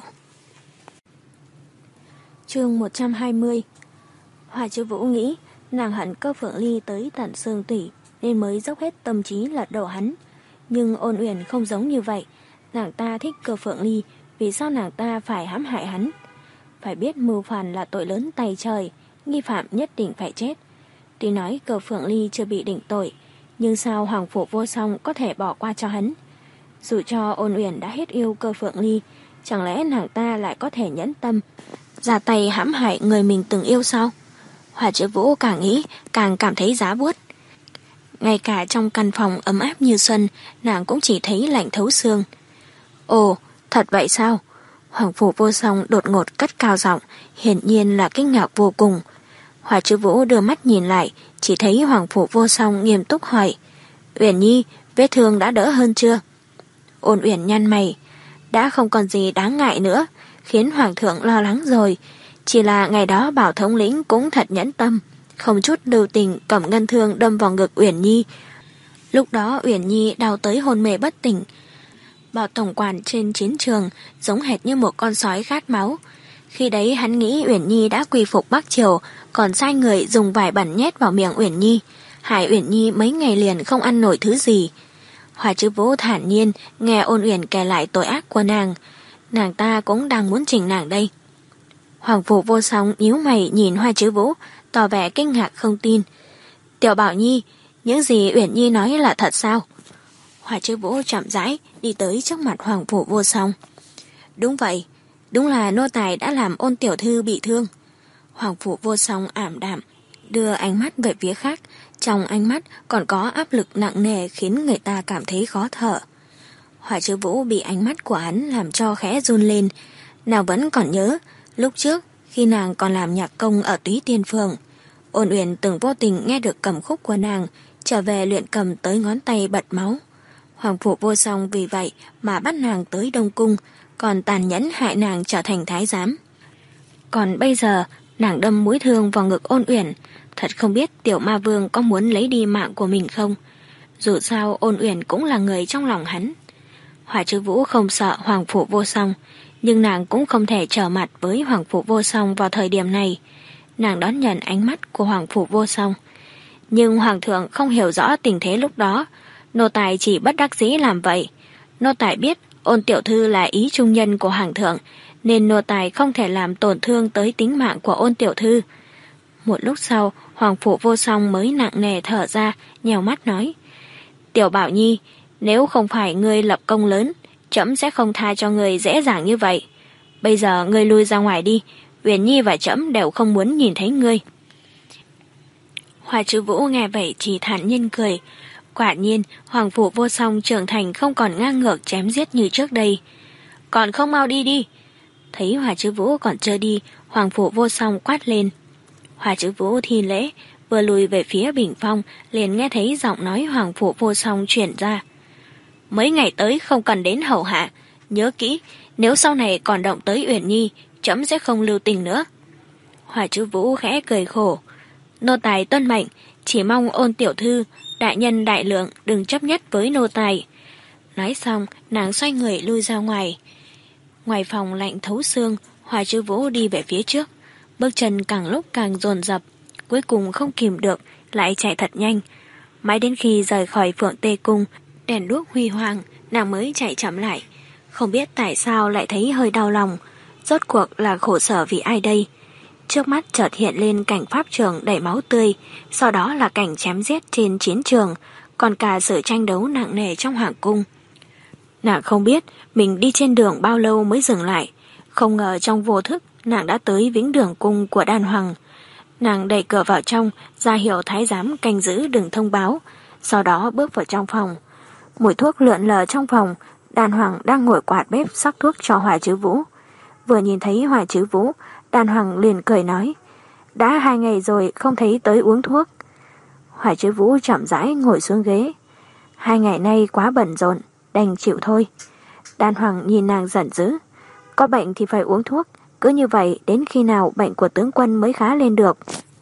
Chương một trăm hai mươi. Hoa Chứ Vũ nghĩ nàng hận Cơ Phượng Ly tới tận xương tủy nên mới dốc hết tâm trí lật đổ hắn. Nhưng Ôn Uyển không giống như vậy. Nàng ta thích Cơ Phượng Ly, vì sao nàng ta phải hãm hại hắn? Phải biết mưu phản là tội lớn tày trời, nghi phạm nhất định phải chết. Tuy nói Cơ Phượng Ly chưa bị định tội, nhưng sao Hoàng Phủ Vô Song có thể bỏ qua cho hắn? Dù cho Ôn Uyển đã hết yêu Cơ Phượng Ly, chẳng lẽ nàng ta lại có thể nhẫn tâm ra tay hãm hại người mình từng yêu sao? Hoa Chứ Vũ càng nghĩ càng cảm thấy giá buốt. Ngay cả trong căn phòng ấm áp như xuân, nàng cũng chỉ thấy lạnh thấu xương. Ồ, thật vậy sao? Hoàng Phủ Vô Song đột ngột cất cao giọng, hiển nhiên là kinh ngạc vô cùng. Hoa Chứ Vũ đưa mắt nhìn lại, chỉ thấy Hoàng Phủ Vô Song nghiêm túc hỏi: Uyển Nhi, vết thương đã đỡ hơn chưa? Ôn Uyển nhăn mày: đã không còn gì đáng ngại nữa, khiến Hoàng thượng lo lắng rồi. Chỉ là ngày đó Bảo thống lĩnh cũng thật nhẫn tâm, không chút lưu tình cầm ngân thương đâm vào ngực Uyển Nhi. Lúc đó Uyển Nhi đau tới hôn mê bất tỉnh. Bảo tổng quản trên chiến trường giống hệt như một con sói khát máu. Khi đấy hắn nghĩ Uyển Nhi đã quy phục Bắc Triều, còn sai người dùng vải bẩn nhét vào miệng Uyển Nhi, hại Uyển Nhi mấy ngày liền không ăn nổi thứ gì. Hoa Chứ Vũ thản nhiên nghe Ôn Uyển kể lại tội ác của nàng. Nàng ta cũng đang muốn chỉnh nàng đây. Hoàng Phủ Vô Song nhíu mày nhìn Hoa Chứ Vũ, tỏ vẻ kinh ngạc không tin. Tiểu Bảo Nhi, những gì Uyển Nhi nói là thật sao? Hoa Chứ Vũ chậm rãi đi tới trước mặt Hoàng Phủ Vô Song. Đúng vậy, đúng là nô tài đã làm Ôn tiểu thư bị thương. Hoàng Phủ Vô Song ảm đạm, đưa ánh mắt về phía khác, trong ánh mắt còn có áp lực nặng nề khiến người ta cảm thấy khó thở. Hoa Chứ Vũ bị ánh mắt của hắn làm cho khẽ run lên. Nàng vẫn còn nhớ, lúc trước khi nàng còn làm nhạc công ở Túy Tiên Phường, Ôn Uyển từng vô tình nghe được cầm khúc của nàng, trở về luyện cầm tới ngón tay bật máu. Hoàng Phủ Vô Song vì vậy mà bắt nàng tới Đông Cung, còn tàn nhẫn hại nàng trở thành thái giám. Còn bây giờ nàng đâm mũi thương vào ngực Ôn Uyển, thật không biết tiểu ma vương có muốn lấy đi mạng của mình không. Dù sao Ôn Uyển cũng là người trong lòng hắn. Hoa Chứ Vũ không sợ Hoàng Phủ Vô Song, nhưng nàng cũng không thể trở mặt với Hoàng Phủ Vô Song vào thời điểm này. Nàng đón nhận ánh mắt của Hoàng Phủ Vô Song. Nhưng Hoàng thượng không hiểu rõ tình thế lúc đó, nô tài chỉ bất đắc dĩ làm vậy. Nô tài biết Ôn tiểu thư là ý trung nhân của Hoàng thượng, nên nô tài không thể làm tổn thương tới tính mạng của Ôn tiểu thư. Một lúc sau, Hoàng Phủ Vô Song mới nặng nề thở ra, nhèo mắt nói: Tiểu Bảo Nhi, nếu không phải ngươi lập công lớn, trẫm sẽ không tha cho ngươi dễ dàng như vậy. Bây giờ ngươi lui ra ngoài đi, Uyển Nhi và trẫm đều không muốn nhìn thấy ngươi. Hoa Chứ Vũ nghe vậy chỉ thản nhiên cười. Quả nhiên Hoàng Phủ Vô Song trưởng thành không còn ngang ngược chém giết như trước đây. Còn không mau đi đi. Thấy Hoa Chứ Vũ còn chưa đi, Hoàng Phủ Vô Song quát lên. Hoa Chứ Vũ thi lễ, vừa lùi về phía bình phong, liền nghe thấy giọng nói Hoàng Phủ Vô Song chuyển ra. Mấy ngày tới không cần đến hầu hạ, nhớ kỹ, nếu sau này còn động tới Uyển Nhi, trẫm sẽ không lưu tình nữa. Hoa Chứ Vũ khẽ cười khổ. Nô tài tuân mệnh, chỉ mong Ôn tiểu thư đại nhân đại lượng đừng chấp nhất với nô tài. Nói xong, nàng xoay người lui ra ngoài. Ngoài phòng lạnh thấu xương, Hoa Chứ Vũ đi về phía trước, bước chân càng lúc càng dồn dập, cuối cùng không kìm được, lại chạy thật nhanh. Mãi đến khi rời khỏi Phượng Tê Cung, đèn đuốc huy hoàng, nàng mới chạy chậm lại. Không biết tại sao lại thấy hơi đau lòng, rốt cuộc là khổ sở vì ai đây? Trước mắt chợt hiện lên cảnh pháp trường đầy máu tươi, sau đó là cảnh chém giết trên chiến trường, còn cả sự tranh đấu nặng nề trong hoàng cung. Nàng không biết mình đi trên đường bao lâu mới dừng lại, không ngờ trong vô thức nàng đã tới Vĩnh Đường cung của Đan Hoàng. Nàng đẩy cửa vào trong, ra hiệu thái giám canh giữ đừng thông báo. sau đó bước vào trong phòng. Mùi thuốc lượn lờ trong phòng, Đan Hoàng đang ngồi quạt bếp sắc thuốc cho Hoài Trứ Vũ. Vừa nhìn thấy Hoài Trứ Vũ, Đan Hoàng liền cười nói, đã hai ngày rồi không thấy tới uống thuốc. Hoài Trứ Vũ chậm rãi ngồi xuống ghế. Hai ngày nay quá bận rộn, đành chịu thôi. Đan Hoàng nhìn nàng giận dữ, có bệnh thì phải uống thuốc, cứ như vậy đến khi nào bệnh của tướng quân mới khá lên được.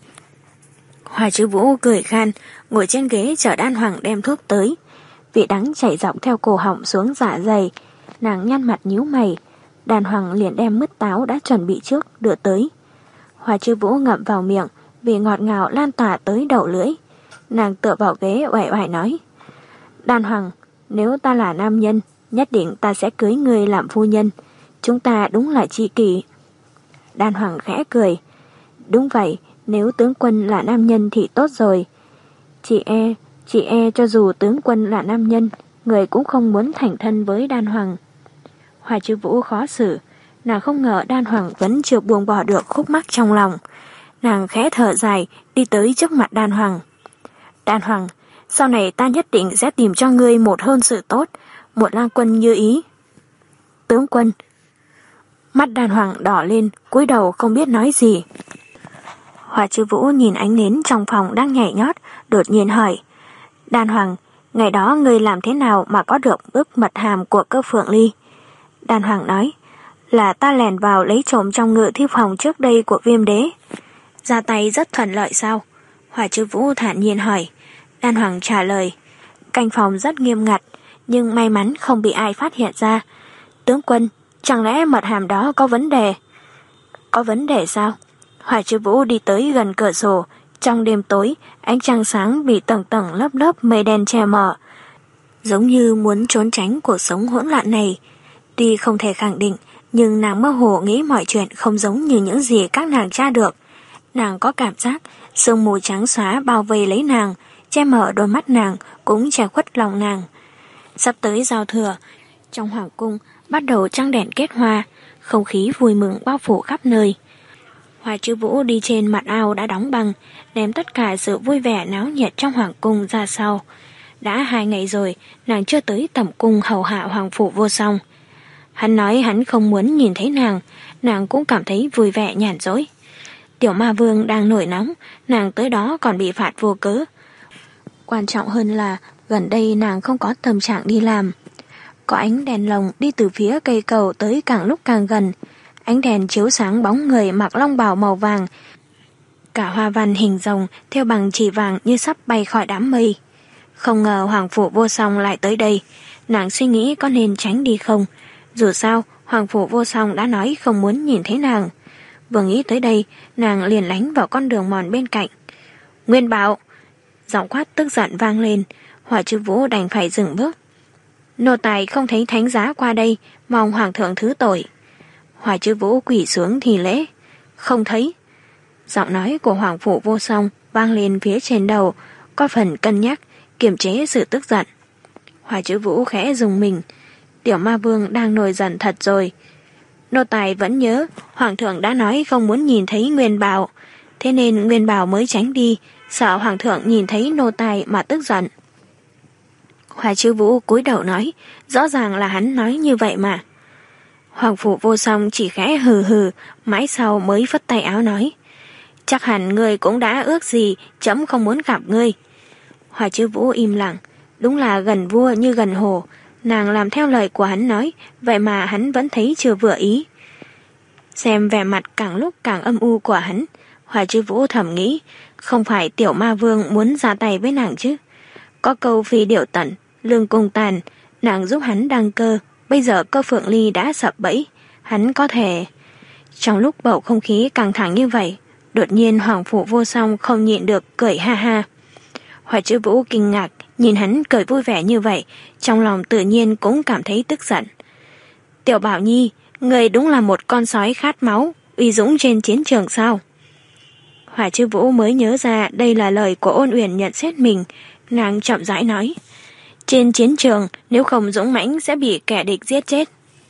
Hoài Trứ Vũ cười khan, ngồi trên ghế chờ Đan Hoàng đem thuốc tới. Vị đắng chảy dọc theo cổ họng xuống dạ dày, nàng nhăn mặt nhíu mày. Đan Hoàng liền đem mứt táo đã chuẩn bị trước đưa tới. Hoài Trứ Vũ ngậm vào miệng, vì ngọt ngào lan tỏa tới đầu lưỡi. Nàng tựa vào ghế oải oải nói, Đan Hoàng, nếu ta là nam nhân, nhất định ta sẽ cưới ngươi làm phu nhân. Chúng ta đúng là tri kỷ. Đan Hoàng khẽ cười, đúng vậy, nếu tướng quân là nam nhân thì tốt rồi. Chị e, chị e cho dù tướng quân là nam nhân, người cũng không muốn thành thân với Đan Hoàng. Hoài Trứ Vũ khó xử, nàng không ngờ Đan Hoàng vẫn chưa buông bỏ được khúc mắc trong lòng. Nàng khẽ thở dài, đi tới trước mặt Đan Hoàng. Đan Hoàng, sau này ta nhất định sẽ tìm cho ngươi một hôn sự tốt, một lang quân như ý. Tướng quân. Mắt Đan Hoàng đỏ lên, cúi đầu không biết nói gì. Hoài Trứ Vũ nhìn ánh nến trong phòng đang nhảy nhót, đột nhiên hỏi, Đan Hoàng, ngày đó ngươi làm thế nào mà có được bức mật hàm của Cơ Phượng Ly? Đan Hoàng nói, là ta lèn vào lấy trộm trong ngự thi phòng trước đây của Viêm Đế. Ra tay rất thuận lợi sao? Hoài Trứ Vũ thản nhiên hỏi. Đan Hoàng trả lời, canh phòng rất nghiêm ngặt, nhưng may mắn không bị ai phát hiện ra. Tướng quân, chẳng lẽ mật hàm đó có vấn đề? Có vấn đề sao? Hoài Trứ Vũ đi tới gần cửa sổ. Trong đêm tối, ánh trăng sáng bị tầng tầng lớp lớp mây đen che mờ, giống như muốn trốn tránh cuộc sống hỗn loạn này. Tuy không thể khẳng định, nhưng nàng mơ hồ nghĩ mọi chuyện không giống như những gì các nàng tra được. Nàng có cảm giác sương mù trắng xóa bao vây lấy nàng, che mở đôi mắt nàng, cũng che khuất lòng nàng. Sắp tới giao thừa, trong hoàng cung bắt đầu trăng đèn kết hoa, không khí vui mừng bao phủ khắp nơi. Hoài Trứ Vũ đi trên mặt ao đã đóng băng, đem tất cả sự vui vẻ náo nhiệt trong hoàng cung ra sau. Đã hai ngày rồi, nàng chưa tới tẩm cung hầu hạ hoàng phủ Vô Song. Hắn nói hắn không muốn nhìn thấy nàng, nàng cũng cảm thấy vui vẻ nhàn rỗi. Tiểu Ma Vương đang nổi nóng, nàng tới đó còn bị phạt vô cớ. Quan trọng hơn là gần đây nàng không có tâm trạng đi làm. Có ánh đèn lồng đi từ phía cây cầu tới càng lúc càng gần. Ánh đèn chiếu sáng bóng người mặc long bào màu vàng. Cả hoa văn hình rồng theo bằng chỉ vàng như sắp bay khỏi đám mây. Không ngờ hoàng phủ Vô Song lại tới đây. Nàng suy nghĩ có nên tránh đi không. Dù sao, hoàng phủ Vô Song đã nói không muốn nhìn thấy nàng. Vừa nghĩ tới đây, nàng liền lánh vào con đường mòn bên cạnh. Nguyên Bảo! Giọng quát tức giận vang lên. Hoài Trứ Vũ đành phải dừng bước. Nô tài không thấy thánh giá qua đây, mong hoàng thượng thứ tội. Hoài Trứ Vũ quỳ xuống thì lễ. Không thấy. Giọng nói của hoàng phủ Vô Song vang lên phía trên đầu, có phần cân nhắc, kiềm chế sự tức giận. Hoài Trứ Vũ khẽ dùng mình. Tiểu Ma Vương đang nổi giận thật rồi. Nô tài vẫn nhớ, hoàng thượng đã nói không muốn nhìn thấy Nguyên Bảo, thế nên Nguyên Bảo mới tránh đi, sợ hoàng thượng nhìn thấy nô tài mà tức giận. Hoài Trứ Vũ cúi đầu nói, rõ ràng là hắn nói như vậy mà. Hoàng phủ Vô Song chỉ khẽ hừ hừ, mãi sau mới phất tay áo nói, chắc hẳn ngươi cũng đã ước gì, trẫm không muốn gặp ngươi. Hoài Trứ Vũ im lặng, đúng là gần vua như gần hồ. Nàng làm theo lời của hắn nói, vậy mà hắn vẫn thấy chưa vừa ý. Xem vẻ mặt càng lúc càng âm u của hắn, Hoài Trứ Vũ thầm nghĩ, không phải Tiểu Ma Vương muốn ra tay với nàng chứ. Có câu phi điệu tận, lương cung tàn, nàng giúp hắn đăng cơ, bây giờ Cơ Phượng Ly đã sập bẫy, hắn có thể... Trong lúc bầu không khí căng thẳng như vậy, đột nhiên hoàng phủ Vô Song không nhịn được cười ha ha. Hoài Trứ Vũ kinh ngạc, nhìn hắn cười vui vẻ như vậy, trong lòng tự nhiên cũng cảm thấy tức giận. Tiểu Bảo Nhi, người đúng là một con sói khát máu, uy dũng trên chiến trường sao? Hoài Trứ Vũ mới nhớ ra đây là lời của Ôn Uyển nhận xét mình, nàng chậm rãi nói. Trên chiến trường, nếu không dũng mãnh sẽ bị kẻ địch giết chết.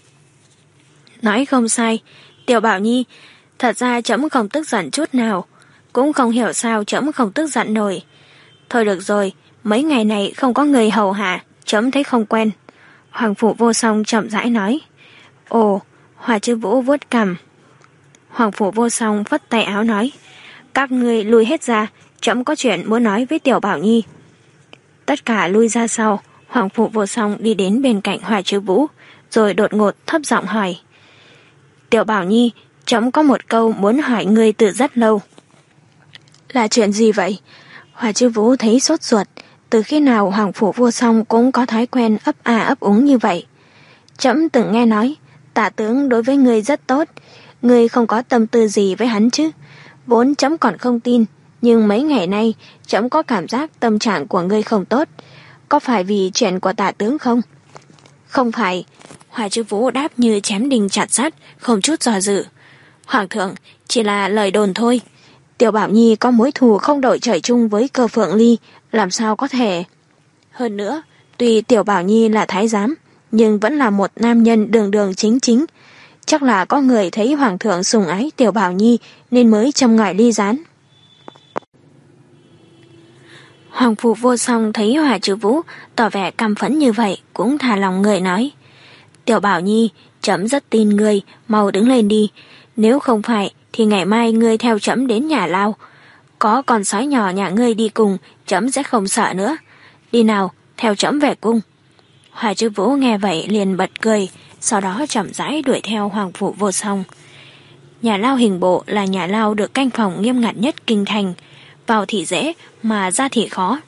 Nói không sai, Tiểu Bảo Nhi, thật ra trẫm không tức giận chút nào, cũng không hiểu sao trẫm không tức giận nổi. Thôi được rồi, Mấy ngày này không có người hầu hạ, chấm thấy không quen. Hoàng Phủ Vô Song chậm rãi nói. Ồ, Hòa Chư Vũ vuốt cằm. Hoàng Phủ Vô Song phất tay áo nói. Các ngươi lui hết ra, chấm có chuyện muốn nói với Tiểu Bảo Nhi. Tất cả lui ra sau, Hoàng Phủ Vô Song đi đến bên cạnh Hòa Chư Vũ, rồi đột ngột thấp giọng hỏi. Tiểu Bảo Nhi, chấm có một câu muốn hỏi ngươi từ rất lâu. Là chuyện gì vậy? Hòa Chư Vũ thấy sốt ruột. Từ khi nào Hoàng Phủ Vô Song cũng có thói quen ấp à ấp úng như vậy? Trẫm từng nghe nói, Tả tướng đối với ngươi rất tốt, ngươi không có tâm tư gì với hắn chứ? Vốn trẫm còn không tin, nhưng mấy ngày nay trẫm có cảm giác tâm trạng của ngươi không tốt. Có phải vì chuyện của Tả tướng không? Không phải. Hòa Chư Vũ đáp như chém đinh chặt sắt, không chút do dự. Hoàng thượng, chỉ là lời đồn thôi. Tiểu Bảo Nhi có mối thù không đội trời chung với Cơ Phượng Ly, làm sao có thể? Hơn nữa, tuy Tiểu Bảo Nhi là thái giám, nhưng vẫn là một nam nhân đường đường chính chính. Chắc là có người thấy Hoàng thượng sủng ái Tiểu Bảo Nhi nên mới châm ngòi ly gián. Hoàng Phủ Vô Song thấy Hòa Chư Vũ tỏ vẻ căm phẫn như vậy, cũng thả lòng người nói. Tiểu Bảo Nhi, trẫm rất tin ngươi, mau đứng lên đi. Nếu không phải thì ngày mai ngươi theo trẫm đến nhà lao. Có con sói nhỏ nhà ngươi đi cùng, trẫm sẽ không sợ nữa. Đi nào, theo trẫm về cung. Hòa Chư Vũ nghe vậy liền bật cười, sau đó chậm rãi đuổi theo Hoàng Phủ Vô Song. Nhà lao Hình Bộ là nhà lao được canh phòng nghiêm ngặt nhất kinh thành. Vào thì dễ mà ra thì khó.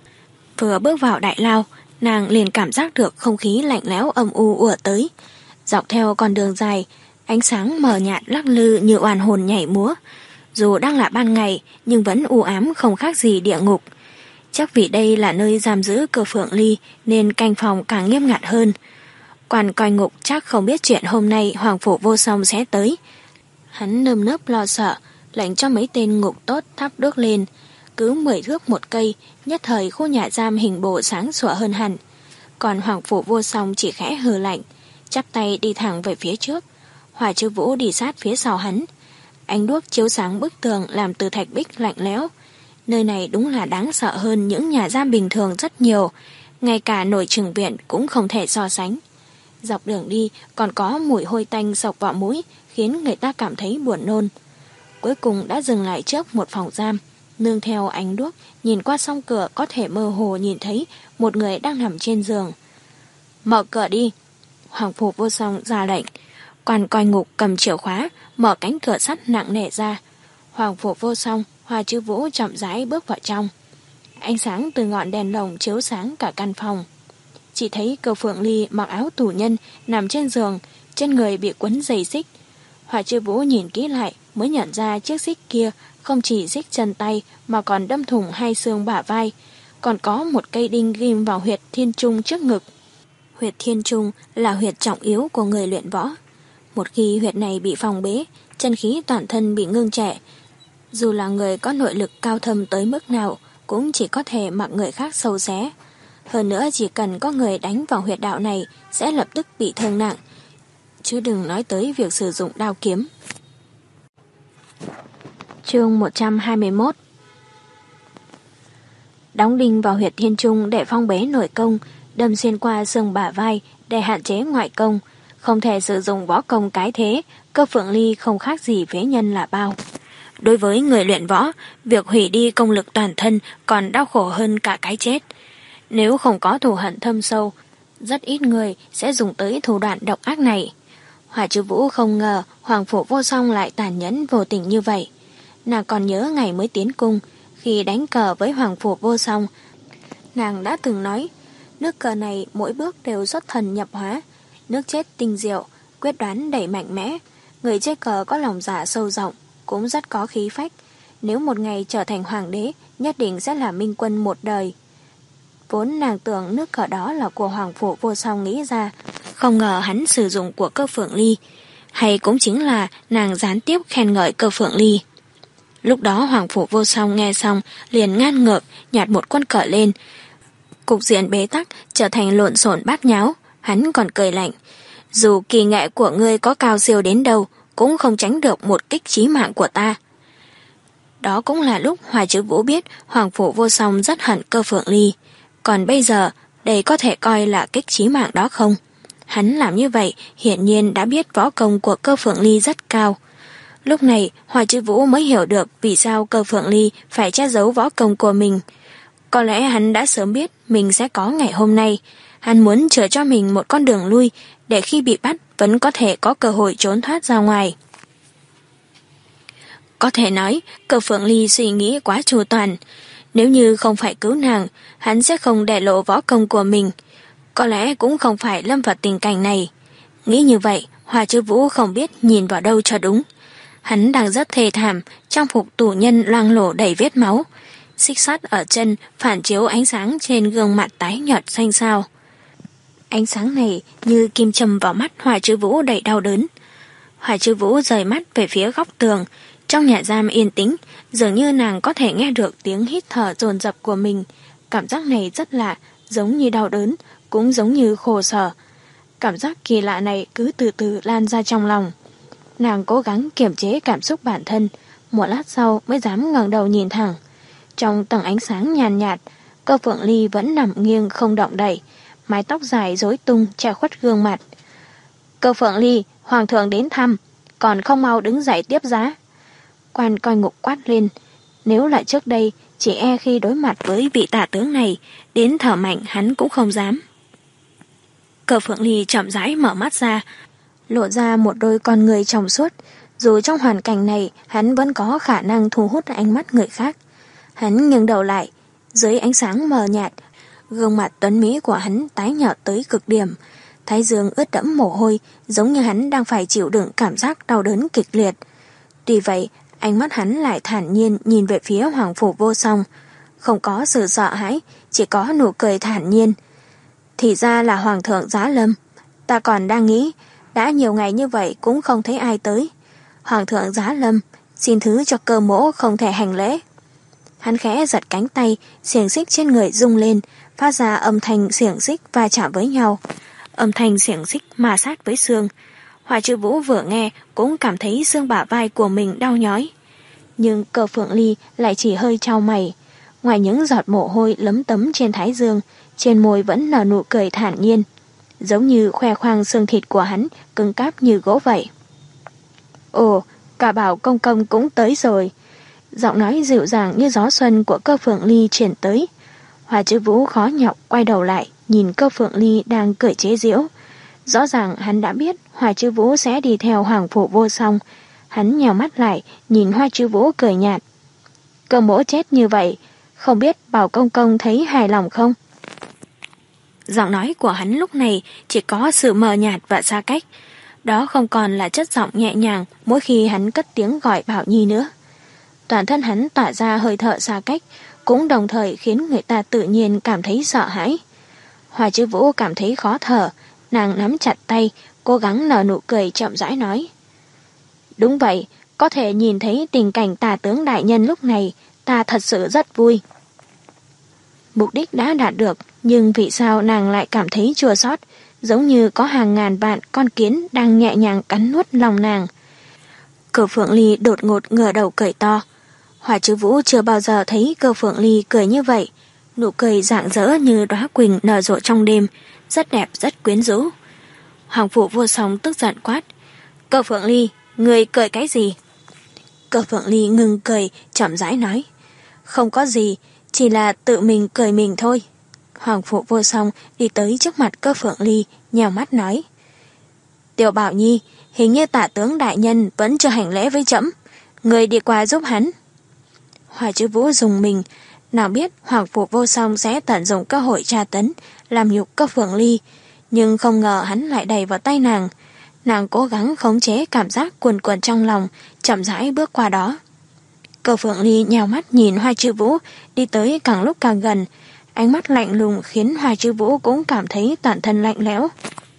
Vừa bước vào đại lao, nàng liền cảm giác được không khí lạnh lẽo âm u ùa tới. Dọc theo con đường dài, ánh sáng mờ nhạt lắc lư như oan hồn nhảy múa. Dù đang là ban ngày nhưng vẫn u ám không khác gì địa ngục. Chắc vì đây là nơi giam giữ Cơ Phượng Ly nên canh phòng càng nghiêm ngặt hơn. Quan coi ngục chắc không biết chuyện hôm nay Hoàng Phủ Vô Song sẽ tới. Hắn nơm nớp lo sợ, lệnh cho mấy tên ngục tốt thắp đuốc lên. Cứ mười thước một cây, nhất thời khu nhà giam Hình Bộ sáng sủa hơn hẳn. Còn Hoàng Phủ Vô Song chỉ khẽ hừ lạnh, chắp tay đi thẳng về phía trước. Hòa Chư Vũ đi sát phía sau hắn. Ánh đuốc chiếu sáng bức tường làm từ thạch bích lạnh lẽo. Nơi này đúng là đáng sợ hơn những nhà giam bình thường rất nhiều, ngay cả nồi trừng viện cũng không thể so sánh. Dọc đường đi còn có mùi hôi tanh sộc vào mũi, khiến người ta cảm thấy buồn nôn. Cuối cùng đã dừng lại trước một phòng giam. Nương theo ánh đuốc, nhìn qua song cửa có thể mơ hồ nhìn thấy một người đang nằm trên giường. Mở cửa đi. Hoàng Phủ Vô Song ra lệnh. Quan coi ngục cầm chìa khóa, mở cánh cửa sắt nặng nề ra. Hoàng Phủ Vô Song, Hòa Chư Vũ chậm rãi bước vào trong. Ánh sáng từ ngọn đèn lồng chiếu sáng cả căn phòng. Chỉ thấy Cơ Phượng Ly mặc áo tù nhân nằm trên giường, trên người bị quấn dây xích. Hòa Chư Vũ nhìn kỹ lại mới nhận ra chiếc xích kia không chỉ xích chân tay mà còn đâm thủng hai xương bả vai, còn có một cây đinh ghim vào huyệt thiên trung trước ngực. Huyệt thiên trung là huyệt trọng yếu của người luyện võ. Một khi huyệt này bị phong bế, chân khí toàn thân bị ngưng trệ. Dù là người có nội lực cao thâm tới mức nào cũng chỉ có thể mặc người khác sâu xé. Hơn nữa chỉ cần có người đánh vào huyệt đạo này sẽ lập tức bị thương nặng, chứ đừng nói tới việc sử dụng đao kiếm. Chương một trăm hai mươi mốt. Đóng đinh vào huyệt thiên trung để phong bế nội công, đâm xuyên qua xương bả vai để hạn chế ngoại công, không thể sử dụng võ công cái thế. Cơ Phượng Ly không khác gì phế nhân là bao. Đối với người luyện võ, việc hủy đi công lực toàn thân còn đau khổ hơn cả cái chết. Nếu không có thù hận thâm sâu, rất ít người sẽ dùng tới thủ đoạn độc ác này. Hòa Chư Vũ không ngờ Hoàng Phủ Vô Song lại tàn nhẫn vô tình như vậy. Nàng còn nhớ ngày mới tiến cung, khi đánh cờ với Hoàng Phủ Vô Song, nàng đã từng nói, nước cờ này mỗi bước đều xuất thần nhập hóa, nước chết tinh diệu, quyết đoán đầy mạnh mẽ. Người chơi cờ có lòng dạ sâu rộng, cũng rất có khí phách. Nếu một ngày trở thành hoàng đế, nhất định sẽ là minh quân một đời. Vốn nàng tưởng nước cờ đó là của Hoàng Phủ Vô Song nghĩ ra, không ngờ hắn sử dụng của Cơ Phượng Ly, hay cũng chính là nàng gián tiếp khen ngợi Cơ Phượng Ly. Lúc đó Hoàng Phủ Vô Song nghe xong liền ngang ngược nhặt một con cờ lên. Cục diện bế tắc trở thành lộn xộn bát nháo. Hắn còn cười lạnh, dù kỳ nghệ của ngươi có cao siêu đến đâu cũng không tránh được một kích chí mạng của ta. Đó cũng là lúc Hòa Chư Vũ biết Hoàng Phủ Vô Song rất hận Cơ Phượng Ly. Còn bây giờ, đây có thể coi là kích chí mạng đó không? Hắn làm như vậy hiển nhiên đã biết võ công của Cơ Phượng Ly rất cao. Lúc này, Hoa Chư Vũ mới hiểu được vì sao Cơ Phượng Ly phải che giấu võ công của mình. Có lẽ hắn đã sớm biết mình sẽ có ngày hôm nay. Hắn muốn chờ cho mình một con đường lui để khi bị bắt vẫn có thể có cơ hội trốn thoát ra ngoài. Có thể nói, Cơ Phượng Ly suy nghĩ quá chu toàn. Nếu như không phải cứu nàng, hắn sẽ không để lộ võ công của mình. Có lẽ cũng không phải lâm vào tình cảnh này. Nghĩ như vậy, Hoa Chư Vũ không biết nhìn vào đâu cho đúng. Hắn đang rất thê thảm, trang phục tù nhân loang lổ đầy vết máu. Xích sắt ở chân phản chiếu ánh sáng trên gương mặt tái nhợt xanh xao. Ánh sáng này như kim châm vào mắt Hoa Chư Vũ đầy đau đớn. Hoa Chư Vũ rời mắt về phía góc tường. Trong nhà giam yên tĩnh, dường như nàng có thể nghe được tiếng hít thở dồn dập của mình. Cảm giác này rất lạ, giống như đau đớn, cũng giống như khổ sở. Cảm giác kỳ lạ này cứ từ từ lan ra trong lòng. Nàng cố gắng kiềm chế cảm xúc bản thân, một lát sau mới dám ngẩng đầu nhìn thẳng. Trong tầng ánh sáng nhàn nhạt, Cơ Phượng Ly vẫn nằm nghiêng không động đậy, mái tóc dài rối tung che khuất gương mặt. Cơ Phượng Ly, hoàng thượng đến thăm, còn không mau đứng dậy tiếp giá. Quan coi ngục quát lên, nếu lại trước đây, chỉ e khi đối mặt với vị tả tướng này, đến thở mạnh hắn cũng không dám. Cơ Phượng Ly chậm rãi mở mắt ra, lộ ra một đôi con người trong suốt. Dù trong hoàn cảnh này, hắn vẫn có khả năng thu hút ánh mắt người khác. Hắn nghiêng đầu lại, dưới ánh sáng mờ nhạt, gương mặt tuấn mỹ của hắn tái nhợt tới cực điểm. Thái dương ướt đẫm mồ hôi, giống như hắn đang phải chịu đựng cảm giác đau đớn kịch liệt. Tuy vậy, ánh mắt hắn lại thản nhiên nhìn về phía Hoàng Phủ Vô Song. Không có sự sợ hãi, chỉ có nụ cười thản nhiên. Thì ra là Hoàng thượng Giá Lâm. Ta còn đang nghĩ, đã nhiều ngày như vậy cũng không thấy ai tới. Hoàng thượng Giá Lâm, xin thứ cho Cơ mỗ không thể hành lễ. Hắn khẽ giật cánh tay, xiềng xích trên người rung lên, phát ra âm thanh xiềng xích va chạm với nhau. Âm thanh xiềng xích ma sát với xương. Hoa Chư Vũ vừa nghe cũng cảm thấy xương bả vai của mình đau nhói. Nhưng Cơ Phượng Ly lại chỉ hơi chau mày. Ngoài những giọt mồ hôi lấm tấm trên thái dương, trên môi vẫn nở nụ cười thản nhiên, giống như khoe khoang xương thịt của hắn cứng cáp như gỗ vậy. Ồ, cả Bảo công công cũng tới rồi. Giọng nói dịu dàng như gió xuân của Cơ Phượng Ly truyền tới. Hoa Chư Vũ khó nhọc quay đầu lại, nhìn Cơ Phượng Ly đang cười chế giễu. Rõ ràng hắn đã biết Hoa Chư Vũ sẽ đi theo Hoàng Phủ Vô Song. Hắn nhèo mắt lại, nhìn Hoa Chư Vũ cười nhạt. Cơ mỗ chết như vậy, không biết Bảo công công thấy hài lòng không? Giọng nói của hắn lúc này chỉ có sự mờ nhạt và xa cách. Đó không còn là chất giọng nhẹ nhàng mỗi khi hắn cất tiếng gọi Bảo Nhi nữa. Toàn thân hắn tỏa ra hơi thở xa cách, cũng đồng thời khiến người ta tự nhiên cảm thấy sợ hãi. Hoa Chư Vũ cảm thấy khó thở, nàng nắm chặt tay, cố gắng nở nụ cười chậm rãi nói. Đúng vậy, có thể nhìn thấy tình cảnh tả tướng đại nhân lúc này, ta thật sự rất vui. Mục đích đã đạt được, nhưng vì sao nàng lại cảm thấy chua xót, giống như có hàng ngàn vạn con kiến đang nhẹ nhàng cắn nuốt lòng nàng. Cơ Phượng Ly đột ngột ngửa đầu cười to. Hoa Chư Vũ chưa bao giờ thấy Cơ Phượng Ly cười như vậy, nụ cười rạng rỡ như đóa quỳnh nở rộ trong đêm, rất đẹp rất quyến rũ. Hoàng Phủ Vô Song tức giận quát, Cơ Phượng Ly, người cười cái gì? Cơ Phượng Ly ngừng cười, chậm rãi nói, không có gì, chỉ là tự mình cười mình thôi. Hoàng Phủ Vô Song đi tới trước mặt Cơ Phượng Ly, nhèo mắt nói, Tiểu Bảo Nhi, hình như tả tướng đại nhân vẫn chưa hành lễ với trẫm, người đi qua giúp hắn. Hoa Chư Vũ dùng mình, nào biết Hoàng Phủ Vô Song sẽ tận dụng cơ hội tra tấn, làm nhục Cơ Phượng Ly, nhưng không ngờ hắn lại đẩy vào tay nàng. Nàng cố gắng khống chế cảm giác cuồn cuộn trong lòng, chậm rãi bước qua đó. Cơ Phượng Ly nhào mắt nhìn Hoa Chư Vũ đi tới càng lúc càng gần, ánh mắt lạnh lùng khiến Hoa Chư Vũ cũng cảm thấy toàn thân lạnh lẽo.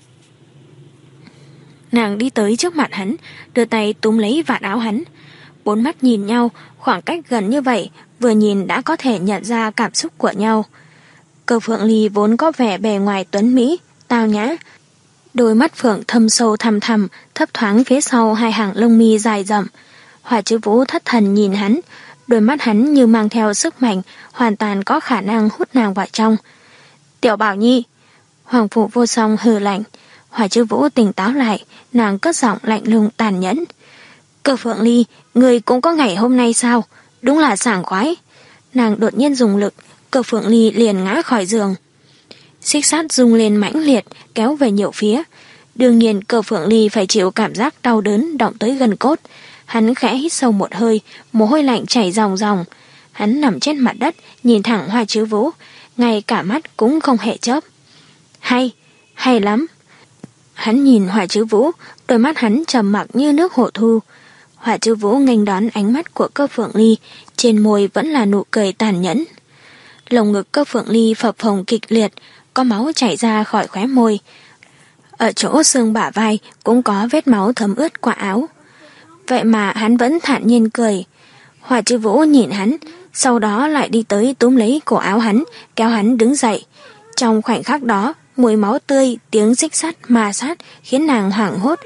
Nàng đi tới trước mặt hắn, đưa tay túm lấy vạt áo hắn. Bốn mắt nhìn nhau, khoảng cách gần như vậy, vừa nhìn đã có thể nhận ra cảm xúc của nhau. Cơ Phượng Ly vốn có vẻ bề ngoài tuấn mỹ, tao nhã. Đôi mắt phượng thâm sâu thăm thẳm, thấp thoáng phía sau hai hàng lông mi dài rậm. Hoa Chư Vũ thất thần nhìn hắn, đôi mắt hắn như mang theo sức mạnh, hoàn toàn có khả năng hút nàng vào trong. Tiểu Bảo Nhi. Hoàng Phủ Vô Song hừ lạnh. Hỏa Chư Vũ tỉnh táo lại, nàng cất giọng lạnh lùng tàn nhẫn. Cơ Phượng Ly, người cũng có ngày hôm nay sao? Đúng là sảng khoái. Nàng đột nhiên dùng lực, Cơ Phượng Ly liền ngã khỏi giường. Xích sắt rung lên mãnh liệt, kéo về nhiều phía. Đương nhiên Cơ Phượng Ly phải chịu cảm giác đau đớn động tới gần cốt. Hắn khẽ hít sâu một hơi, mồ hôi lạnh chảy ròng ròng. Hắn nằm trên mặt đất, nhìn thẳng Hỏa Chư Vũ, ngay cả mắt cũng không hề chớp. Hay, hay lắm. Hắn nhìn Hỏa Chư Vũ, đôi mắt hắn trầm mặc như nước hồ thu. Hỏa Chư Vũ nghênh đón ánh mắt của Cơ Phượng Ly, trên môi vẫn là nụ cười tàn nhẫn. Lồng ngực Cơ Phượng Ly phập phồng kịch liệt, có máu chảy ra khỏi khóe môi. Ở chỗ xương bả vai cũng có vết máu thấm ướt qua áo. Vậy mà hắn vẫn thản nhiên cười. Hỏa Chư Vũ nhìn hắn, sau đó lại đi tới túm lấy cổ áo hắn, kéo hắn đứng dậy. Trong khoảnh khắc đó, mùi máu tươi, tiếng xích sắt ma sát khiến nàng hoảng hốt.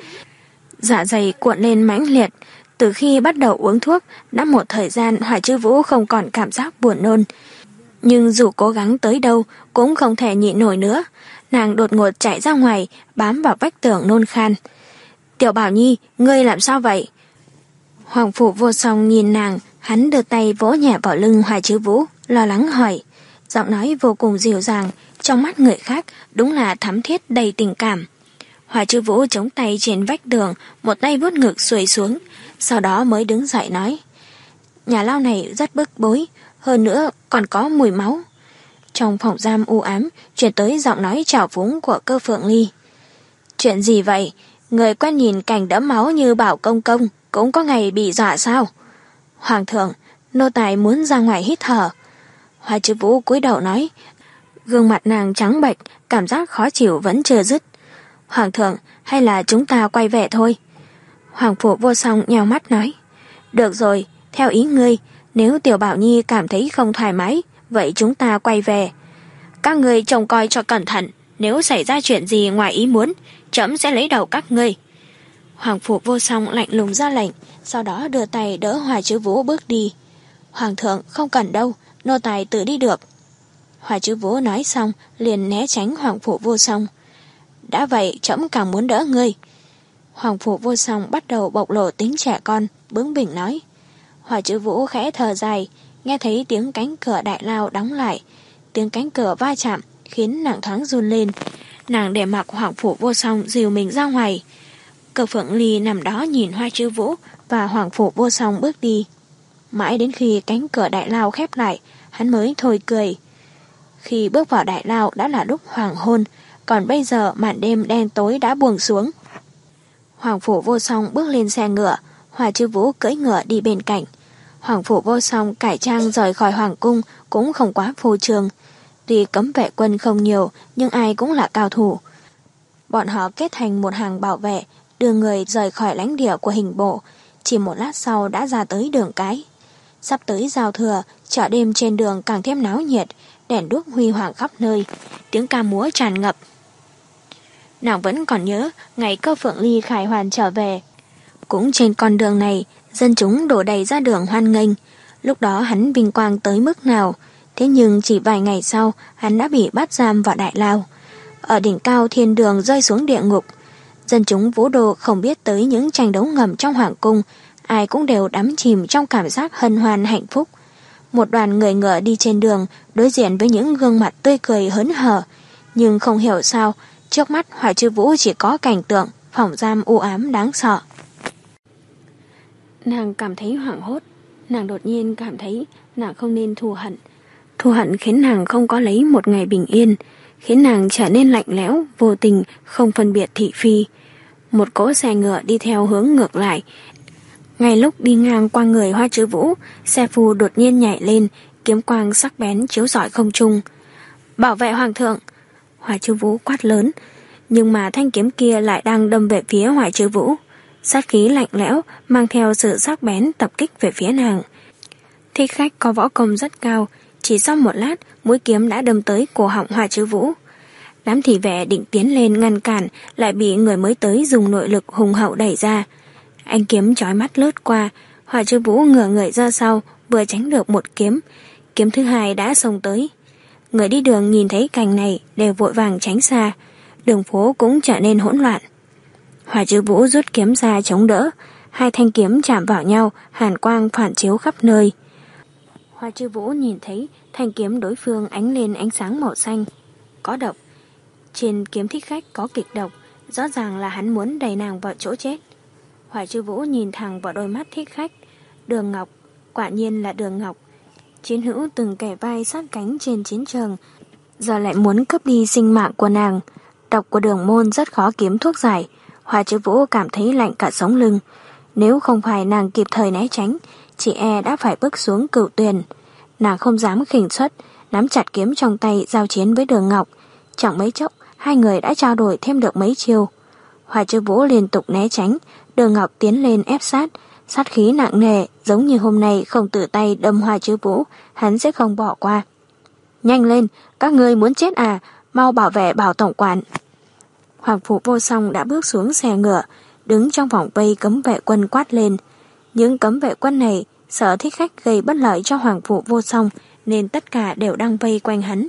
Dạ dày cuộn lên mãnh liệt. Từ khi bắt đầu uống thuốc, đã một thời gian Hỏa Chư Vũ không còn cảm giác buồn nôn. Nhưng dù cố gắng tới đâu cũng không thể nhịn nổi nữa. Nàng đột ngột chạy ra ngoài, bám vào vách tường nôn khan. Tiểu Bảo Nhi, ngươi làm sao vậy? Hoàng Phủ Vô Song nhìn nàng, hắn đưa tay vỗ nhẹ vào lưng Hỏa Chư Vũ, lo lắng hỏi. Giọng nói vô cùng dịu dàng, trong mắt người khác đúng là thắm thiết đầy tình cảm. Hỏa Chư Vũ chống tay trên vách tường, một tay vuốt ngực xuôi xuống, sau đó mới đứng dậy nói. Nhà lao này rất bức bối, hơn nữa còn có mùi máu. Trong phòng giam u ám, chuyển tới giọng nói trào phúng của Cơ Phượng Ly. Chuyện gì vậy? Người quen nhìn cảnh đẫm máu như Bảo Công Công, cũng có ngày bị dọa sao? Hoàng thượng, nô tài muốn ra ngoài hít thở. Hỏa Chư Vũ cúi đầu nói. Gương mặt nàng trắng bệch, cảm giác khó chịu vẫn chưa dứt. Hoàng thượng, hay là chúng ta quay về thôi? Hoàng Phủ Vô Song nheo mắt nói. Được rồi, theo ý ngươi, nếu Tiểu Bảo Nhi cảm thấy không thoải mái, vậy chúng ta quay về. Các ngươi trông coi cho cẩn thận, nếu xảy ra chuyện gì ngoài ý muốn, trẫm sẽ lấy đầu các ngươi. Hoàng Phủ Vô Song lạnh lùng ra lệnh, sau đó đưa tay đỡ Hỏa Chư Vũ bước đi. Hoàng thượng, không cần đâu, nô tài tự đi được. Hỏa Chư Vũ nói xong, liền né tránh Hoàng Phủ Vô Song. Đã vậy, trẫm càng muốn đỡ ngươi. Hoàng Phủ Vô Song bắt đầu bộc lộ tính trẻ con, bướng bỉnh nói. Hỏa Chư Vũ khẽ thở dài, nghe thấy tiếng cánh cửa đại lao đóng lại. Tiếng cánh cửa va chạm khiến nàng thoáng run lên. Nàng để mặc Hoàng Phủ Vô Song dìu mình ra ngoài. Cơ Phượng Ly nằm đó nhìn Hỏa Chư Vũ và Hoàng Phủ Vô Song bước đi. Mãi đến khi cánh cửa đại lao khép lại, hắn mới thôi cười. Khi bước vào đại lao đã là lúc hoàng hôn, còn bây giờ màn đêm đen tối đã buông xuống. Hoàng Phủ Vô Song bước lên xe ngựa, Hỏa Chư Vũ cưỡi ngựa đi bên cạnh. Hoàng Phủ Vô Song cải trang rời khỏi hoàng cung cũng không quá phô trương. Tuy cấm vệ quân không nhiều, nhưng ai cũng là cao thủ. Bọn họ kết thành một hàng bảo vệ, đưa người rời khỏi lãnh địa của hình bộ. Chỉ một lát sau đã ra tới đường cái. Sắp tới giao thừa, chợ đêm trên đường càng thêm náo nhiệt, đèn đuốc huy hoàng khắp nơi, tiếng ca múa tràn ngập. Nàng vẫn còn nhớ ngày Cơ Phượng Ly khải hoàn trở về. Cũng trên con đường này, dân chúng đổ đầy ra đường hoan nghênh. Lúc đó hắn vinh quang tới mức nào, thế nhưng chỉ vài ngày sau, hắn đã bị bắt giam vào đại lao. Ở đỉnh cao thiên đường rơi xuống địa ngục. Dân chúng Vũ Đô không biết tới những tranh đấu ngầm trong hoàng cung, ai cũng đều đắm chìm trong cảm giác hân hoan hạnh phúc. Một đoàn người ngựa đi trên đường, đối diện với những gương mặt tươi cười hớn hở. Nhưng không hiểu sao, trước mắt Hỏa Chư Vũ chỉ có cảnh tượng phòng giam u ám đáng sợ. Nàng cảm thấy hoảng hốt. Nàng đột nhiên cảm thấy nàng không nên thù hận. Thù hận khiến nàng không có lấy một ngày bình yên, khiến nàng trở nên lạnh lẽo, vô tình, không phân biệt thị phi. Một cỗ xe ngựa đi theo hướng ngược lại. Ngay lúc đi ngang qua người Hỏa Chư Vũ, xe phù đột nhiên nhảy lên, kiếm quang sắc bén chiếu rọi không trung. Bảo vệ hoàng thượng! Hỏa Chư Vũ quát lớn, nhưng mà thanh kiếm kia lại đang đâm về phía Hỏa Chư Vũ. Sát khí lạnh lẽo mang theo sự sắc bén tập kích về phía nàng. Thích khách có võ công rất cao, chỉ sau một lát mũi kiếm đã đâm tới cổ họng Hỏa Chư Vũ. Đám thị vệ định tiến lên ngăn cản, lại bị người mới tới dùng nội lực hùng hậu đẩy ra. Ánh kiếm chói mắt lướt qua, Hỏa Chư Vũ ngửa người ra sau, vừa tránh được một kiếm. Kiếm thứ hai đã xông tới. Người đi đường nhìn thấy cảnh này đều vội vàng tránh xa, đường phố cũng trở nên hỗn loạn. Hỏa Trư Vũ rút kiếm ra chống đỡ, hai thanh kiếm chạm vào nhau, hàn quang phản chiếu khắp nơi. Hỏa Trư Vũ nhìn thấy thanh kiếm đối phương ánh lên ánh sáng màu xanh, có độc. Trên kiếm thích khách có kịch độc, rõ ràng là hắn muốn đẩy nàng vào chỗ chết. Hỏa Trư Vũ nhìn thẳng vào đôi mắt thích khách, Đường Ngọc, quả nhiên là Đường Ngọc. Chiến hữu từng kẻ vai sát cánh trên chiến trường, giờ lại muốn cướp đi sinh mạng của nàng. Độc của Đường môn rất khó kiếm thuốc giải. Hỏa Trư Vũ cảm thấy lạnh cả sống lưng. Nếu không phải nàng kịp thời né tránh, chị e đã phải bước xuống cửu tuyền. Nàng không dám khinh suất, nắm chặt kiếm trong tay giao chiến với Đường Ngọc. Chẳng mấy chốc, hai người đã trao đổi thêm được mấy chiêu. Hỏa Trư Vũ liên tục né tránh, Đường Ngọc tiến lên ép sát, sát khí nặng nề, giống như hôm nay không tự tay đâm Hỏa Trư Vũ, hắn sẽ không bỏ qua. Nhanh lên, các ngươi muốn chết à, mau bảo vệ Bảo tổng quản. Hoàng Phủ Vô Song đã bước xuống xe ngựa, đứng trong vòng vây cấm vệ quân quát lên. Những cấm vệ quân này sợ thích khách gây bất lợi cho Hoàng Phủ Vô Song, nên tất cả đều đang vây quanh hắn.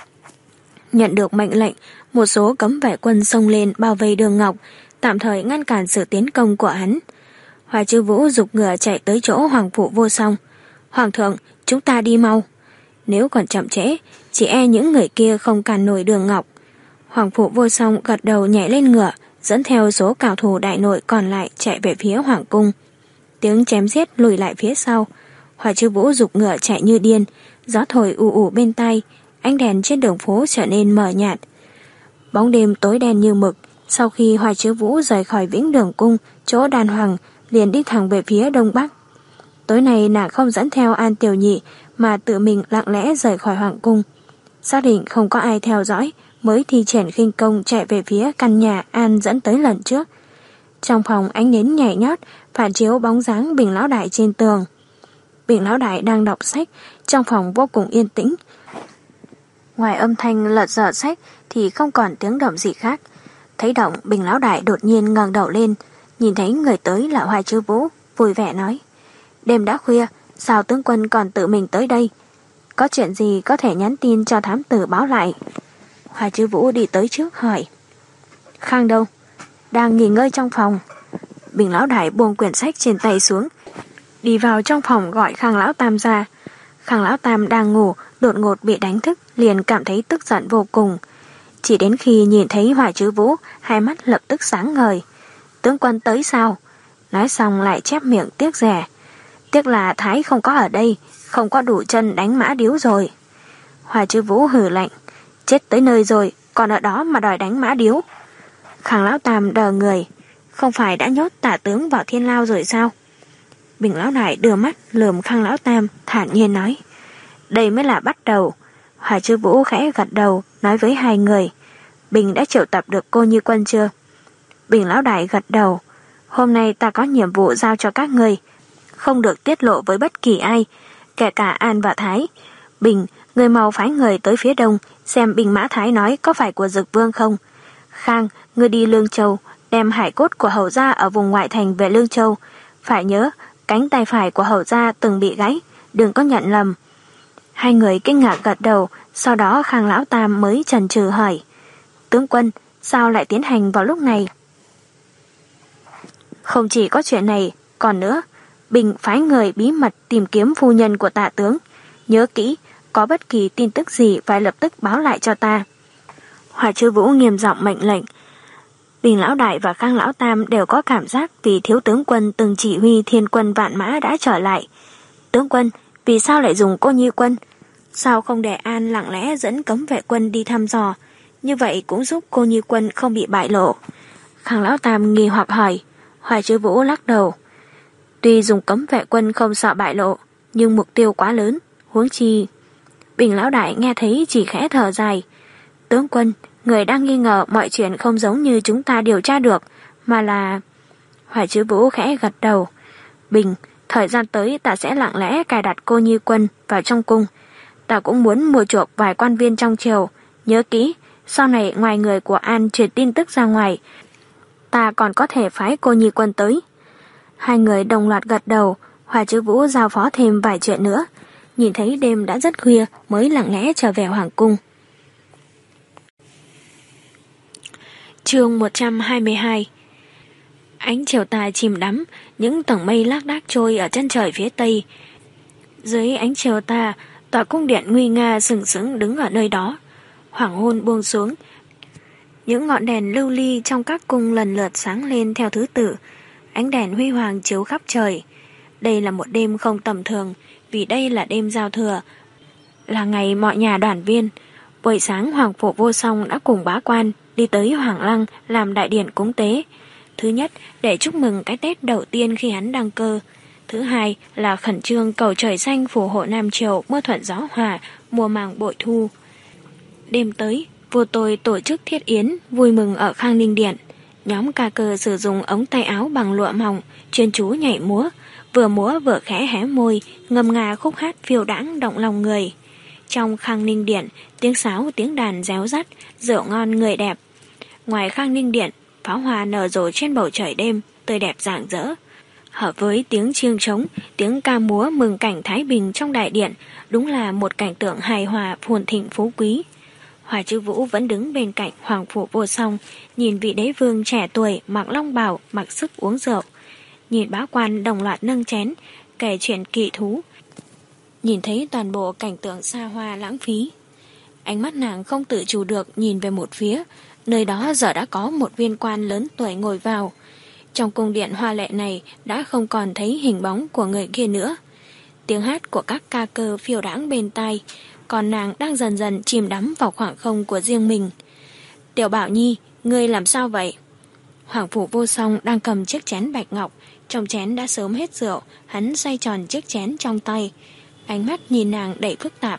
Nhận được mệnh lệnh, một số cấm vệ quân xông lên bao vây Đường Ngọc, tạm thời ngăn cản sự tiến công của hắn. Hỏa Trư Vũ giục ngựa chạy tới chỗ Hoàng Phủ Vô Song. Hoàng thượng, chúng ta đi mau. Nếu còn chậm trễ, chỉ e những người kia không cản nổi Đường Ngọc. Hoàng Phủ Vô Song gật đầu nhảy lên ngựa, dẫn theo số cao thủ đại nội còn lại chạy về phía Hoàng cung. Tiếng chém giết lùi lại phía sau. Hỏa Trư Vũ giục ngựa chạy như điên, gió thổi ù ù bên tai, ánh đèn trên đường phố trở nên mờ nhạt. Bóng đêm tối đen như mực. Sau khi Hỏa Trư Vũ rời khỏi Vĩnh Đường cung, chỗ đàn hoàng, liền đi thẳng về phía đông bắc. Tối nay nàng không dẫn theo An Tiểu Nhị, mà tự mình lặng lẽ rời khỏi hoàng cung. Xác định không có ai theo dõi, mới thi triển khinh công chạy về phía căn nhà An dẫn tới lần trước. Trong phòng ánh nến nhảy nhót, phản chiếu bóng dáng Bình lão đại trên tường. Bình lão đại đang đọc sách, trong phòng vô cùng yên tĩnh. Ngoài âm thanh lật dở sách thì không còn tiếng động gì khác. Thấy động, Bình lão đại đột nhiên ngẩng đầu lên, nhìn thấy người tới là Hỏa Trư Vũ, vui vẻ nói: Đêm đã khuya, sao tướng quân còn tự mình tới đây? Có chuyện gì có thể nhắn tin cho thám tử báo lại. Hỏa Trư Vũ đi tới trước hỏi: Khang đâu? Đang nghỉ ngơi trong phòng. Bình lão đại buông quyển sách trên tay xuống, đi vào trong phòng gọi Khang lão tam ra. Khang lão tam đang ngủ, đột ngột bị đánh thức, liền cảm thấy tức giận vô cùng. Chỉ đến khi nhìn thấy Hỏa Trư Vũ, hai mắt lập tức sáng ngời. Tướng quân tới sao? Nói xong lại chép miệng tiếc rẻ. Tiếc là Thái không có ở đây, không có đủ chân đánh mã điếu rồi. Hỏa Trư Vũ hừ lạnh: Chết tới nơi rồi, còn ở đó mà đòi đánh mã điếu. Khang lão tam đờ người: Không phải đã nhốt tả tướng vào thiên lao rồi sao? Bình lão đại đưa mắt lườm Khang lão tam, thản nhiên nói: Đây mới là bắt đầu. Hỏa Trư Vũ khẽ gật đầu, nói với hai người: Bình đã triệu tập được cô Như Quân chưa? Bình lão đại gật đầu: Hôm nay ta có nhiệm vụ giao cho các người, không được tiết lộ với bất kỳ ai, kể cả An và Thái. Bình, người mau phái người tới phía đông, xem binh mã Thái nói có phải của Dực Vương không. Khang, người đi Lương Châu, đem hải cốt của hầu gia ở vùng ngoại thành về Lương Châu. Phải nhớ, cánh tay phải của hầu gia từng bị gãy, đừng có nhận lầm. Hai người kinh ngạc gật đầu, sau đó Khang lão tam mới chần chừ hỏi: Tướng quân, sao lại tiến hành vào lúc này? Không chỉ có chuyện này, còn nữa, Bình phái người bí mật tìm kiếm phu nhân của tạ tướng. Nhớ kỹ, có bất kỳ tin tức gì phải lập tức báo lại cho ta. Hỏa Trư Vũ nghiêm giọng mệnh lệnh. Bình lão đại và Khang lão tam đều có cảm giác vì thiếu tướng quân từng chỉ huy thiên quân vạn mã đã trở lại. Tướng quân, vì sao lại dùng cô Như Quân? Sao không để An lặng lẽ dẫn cấm vệ quân đi thăm dò? Như vậy cũng giúp cô Như Quân không bị bại lộ. Khang lão tam nghi hoặc hỏi. Hỏa Trư Vũ lắc đầu. Tuy dùng cấm vệ quân không sợ bại lộ, nhưng mục tiêu quá lớn, huống chi. Bình lão đại nghe thấy chỉ khẽ thở dài. Tướng quân, người đang nghi ngờ mọi chuyện không giống như chúng ta điều tra được, mà là... Hỏa Trư Vũ khẽ gật đầu. Bình, thời gian tới ta sẽ lặng lẽ cài đặt cô Như Quân vào trong cung. Ta cũng muốn mua chuộc vài quan viên trong triều. Nhớ kỹ, sau này ngoài người của An truyền tin tức ra ngoài, ta còn có thể phái cô Như Quân tới. Hai người đồng loạt gật đầu. Hỏa Trư Vũ giao phó thêm vài chuyện nữa. nhìn thấy đêm đã rất khuya mới lặng lẽ trở về hoàng cung. Chương một trăm hai mươi hai. Ánh chiều tà chìm đắm, những tầng mây lác đác trôi ở chân trời phía tây. Dưới ánh chiều tà, tòa cung điện nguy nga sừng sững đứng ở nơi đó. Hoàng hôn buông xuống, những ngọn đèn lưu ly trong các cung lần lượt sáng lên theo thứ tự, ánh đèn huy hoàng chiếu khắp trời. Đây là một đêm không tầm thường, vì đây là đêm giao thừa, là ngày mọi nhà đoàn viên. Buổi sáng Hoàng Phủ Vô Song đã cùng bá quan đi tới Hoàng Lăng làm đại điển cúng tế. Thứ nhất, để chúc mừng cái Tết đầu tiên khi hắn đăng cơ. Thứ hai là khẩn trương cầu trời xanh phù hộ Nam Triều mưa thuận gió hòa, mùa màng bội thu. Đêm tới, vua tôi tổ chức thiết yến vui mừng ở Khang Ninh Điện. Nhóm ca cơ sử dụng ống tay áo bằng lụa mỏng, chuyên chú nhảy múa, vừa múa vừa khẽ hé môi, ngâm nga khúc hát phiêu đãng động lòng người. Trong Khang Ninh Điện, tiếng sáo tiếng đàn réo rắt, rượu ngon người đẹp. Ngoài Khang Ninh Điện, pháo hoa nở rộ trên bầu trời đêm, tươi đẹp rạng rỡ. Hợp với tiếng chiêng trống, tiếng ca múa mừng cảnh thái bình trong đại điện, đúng là một cảnh tượng hài hòa phồn thịnh phú quý. Hoa Chữ Vũ vẫn đứng bên cạnh Hoàng Phủ Vô Song, nhìn vị đế vương trẻ tuổi mặc long bào, mặc sức uống rượu. Nhìn bá quan đồng loạt nâng chén, kể chuyện kỳ thú. Nhìn thấy toàn bộ cảnh tượng xa hoa lãng phí. Ánh mắt nàng không tự chủ được nhìn về một phía, nơi đó giờ đã có một viên quan lớn tuổi ngồi vào. Trong cung điện hoa lệ này đã không còn thấy hình bóng của người kia nữa. Tiếng hát của các ca cơ phiêu đãng bên tai, còn nàng đang dần dần chìm đắm vào khoảng không của riêng mình. Tiểu Bảo Nhi, ngươi làm sao vậy? Hoàng Phủ Vô Song đang cầm chiếc chén bạch ngọc, trong chén đã sớm hết rượu, hắn xoay tròn chiếc chén trong tay. Ánh mắt nhìn nàng đầy phức tạp.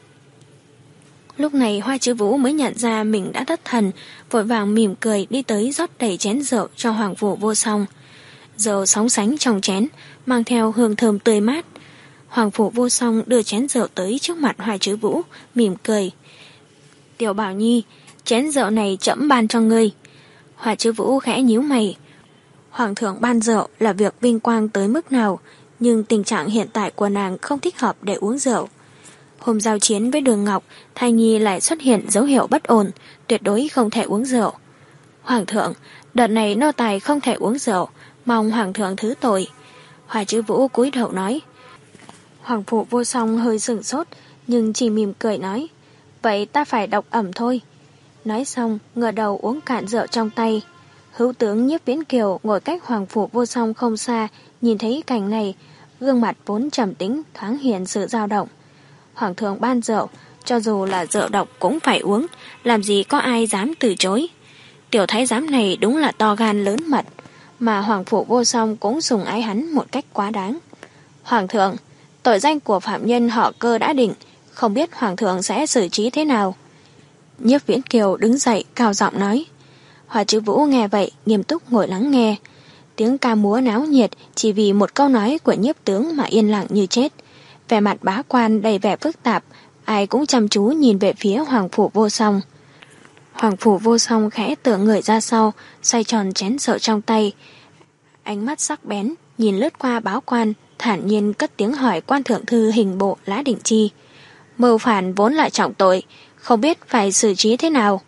Lúc này Hoa Chữ Vũ mới nhận ra mình đã thất thần, vội vàng mỉm cười đi tới rót đầy chén rượu cho Hoàng Phủ Vô Song. Rượu sóng sánh trong chén, mang theo hương thơm tươi mát. Hoàng Phủ Vô Song đưa chén rượu tới trước mặt Hoa Chữ Vũ, mỉm cười. Tiểu Bảo Nhi, chén rượu này trẫm ban cho ngươi. Hoa Chữ Vũ khẽ nhíu mày. Hoàng thượng ban rượu là việc vinh quang tới mức nào, nhưng tình trạng hiện tại của nàng không thích hợp để uống rượu. Hôm giao chiến với Đường Ngọc, thai nhi lại xuất hiện dấu hiệu bất ổn, tuyệt đối không thể uống rượu. Hoàng thượng, đợt này nô tài không thể uống rượu, mong Hoàng thượng thứ tội. Hoa Chữ Vũ cúi đầu nói. Hoàng Phủ Vô Song hơi sửng sốt, nhưng chỉ mỉm cười nói, vậy ta phải độc ẩm thôi. Nói xong, ngửa đầu uống cạn rượu trong tay. Hữu tướng Nhiếp Viễn Kiều ngồi cách Hoàng Phủ Vô Song không xa, nhìn thấy cảnh này, gương mặt vốn trầm tĩnh thoáng hiện sự dao động. Hoàng thượng ban rượu, cho dù là rượu độc cũng phải uống, làm gì có ai dám từ chối. Tiểu thái giám này đúng là to gan lớn mật, mà Hoàng Phủ Vô Song cũng sủng ái hắn một cách quá đáng. Hoàng thượng, tội danh của phạm nhân họ Cơ đã định, không biết Hoàng thượng sẽ xử trí thế nào. Nhiếp Viễn Kiều đứng dậy cao giọng nói. Hoa Chữ Vũ nghe vậy nghiêm túc ngồi lắng nghe. Tiếng ca múa náo nhiệt chỉ vì một câu nói của nhiếp tướng mà yên lặng như chết. Vẻ mặt bá quan đầy vẻ phức tạp, ai cũng chăm chú nhìn về phía Hoàng Phủ Vô Song. Hoàng Phủ Vô Song khẽ tựa người ra sau, xoay tròn chén rượu trong tay. Ánh mắt sắc bén nhìn lướt qua báo quan, thản nhiên cất tiếng hỏi quan thượng thư hình bộ Lã Định Chi. Mưu phản vốn lại trọng tội, không biết phải xử trí thế nào.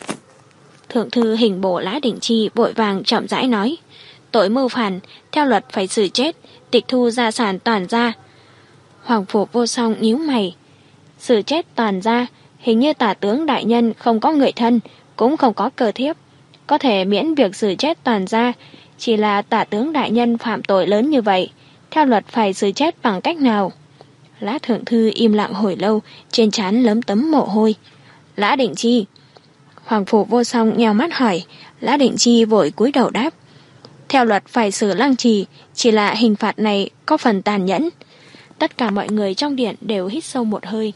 Thượng thư hình bộ Lã Định Chi vội vàng chậm rãi nói. Tội mưu phản, theo luật phải xử chết, tịch thu gia sản toàn gia. Hoàng Phủ Vô Song nhíu mày. Xử chết toàn gia, hình như tả tướng đại nhân không có người thân, cũng không có cơ thiếp. Có thể miễn việc xử chết toàn gia, chỉ là tả tướng đại nhân phạm tội lớn như vậy. Theo luật phải xử chết bằng cách nào? Lã thượng thư im lặng hồi lâu, trên trán lấm tấm mồ hôi. Lã Định Chi. Hoàng Phủ Vô Song nheo mắt hỏi. Lã Định Chi vội cúi đầu đáp. Theo luật phải xử Lăng Trì, chỉ là hình phạt này có phần tàn nhẫn. Tất cả mọi người trong điện đều hít sâu một hơi.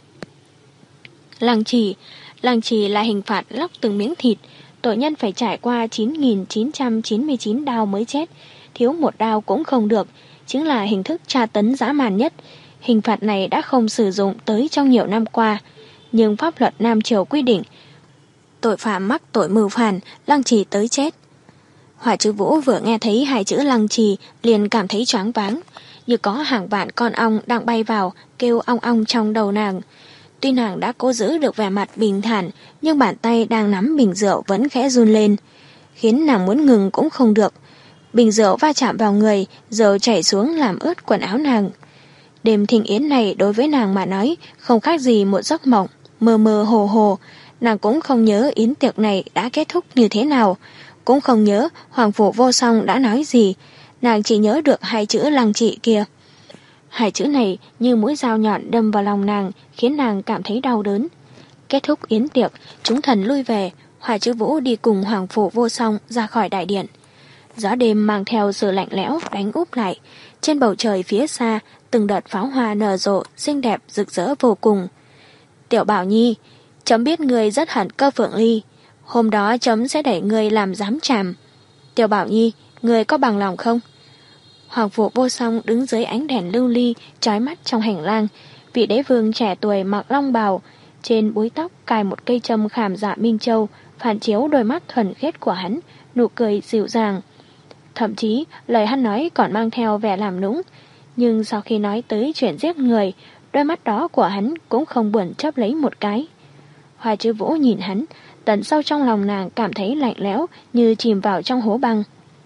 Lăng Trì, Lăng Trì là hình phạt lóc từng miếng thịt, tội nhân phải trải qua chín nghìn chín trăm chín mươi chín đao mới chết, thiếu một đao cũng không được, chính là hình thức tra tấn dã man nhất. Hình phạt này đã không sử dụng tới trong nhiều năm qua, nhưng pháp luật Nam Triều quy định, tội phạm mắc tội mưu phản, lăng trì tới chết. Hoa Chữ Vũ vừa nghe thấy hai chữ lăng trì liền cảm thấy choáng váng, như có hàng vạn con ong đang bay vào kêu ong ong trong đầu nàng. Tuy nàng đã cố giữ được vẻ mặt bình thản, nhưng bàn tay đang nắm bình rượu vẫn khẽ run lên, khiến nàng muốn ngừng cũng không được. Bình rượu va chạm vào người, rồi chảy xuống làm ướt quần áo nàng. Đêm thịnh yến này đối với nàng mà nói không khác gì một giấc mộng, mơ mơ hồ hồ. Nàng cũng không nhớ yến tiệc này đã kết thúc như thế nào, cũng không nhớ Hoàng Phủ Vô Song đã nói gì. Nàng chỉ nhớ được hai chữ Lăng Trị kia. Hai chữ này như mũi dao nhọn đâm vào lòng nàng, khiến nàng cảm thấy đau đớn. Kết thúc yến tiệc, chúng thần lui về. Hoài Chữ Vũ đi cùng Hoàng Phủ Vô Song ra khỏi đại điện. Gió đêm mang theo sự lạnh lẽo đánh úp lại. Trên bầu trời phía xa, từng đợt pháo hoa nở rộ, xinh đẹp rực rỡ vô cùng. Tiểu Bảo Nhi, chấm biết người rất hận Cơ Phượng Ly. Hôm đó chấm sẽ đẩy người làm giám tràm. Tiểu Bảo Nhi, người có bằng lòng không? Hoàng Phủ Vô Song đứng dưới ánh đèn lưu ly chói mắt trong hành lang. Vị đế vương trẻ tuổi mặc long bào, trên búi tóc cài một cây châm khảm dạ minh châu, phản chiếu đôi mắt thuần khiết của hắn, nụ cười dịu dàng. Thậm chí lời hắn nói còn mang theo vẻ làm nũng, nhưng sau khi nói tới chuyện giết người, đôi mắt đó của hắn cũng không buồn chớp lấy một cái. Hoài Chữ Vũ nhìn hắn, tận sâu trong lòng nàng cảm thấy lạnh lẽo như chìm vào trong hố băng.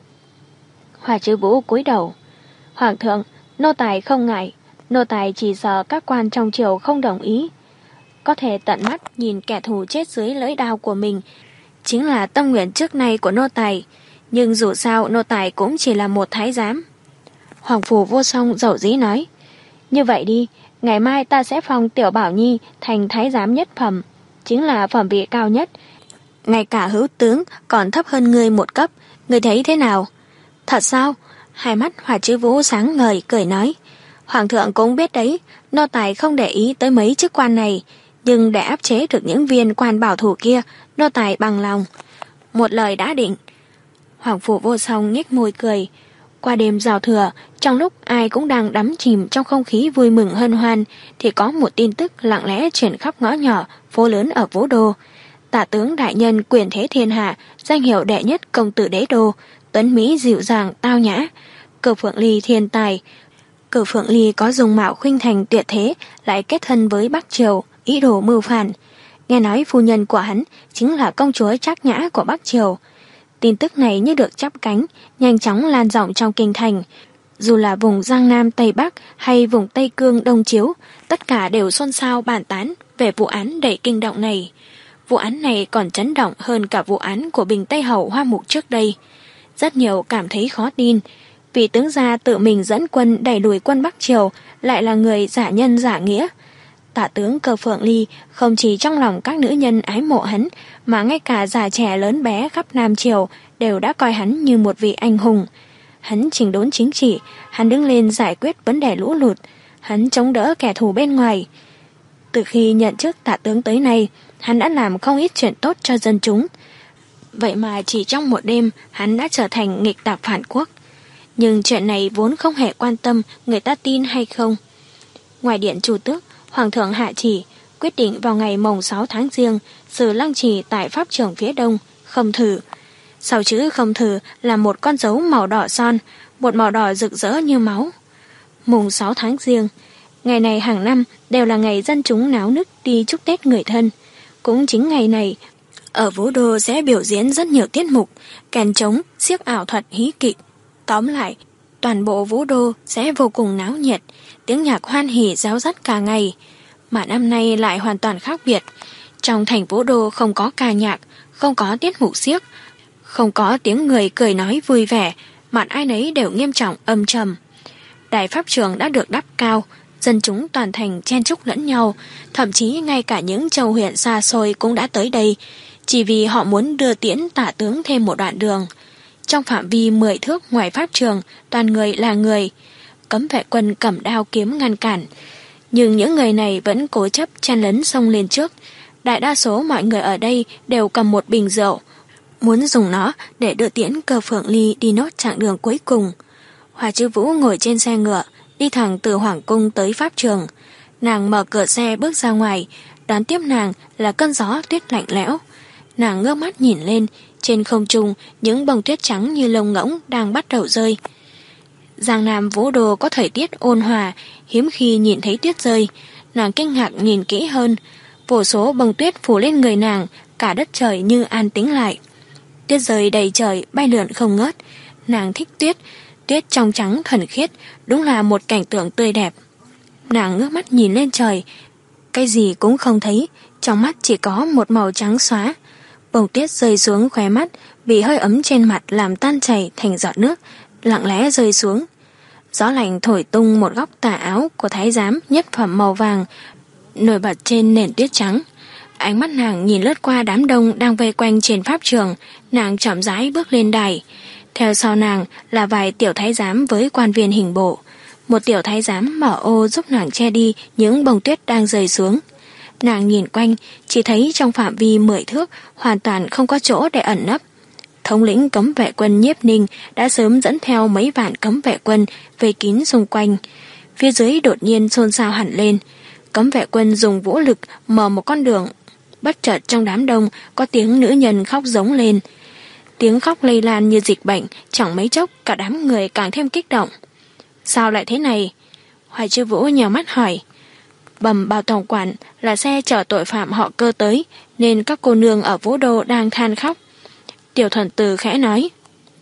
Hoài Chữ Vũ cúi đầu. Hoàng thượng, nô tài không ngại, nô tài chỉ sợ các quan trong triều không đồng ý. Có thể tận mắt nhìn kẻ thù chết dưới lưỡi đao của mình chính là tâm nguyện trước nay của nô tài, nhưng dù sao nô tài cũng chỉ là một thái giám. Hoàng Phủ Vô Song dầu dĩ nói, như vậy đi, ngày mai ta sẽ phong Tiểu Bảo Nhi thành thái giám nhất phẩm, chính là phẩm vị cao nhất. Ngay cả hữu tướng còn thấp hơn ngươi một cấp, ngươi thấy thế nào? Thật sao? Hai mắt Hoài Chữ Vũ sáng ngời cười nói, Hoàng thượng cũng biết đấy, nô tài không để ý tới mấy chức quan này, nhưng để áp chế được những viên quan bảo thủ kia, nô tài bằng lòng. Một lời đã định. Hoàng Phủ Vô Song nhếch môi cười. Qua đêm giao thừa, trong lúc ai cũng đang đắm chìm trong không khí vui mừng hân hoan, thì có một tin tức lặng lẽ truyền khắp ngõ nhỏ, phố lớn ở Vũ Đô. Tả tướng đại nhân quyền thế thiên hạ, danh hiệu đệ nhất công tử đế đô, tuấn mỹ dịu dàng tao nhã, Cơ Phượng Ly thiên tài. Cơ Phượng Ly có dung mạo khuynh thành tuyệt thế, lại kết thân với Bắc Triều, ý đồ mưu phản. Nghe nói phu nhân của hắn chính là công chúa Trác Nhã của Bắc Triều. Tin tức này như được chắp cánh, nhanh chóng lan rộng trong kinh thành. Dù là vùng Giang Nam Tây Bắc hay vùng Tây Cương Đông Chiếu, tất cả đều xôn xao bàn tán về vụ án đầy kinh động này. Vụ án này còn chấn động hơn cả vụ án của Bình Tây Hậu Hoa Mục trước đây. Rất nhiều cảm thấy khó tin, vì tướng gia tự mình dẫn quân đẩy lùi quân Bắc Triều lại là người giả nhân giả nghĩa. Tả tướng Cơ Phượng Ly không chỉ trong lòng các nữ nhân ái mộ hắn, mà ngay cả già trẻ lớn bé khắp Nam Triều đều đã coi hắn như một vị anh hùng. Hắn chỉnh đốn chính trị, hắn đứng lên giải quyết vấn đề lũ lụt, hắn chống đỡ kẻ thù bên ngoài. Từ khi nhận chức tả tướng tới nay, hắn đã làm không ít chuyện tốt cho dân chúng. Vậy mà chỉ trong một đêm, hắn đã trở thành nghịch tặc phản quốc. Nhưng chuyện này vốn không hề quan tâm người ta tin hay không. Ngoài điện Chu Tước, Hoàng thượng hạ chỉ quyết định vào ngày mồng sáu tháng Giêng xử Lăng Trì tại pháp trường phía đông, Khâm Thử. Sau chữ Khâm Thử là một con dấu màu đỏ son, một màu đỏ rực rỡ như máu. Mùng sáu tháng Giêng, ngày này hàng năm đều là ngày dân chúng náo nức đi chúc Tết người thân. Cũng chính ngày này, ở Vũ Đô sẽ biểu diễn rất nhiều tiết mục, kèn trống, xiếc ảo thuật hí kịch. Tóm lại, toàn bộ Vũ Đô sẽ vô cùng náo nhiệt, tiếng nhạc hoan hỉ réo rắt cả ngày. Mà năm nay lại hoàn toàn khác biệt. Trong thành Vũ Đô không có ca nhạc, không có tiết mục xiếc, không có tiếng người cười nói vui vẻ, mặt ai nấy đều nghiêm trọng âm trầm. Đài pháp trường đã được đắp cao, dân chúng toàn thành chen chúc lẫn nhau, thậm chí ngay cả những châu huyện xa xôi cũng đã tới đây, chỉ vì họ muốn đưa tiễn tả tướng thêm một đoạn đường. Trong phạm vi mười thước ngoài pháp trường, toàn người là người. Cấm vệ quân cầm đao kiếm ngăn cản. Nhưng những người này vẫn cố chấp chen lấn xông lên trước. Đại đa số mọi người ở đây đều cầm một bình rượu, muốn dùng nó để đưa tiễn Cơ Phượng Ly đi nốt chặng đường cuối cùng. Hoài Chữ Vũ ngồi trên xe ngựa, đi thẳng từ Hoàng Cung tới pháp trường. Nàng mở cửa xe bước ra ngoài, đón tiếp nàng là cơn gió tuyết lạnh lẽo. Nàng ngước mắt nhìn lên, trên không trung những bông tuyết trắng như lông ngỗng đang bắt đầu rơi. Giang Nam Vũ Đô có thời tiết ôn hòa, hiếm khi nhìn thấy tuyết rơi. Nàng kinh ngạc nhìn kỹ hơn, vô số bông tuyết phủ lên người nàng, cả đất trời như an tĩnh lại. Tuyết rơi đầy trời, bay lượn không ngớt. Nàng thích tuyết, tuyết trong trắng thuần khiết, đúng là một cảnh tượng tươi đẹp. Nàng ngước mắt nhìn lên trời, cái gì cũng không thấy, trong mắt chỉ có một màu trắng xóa. Bông tuyết rơi xuống khóe mắt, bị hơi ấm trên mặt làm tan chảy thành giọt nước, lặng lẽ rơi xuống. Gió lạnh thổi tung một góc tà áo của thái giám nhất phẩm màu vàng, nổi bật trên nền tuyết trắng. Ánh mắt nàng nhìn lướt qua đám đông đang vây quanh trên pháp trường, nàng chậm rãi bước lên đài. Theo sau nàng là vài tiểu thái giám với quan viên hình bộ. Một tiểu thái giám mở ô giúp nàng che đi những bông tuyết đang rơi xuống. Nàng nhìn quanh, chỉ thấy trong phạm vi mười thước hoàn toàn không có chỗ để ẩn nấp. Thống lĩnh cấm vệ quân Nhiếp Ninh đã sớm dẫn theo mấy vạn cấm vệ quân vây kín xung quanh. Phía dưới đột nhiên xôn xao hẳn lên. Cấm vệ quân dùng vũ lực mở một con đường. Bất chợt trong đám đông có tiếng nữ nhân khóc giống lên. Tiếng khóc lây lan như dịch bệnh, chẳng mấy chốc cả đám người càng thêm kích động. Sao lại thế này? Hoài Chư Vũ nhào mắt hỏi. Bẩm Bảo tổng quản, là xe chở tội phạm họ Cơ tới, nên các cô nương ở Vũ Đô đang than khóc. Tiểu Thuần Từ khẽ nói.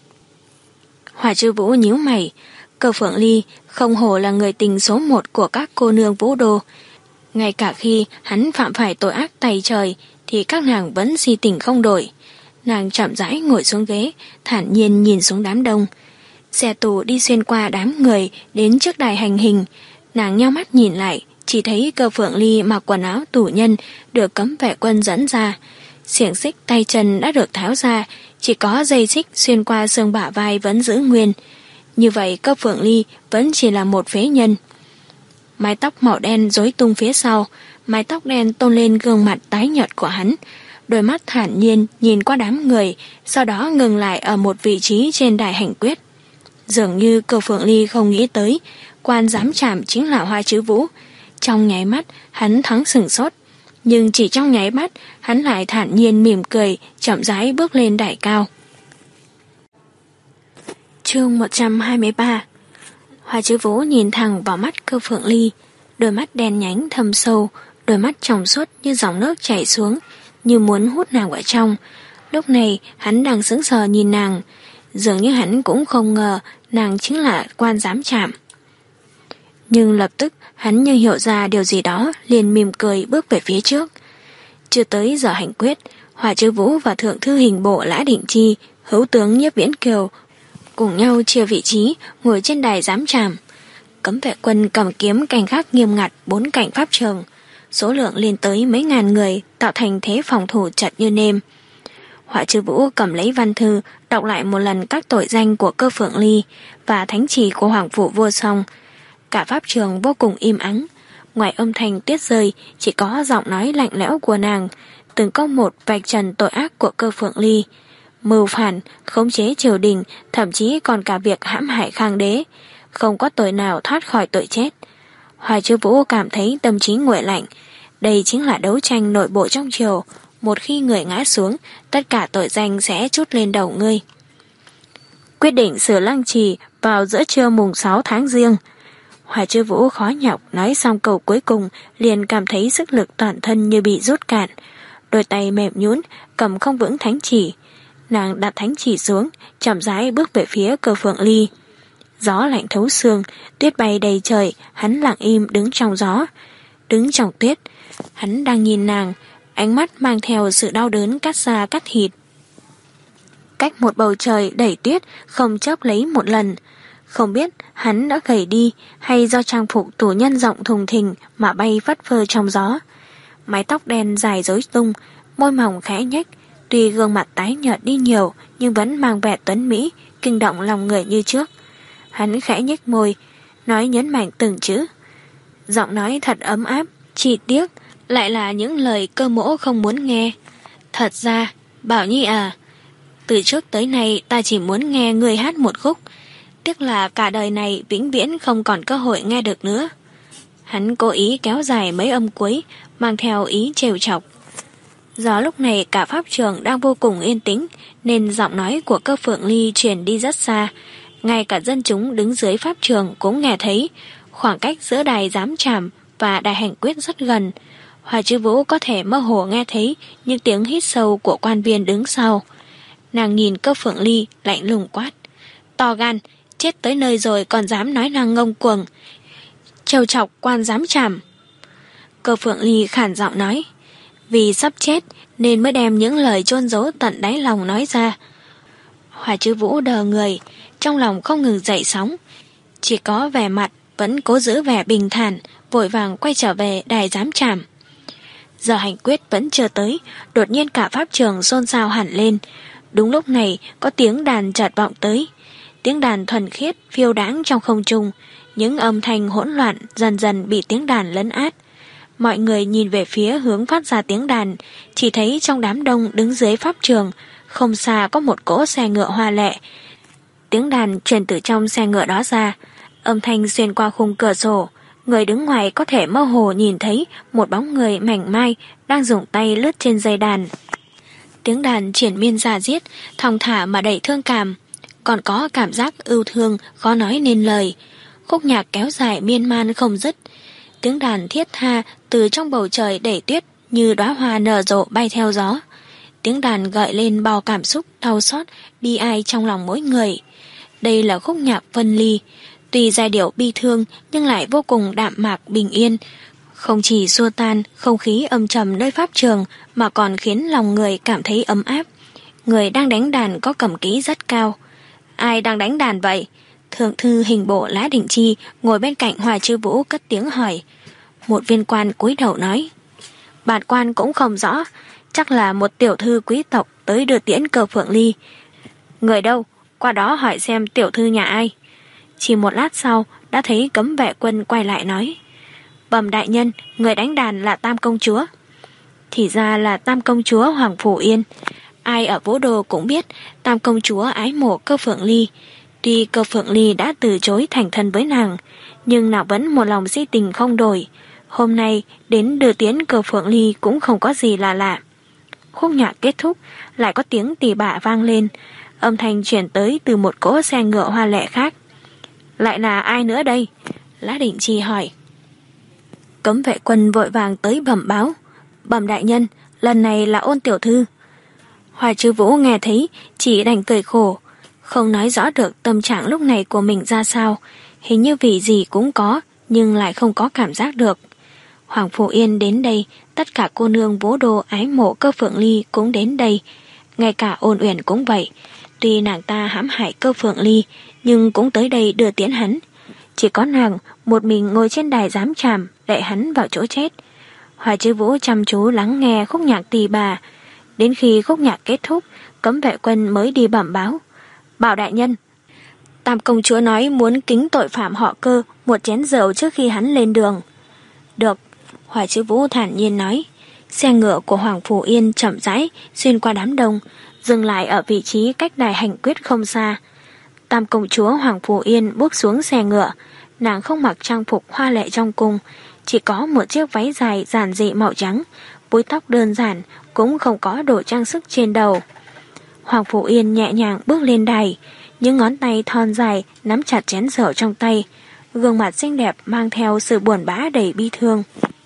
Hoài Chư Vũ nhíu mày. Cơ Phượng Ly không hổ là người tình số một của các cô nương Vũ Đô. Ngay cả khi hắn phạm phải tội ác tày trời thì các nàng vẫn si tình không đổi. Nàng chậm rãi ngồi xuống ghế, thản nhiên nhìn xuống đám đông. Xe tù đi xuyên qua đám người đến trước đài hành hình. Nàng nheo mắt nhìn lại, chỉ thấy Cơ Phượng Ly mặc quần áo tù nhân được cấm vệ quân dẫn ra. Xiềng xích tay chân đã được tháo ra, chỉ có dây xích xuyên qua xương bả vai vẫn giữ nguyên. Như vậy Cơ Phượng Ly vẫn chỉ là một phế nhân. Mái tóc màu đen rối tung phía sau, mái tóc đen tôn lên gương mặt tái nhợt của hắn. Đôi mắt thản nhiên nhìn qua đám người, sau đó ngừng lại ở một vị trí trên đài hành quyết. Dường như Cơ Phượng Ly không nghĩ tới, quan giám trảm chính là Hoa Chữ Vũ. Trong nháy mắt, hắn thoáng sửng sốt. Nhưng chỉ trong nháy mắt, hắn lại thản nhiên mỉm cười, chậm rãi bước lên đài cao. Chương một trăm hai mươi ba. Hoa Chữ Vũ nhìn thẳng vào mắt Cơ Phượng Ly, đôi mắt đen nhánh thâm sâu, đôi mắt trong suốt như dòng nước chảy xuống, như muốn hút nàng vào trong. Lúc này hắn đang sững sờ nhìn nàng, dường như hắn cũng không ngờ nàng chính là quan giám trảm. Nhưng lập tức hắn như hiểu ra điều gì đó, liền mỉm cười bước về phía trước. Chưa tới giờ hành quyết, Hoa Chữ Vũ và thượng thư hình bộ Lã Định Chi, hữu tướng Nhiếp Viễn Kiều cùng nhau chia vị trí ngồi trên đài giám trảm. Cấm vệ quân cầm kiếm canh gác nghiêm ngặt bốn cạnh pháp trường, số lượng lên tới mấy ngàn người, tạo thành thế phòng thủ chặt như nêm. Hoa Chữ Vũ cầm lấy văn thư, đọc lại một lần các tội danh của Cơ Phượng Ly và thánh chỉ của Hoàng Phủ Vô Song. Cả pháp trường vô cùng im ắng, ngoài âm thanh tuyết rơi chỉ có giọng nói lạnh lẽo của nàng, từng câu một vạch trần tội ác của Cơ Phượng Ly. Mưu phản, khống chế triều đình, thậm chí còn cả việc hãm hại Khang Đế, không có tội nào thoát khỏi tội chết. Hoa Chữ Vũ cảm thấy tâm trí nguội lạnh. Đây chính là đấu tranh nội bộ trong triều. Một khi người ngã xuống, tất cả tội danh sẽ trút lên đầu ngươi. Quyết định sửa Lăng Trì vào giữa trưa mùng sáu tháng Giêng. Hoa Chữ Vũ khó nhọc nói xong câu cuối cùng, liền cảm thấy sức lực toàn thân như bị rút cạn. Đôi tay mềm nhũn, cầm không vững thánh chỉ. Nàng đặt thánh chỉ xuống, chậm rãi bước về phía Cơ Phượng Ly. Gió lạnh thấu xương, tuyết bay đầy trời, hắn lặng im đứng trong gió. Đứng trong tuyết, hắn đang nhìn nàng, ánh mắt mang theo sự đau đớn cắt da cắt thịt. Cách một bầu trời đẩy tuyết, không chớp lấy một lần. Không biết hắn đã gầy đi hay do trang phục tù nhân rộng thùng thình mà bay phất phơ trong gió. Mái tóc đen dài rối tung, môi mỏng khẽ nhếch, tuy gương mặt tái nhợt đi nhiều nhưng vẫn mang vẻ tuấn mỹ, kinh động lòng người như trước. Hắn khẽ nhếch môi, nói nhấn mạnh từng chữ. Giọng nói thật ấm áp, chỉ tiếc lại là những lời Cơ mỗ không muốn nghe. Thật ra, Bảo Nhi à, từ trước tới nay ta chỉ muốn nghe người hát một khúc, tiếc là cả đời này vĩnh viễn không còn cơ hội nghe được nữa. Hắn cố ý kéo dài mấy âm cuối, mang theo ý trêu chọc. Do lúc này cả pháp trường đang vô cùng yên tĩnh, nên giọng nói của Cơ Phượng Ly truyền đi rất xa. ngay cả dân chúng đứng dưới pháp trường cũng nghe thấy. Khoảng cách giữa đài giám trảm và đài hành quyết rất gần. Hoa Chiêu Vũ có thể mơ hồ nghe thấy những tiếng hít sâu của quan viên đứng sau. Nàng nhìn Cơ Phượng Ly lạnh lùng quát: to gan, chết tới nơi rồi còn dám nói năng ngông cuồng, trêu chọc quan giám trảm. Cơ Phượng Ly khản giọng nói: vì sắp chết nên mới đem những lời chôn giấu tận đáy lòng nói ra. Hoa Chiêu Vũ đờ người, trong lòng không ngừng dậy sóng, chỉ có vẻ mặt vẫn cố giữ vẻ bình thản, vội vàng quay trở về đài giám trảm. Giờ hành quyết vẫn chưa tới, đột nhiên cả pháp trường xôn xao hẳn lên. Đúng lúc này có tiếng đàn chợt vọng tới, tiếng đàn thuần khiết phiêu đãng trong không trung, những âm thanh hỗn loạn dần dần bị tiếng đàn lấn át. Mọi người nhìn về phía hướng phát ra tiếng đàn, chỉ thấy trong đám đông đứng dưới pháp trường, không xa có một cỗ xe ngựa hoa lệ. Tiếng đàn truyền từ trong xe ngựa đó ra, âm thanh xuyên qua khung cửa sổ, người đứng ngoài có thể mơ hồ nhìn thấy một bóng người mảnh mai đang dùng tay lướt trên dây đàn. Tiếng đàn triển miên ra diết, thong thả mà đầy thương cảm, còn có cảm giác ưu thương khó nói nên lời. Khúc nhạc kéo dài miên man không dứt. Tiếng đàn thiết tha từ trong bầu trời đầy tuyết như đóa hoa nở rộ bay theo gió. Tiếng đàn gợi lên bao cảm xúc đau xót, bi ai trong lòng mỗi người. Đây là khúc nhạc phân ly, tuy giai điệu bi thương nhưng lại vô cùng đạm mạc bình yên, không chỉ xua tan không khí âm trầm nơi pháp trường mà còn khiến lòng người cảm thấy ấm áp. Người đang đánh đàn có cầm kỹ rất cao. Ai đang đánh đàn vậy? Thượng thư hình bộ Lã Định Chi ngồi bên cạnh Hoa Chiêu Vũ cất tiếng hỏi. Một viên quan cúi đầu nói: bản quan cũng không rõ, chắc là một tiểu thư quý tộc tới đưa tiễn Cơ Phượng Ly. Người đâu? Qua đó hỏi xem tiểu thư nhà ai. Chỉ một lát sau đã thấy cấm vệ quân quay lại nói: bẩm đại nhân, người đánh đàn là Tam công chúa. Thì ra là Tam công chúa Hoàng Phủ Yên. Ai ở Vũ Đô cũng biết Tam công chúa ái mộ Cơ Phượng Ly. Tuy Cơ Phượng Ly đã từ chối thành thân với nàng, nhưng nàng vẫn một lòng si tình không đổi. Hôm nay đến đưa tiễn Cơ Phượng Ly cũng không có gì là lạ. Khúc nhạc kết thúc, lại có tiếng tỳ bạ vang lên, âm thanh chuyển tới từ một cỗ xe ngựa hoa lệ khác. Lại là ai nữa đây? Lã Định Chi hỏi. Cấm vệ quân vội vàng tới bẩm báo: bẩm đại nhân, lần này là Ôn tiểu thư. Hoa Chiêu Vũ nghe thấy chỉ đành cười khổ, không nói rõ được tâm trạng lúc này của mình ra sao. Hình như vì gì cũng có, nhưng lại không có cảm giác được. Hoàng Phủ Yên đến đây, tất cả cô nương Vũ Đô ái mộ Cơ Phượng Ly cũng đến đây, ngay cả Ôn Uyển cũng vậy. Tuy nàng ta hãm hại Cơ Phượng Ly, nhưng cũng tới đây đưa tiễn hắn. Chỉ có nàng một mình ngồi trên đài giám trảm, đẩy hắn vào chỗ chết. Hoa Chiêu Vũ chăm chú lắng nghe khúc nhạc tỳ bà. Đến khi khúc nhạc kết thúc, cấm vệ quân mới đi bẩm báo: bảo đại nhân, Tam công chúa nói muốn kính tội phạm họ Cơ một chén rượu trước khi hắn lên đường. Được, Hoa Chiêu Vũ thản nhiên nói. Xe ngựa của Hoàng Phủ Yên chậm rãi xuyên qua đám đông, dừng lại ở vị trí cách đài hành quyết không xa. Tam công chúa Hoàng Phủ Yên bước xuống xe ngựa. Nàng không mặc trang phục hoa lệ trong cung, chỉ có một chiếc váy dài giản dị màu trắng, búi tóc đơn giản, cũng không có đồ trang sức trên đầu. Hoàng Phủ Yên nhẹ nhàng bước lên đài, những ngón tay thon dài nắm chặt chén rượu trong tay, gương mặt xinh đẹp mang theo sự buồn bã đầy bi thương.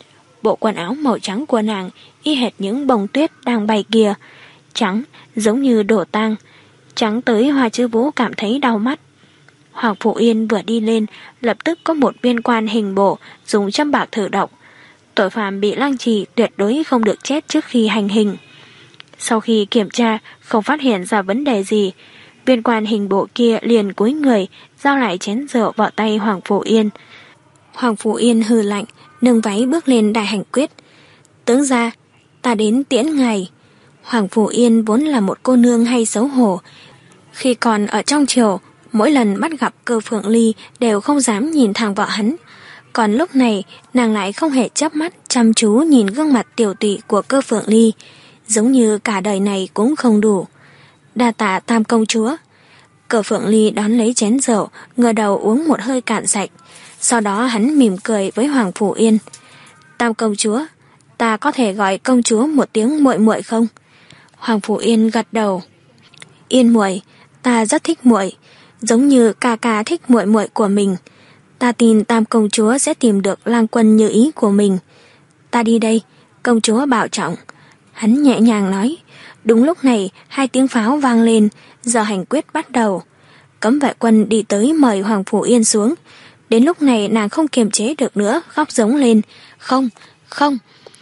Bộ quần áo màu trắng của nàng y hệt những bông tuyết đang bay kìa, trắng giống như đổ tang, trắng tới Hoa Chiêu Vũ cảm thấy đau mắt. Hoàng Phủ Yên vừa đi lên, lập tức có một viên quan hình bộ dùng châm bạc thử độc. Tội phạm bị lăng trì tuyệt đối không được chết trước khi hành hình. Sau khi kiểm tra không phát hiện ra vấn đề gì, viên quan hình bộ kia liền cúi người giao lại chén rượu vào tay Hoàng Phủ Yên. Hoàng Phủ Yên hừ lạnh, nâng váy bước lên đài hành quyết. Tướng gia, ta đến tiễn ngài. Hoàng Phủ Yên vốn là một cô nương hay xấu hổ. Khi còn ở trong triều, mỗi lần bắt gặp Cơ Phượng Ly đều không dám nhìn thẳng vào hắn. Còn lúc này, nàng lại không hề chớp mắt chăm chú nhìn gương mặt tiểu tụy của Cơ Phượng Ly, giống như cả đời này cũng không đủ. Đa tạ Tam công chúa. Cơ Phượng Ly đón lấy chén rượu, ngửa đầu uống một hơi cạn sạch. Sau đó hắn mỉm cười với Hoàng Phủ Yên. Tam công chúa, ta có thể gọi công chúa một tiếng muội muội không? Hoàng Phủ Yên gật đầu. Yên muội, ta rất thích muội. giống như ca ca thích muội muội của mình. Ta tin Tam công chúa sẽ tìm được lang quân như ý của mình. Ta đi đây, công chúa bảo trọng. Hắn nhẹ nhàng nói. Đúng lúc này, hai tiếng pháo vang lên, giờ hành quyết bắt đầu. Cấm vệ quân đi tới mời Hoàng Phủ Yên xuống. Đến lúc này nàng không kiềm chế được nữa, khóc giống lên. Không, không.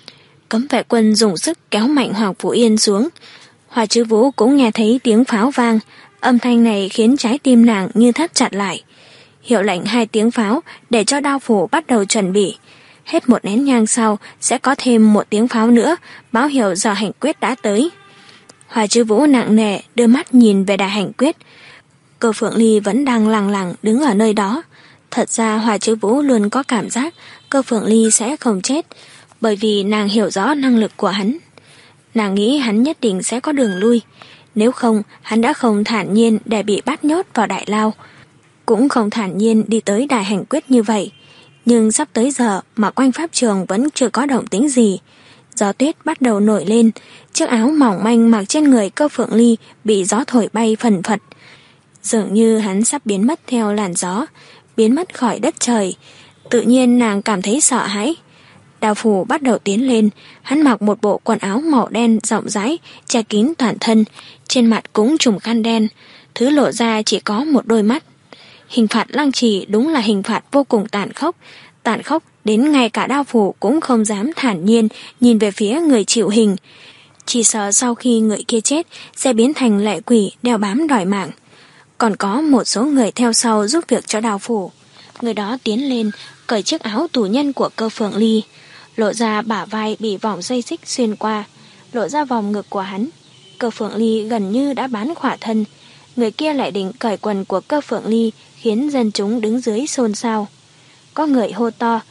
Cấm vệ quân dùng sức kéo mạnh Hoàng Phủ Yên xuống. Hoa Chứ Vũ cũng nghe thấy tiếng pháo vang. Âm thanh này khiến trái tim nàng như thắt chặt lại. Hiệu lệnh hai tiếng pháo để cho đao phủ bắt đầu chuẩn bị. Hết một nén nhang sau sẽ có thêm một tiếng pháo nữa, báo hiệu giờ hành quyết đã tới. Hoa Chứ Vũ nặng nề đưa mắt nhìn về đại hành quyết. Cơ Phượng Ly vẫn đang lặng lặng đứng ở nơi đó. Thật ra Hoa Chứ Vũ luôn có cảm giác Cơ Phượng Ly sẽ không chết, bởi vì nàng hiểu rõ năng lực của hắn. Nàng nghĩ hắn nhất định sẽ có đường lui. Nếu không, hắn đã không thản nhiên để bị bắt nhốt vào đại lao, cũng không thản nhiên đi tới đại hành quyết như vậy. Nhưng sắp tới giờ mà quanh pháp trường vẫn chưa có động tĩnh gì. Gió tuyết bắt đầu nổi lên, chiếc áo mỏng manh mặc trên người Cơ Phượng Ly bị gió thổi bay phần phật. Dường như hắn sắp biến mất theo làn gió, biến mất khỏi đất trời. Tự nhiên nàng cảm thấy sợ hãi. Đao phủ bắt đầu tiến lên, hắn mặc một bộ quần áo màu đen rộng rãi, che kín toàn thân, trên mặt cũng trùm khăn đen, thứ lộ ra chỉ có một đôi mắt. Hình phạt Lăng Trì đúng là hình phạt vô cùng tàn khốc, tàn khốc đến ngay cả đao phủ cũng không dám thản nhiên nhìn về phía người chịu hình. Chỉ sợ sau khi người kia chết sẽ biến thành lệ quỷ đeo bám đòi mạng. Còn có một số người theo sau giúp việc cho đao phủ. Người đó tiến lên, cởi chiếc áo tù nhân của Cơ Phượng Ly, lộ ra bả vai bị vòng dây xích xuyên qua, lộ ra vòng ngực của hắn. Cơ Phượng Ly gần như đã bán khỏa thân. Người kia lại định cởi quần của Cơ Phượng Ly, khiến dân chúng đứng dưới xôn xao. Có người hô to,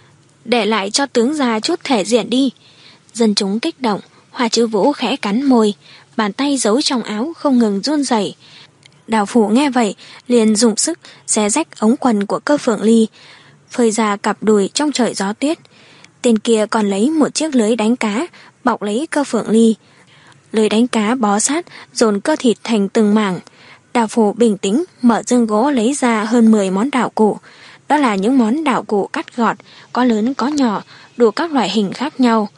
để lại cho tướng già chút thể diện đi. Dân chúng kích động. Hoa Chứ Vũ khẽ cắn môi, bàn tay giấu trong áo không ngừng run rẩy. Đào phủ nghe vậy liền dùng sức xé rách ống quần của Cơ Phượng Ly, phơi ra cặp đùi trong trời gió tuyết. Tên kia còn lấy một chiếc lưới đánh cá bọc lấy Cơ Phượng Ly. Lưới đánh cá bó sát dồn cơ thịt thành từng mảng. Đào phủ bình tĩnh mở dương gỗ lấy ra hơn mười món đạo cụ. Đó là những món đạo cụ cắt gọt, có lớn có nhỏ, đủ các loại hình khác nhau.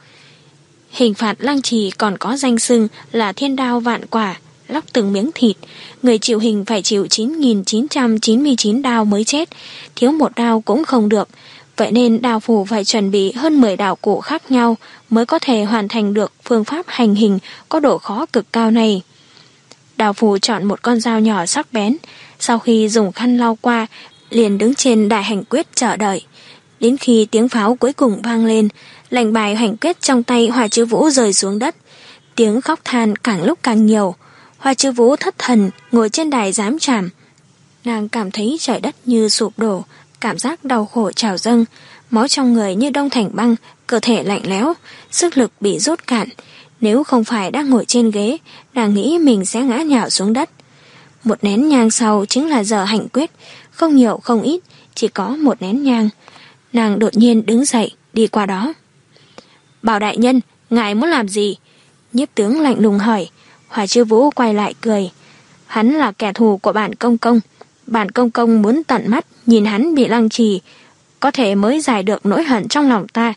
Hình phạt Lăng Trì còn có danh xưng là thiên đao vạn quả, lóc từng miếng thịt. Người chịu hình phải chịu chín nghìn chín trăm chín mươi chín đao mới chết, thiếu một đao cũng không được. Vậy nên đao phủ phải chuẩn bị hơn mười đạo cụ khác nhau mới có thể hoàn thành được phương pháp hành hình có độ khó cực cao này. Đao phủ chọn một con dao nhỏ sắc bén, sau khi dùng khăn lau qua, liền đứng trên đại hành quyết chờ đợi. Đến khi tiếng pháo cuối cùng vang lên, lệnh bài hành quyết trong tay Hoa Chứ Vũ rơi xuống đất. Tiếng khóc than càng lúc càng nhiều. Hoa Chứ Vũ thất thần ngồi trên đài giám trảm. Nàng cảm thấy trời đất như sụp đổ, cảm giác đau khổ trào dâng, máu trong người như đông thành băng, cơ thể lạnh lẽo, sức lực bị rút cạn. Nếu không phải đang ngồi trên ghế, nàng nghĩ mình sẽ ngã nhào xuống đất. Một nén nhang sau chính là giờ hành quyết, không nhiều không ít, chỉ có một nén nhang. Nàng đột nhiên đứng dậy, đi qua đó. Bảo đại nhân, ngài muốn làm gì? Nhiếp tướng lạnh lùng hỏi. Hoa Chứ Vũ quay lại cười. Hắn là kẻ thù của bản công công. Bản công công muốn tận mắt nhìn hắn bị Lăng Trì, có thể mới giải được nỗi hận trong lòng ta.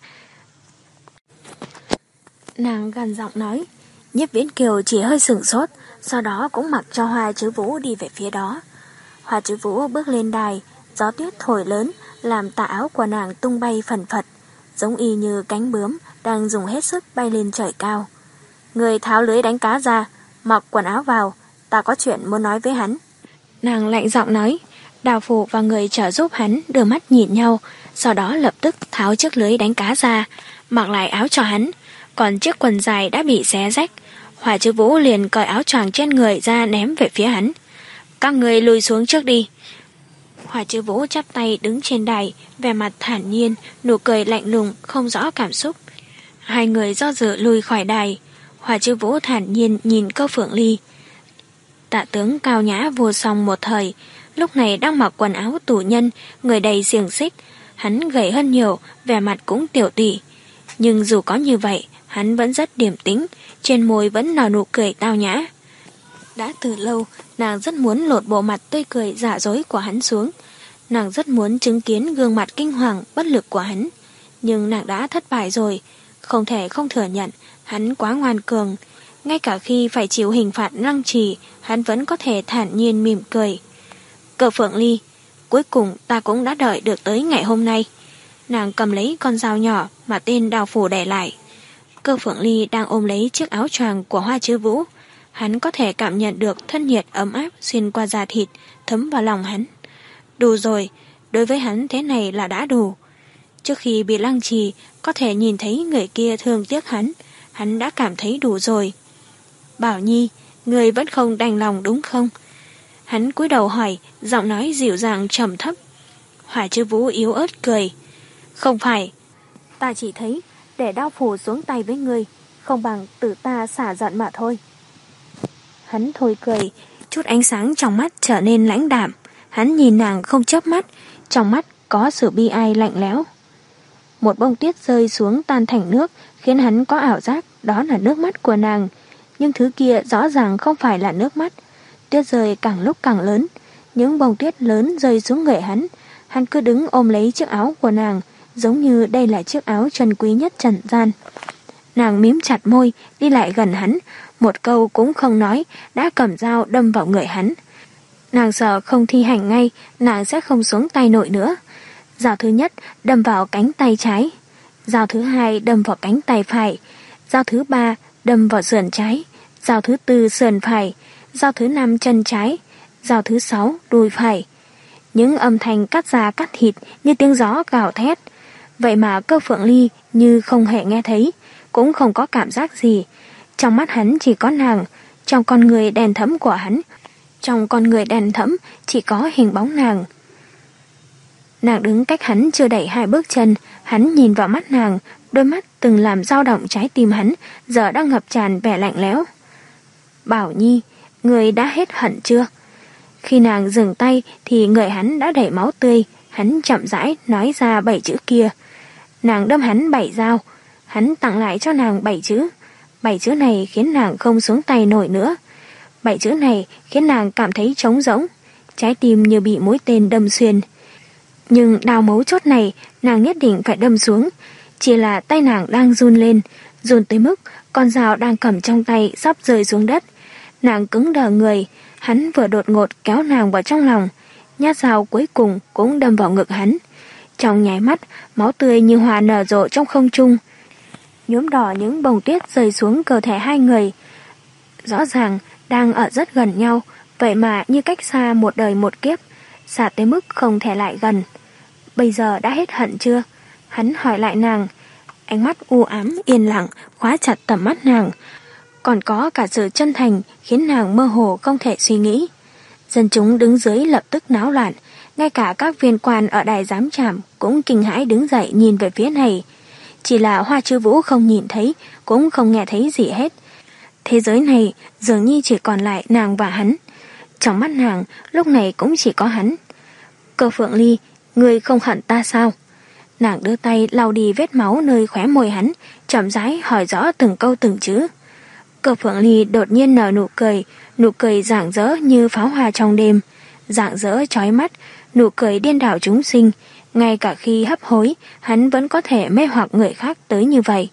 Nàng gằn giọng nói. Nhiếp Viễn Kiều chỉ hơi sửng sốt, sau đó cũng mặc cho Hoa Chứ Vũ đi về phía đó. Hoa Chứ Vũ bước lên đài, gió tuyết thổi lớn làm tà áo của nàng tung bay phần phật, giống y như cánh bướm đang dùng hết sức bay lên trời cao. Người tháo lưới đánh cá ra, mặc quần áo vào, ta có chuyện muốn nói với hắn. Nàng lạnh giọng nói. Đào phủ và người trợ giúp hắn đưa mắt nhìn nhau, sau đó lập tức tháo chiếc lưới đánh cá ra, mặc lại áo cho hắn. Còn chiếc quần dài đã bị xé rách. Hoa Chứ Vũ liền cởi áo choàng trên người ra ném về phía hắn. Các người lùi xuống trước đi. Hoa Chứ Vũ chắp tay đứng trên đài, vẻ mặt thản nhiên, nụ cười lạnh lùng, không rõ cảm xúc. Hai người do dự lùi khỏi đài. Hoa Chứ Vũ thản nhiên nhìn Cơ Phượng Ly. Tạ tướng cao nhã vô song một thời, lúc này đang mặc quần áo tù nhân, người đầy xiềng xích. Hắn gầy hơn nhiều, vẻ mặt cũng tiểu tụy. Nhưng dù có như vậy, hắn vẫn rất điềm tĩnh, trên môi vẫn nở nụ cười tao nhã. Đã từ lâu, nàng rất muốn lột bộ mặt tươi cười giả dối của hắn xuống. Nàng rất muốn chứng kiến gương mặt kinh hoàng, bất lực của hắn. Nhưng nàng đã thất bại rồi, không thể không thừa nhận, hắn quá ngoan cường. Ngay cả khi phải chịu hình phạt lăng trì, hắn vẫn có thể thản nhiên mỉm cười. Cờ Phượng Ly, cuối cùng ta cũng đã đợi được tới ngày hôm nay. Nàng cầm lấy con dao nhỏ mà tên Đào Phủ để lại. Cơ Phượng Ly đang ôm lấy chiếc áo choàng của Hoa Chư Vũ. Hắn có thể cảm nhận được thân nhiệt ấm áp xuyên qua da thịt, thấm vào lòng hắn. Đủ rồi, đối với hắn thế này là đã đủ. Trước khi bị lăng trì, có thể nhìn thấy người kia thương tiếc hắn, hắn đã cảm thấy đủ rồi. Bảo Nhi, người vẫn không đành lòng đúng không? Hắn cúi đầu hỏi, giọng nói dịu dàng trầm thấp. Hoa Chư Vũ yếu ớt cười. Không phải, ta chỉ thấy để Đao Phủ xuống tay với ngươi, không bằng tự ta xả giận mà thôi. Hắn thôi cười, chút ánh sáng trong mắt trở nên lãnh đạm. Hắn nhìn nàng không chớp mắt, trong mắt có sự bi ai lạnh lẽo. Một bông tuyết rơi xuống tan thành nước, khiến hắn có ảo giác đó là nước mắt của nàng. Nhưng thứ kia rõ ràng không phải là nước mắt. Tuyết rơi càng lúc càng lớn, những bông tuyết lớn rơi xuống người hắn. Hắn cứ đứng ôm lấy chiếc áo của nàng, giống như đây là chiếc áo trân quý nhất trần gian. Nàng mím chặt môi, đi lại gần hắn, một câu cũng không nói, đã cầm dao đâm vào người hắn. Nàng sợ không thi hành ngay, nàng sẽ không xuống tay nổi nữa. Dao thứ nhất đâm vào cánh tay trái, dao thứ hai đâm vào cánh tay phải, dao thứ ba đâm vào sườn trái, dao thứ tư sườn phải, dao thứ năm chân trái, dao thứ sáu đùi phải. Những âm thanh cắt da cắt thịt như tiếng gió gào thét. Vậy mà Cơ Phượng Ly như không hề nghe thấy, cũng không có cảm giác gì. Trong mắt hắn chỉ có nàng, trong con người đèn thẫm của hắn, trong con người đèn thẫm chỉ có hình bóng nàng. Nàng đứng cách hắn chưa đẩy hai bước chân, hắn nhìn vào mắt nàng, đôi mắt từng làm dao động trái tim hắn, giờ đang ngập tràn vẻ lạnh lẽo. Bảo Nhi, người đã hết hận chưa? Khi nàng dừng tay thì người hắn đã đẩy máu tươi, hắn chậm rãi nói ra bảy chữ kia. Nàng đâm hắn bảy dao, hắn tặng lại cho nàng bảy chữ. Bảy chữ này khiến nàng không xuống tay nổi nữa. Bảy chữ này khiến nàng cảm thấy trống rỗng, trái tim như bị mũi tên đâm xuyên. Nhưng đao mấu chốt này nàng nhất định phải đâm xuống, chỉ là tay nàng đang run lên, run tới mức con dao đang cầm trong tay sắp rơi xuống đất. Nàng cứng đờ người, hắn vừa đột ngột kéo nàng vào trong lòng, nhát dao cuối cùng cũng đâm vào ngực hắn. Trong nháy mắt, máu tươi như hoa nở rộ trong không trung, nhuốm đỏ những bông tuyết rơi xuống cơ thể hai người. Rõ ràng đang ở rất gần nhau, vậy mà như cách xa một đời một kiếp, xa tới mức không thể lại gần. Bây giờ đã hết hận chưa? Hắn hỏi lại nàng. Ánh mắt u ám yên lặng khóa chặt tầm mắt nàng, còn có cả sự chân thành khiến nàng mơ hồ không thể suy nghĩ. Dân chúng đứng dưới lập tức náo loạn, ngay cả các viên quan ở đài giám trảm cũng kinh hãi đứng dậy nhìn về phía này. Chỉ là Hoa Chư Vũ không nhìn thấy, cũng không nghe thấy gì hết. Thế giới này dường như chỉ còn lại nàng và hắn. Trong mắt nàng lúc này cũng chỉ có hắn. Cơ Phượng Ly, ngươi không hận ta sao? Nàng đưa tay lau đi vết máu nơi khóe môi hắn, chậm rãi hỏi rõ từng câu từng chữ. Cơ Phượng Ly đột nhiên nở nụ cười, nụ cười rạng rỡ như pháo hoa trong đêm, rạng rỡ chói mắt, nụ cười điên đảo chúng sinh. Ngay cả khi hấp hối, hắn vẫn có thể mê hoặc người khác tới như vậy.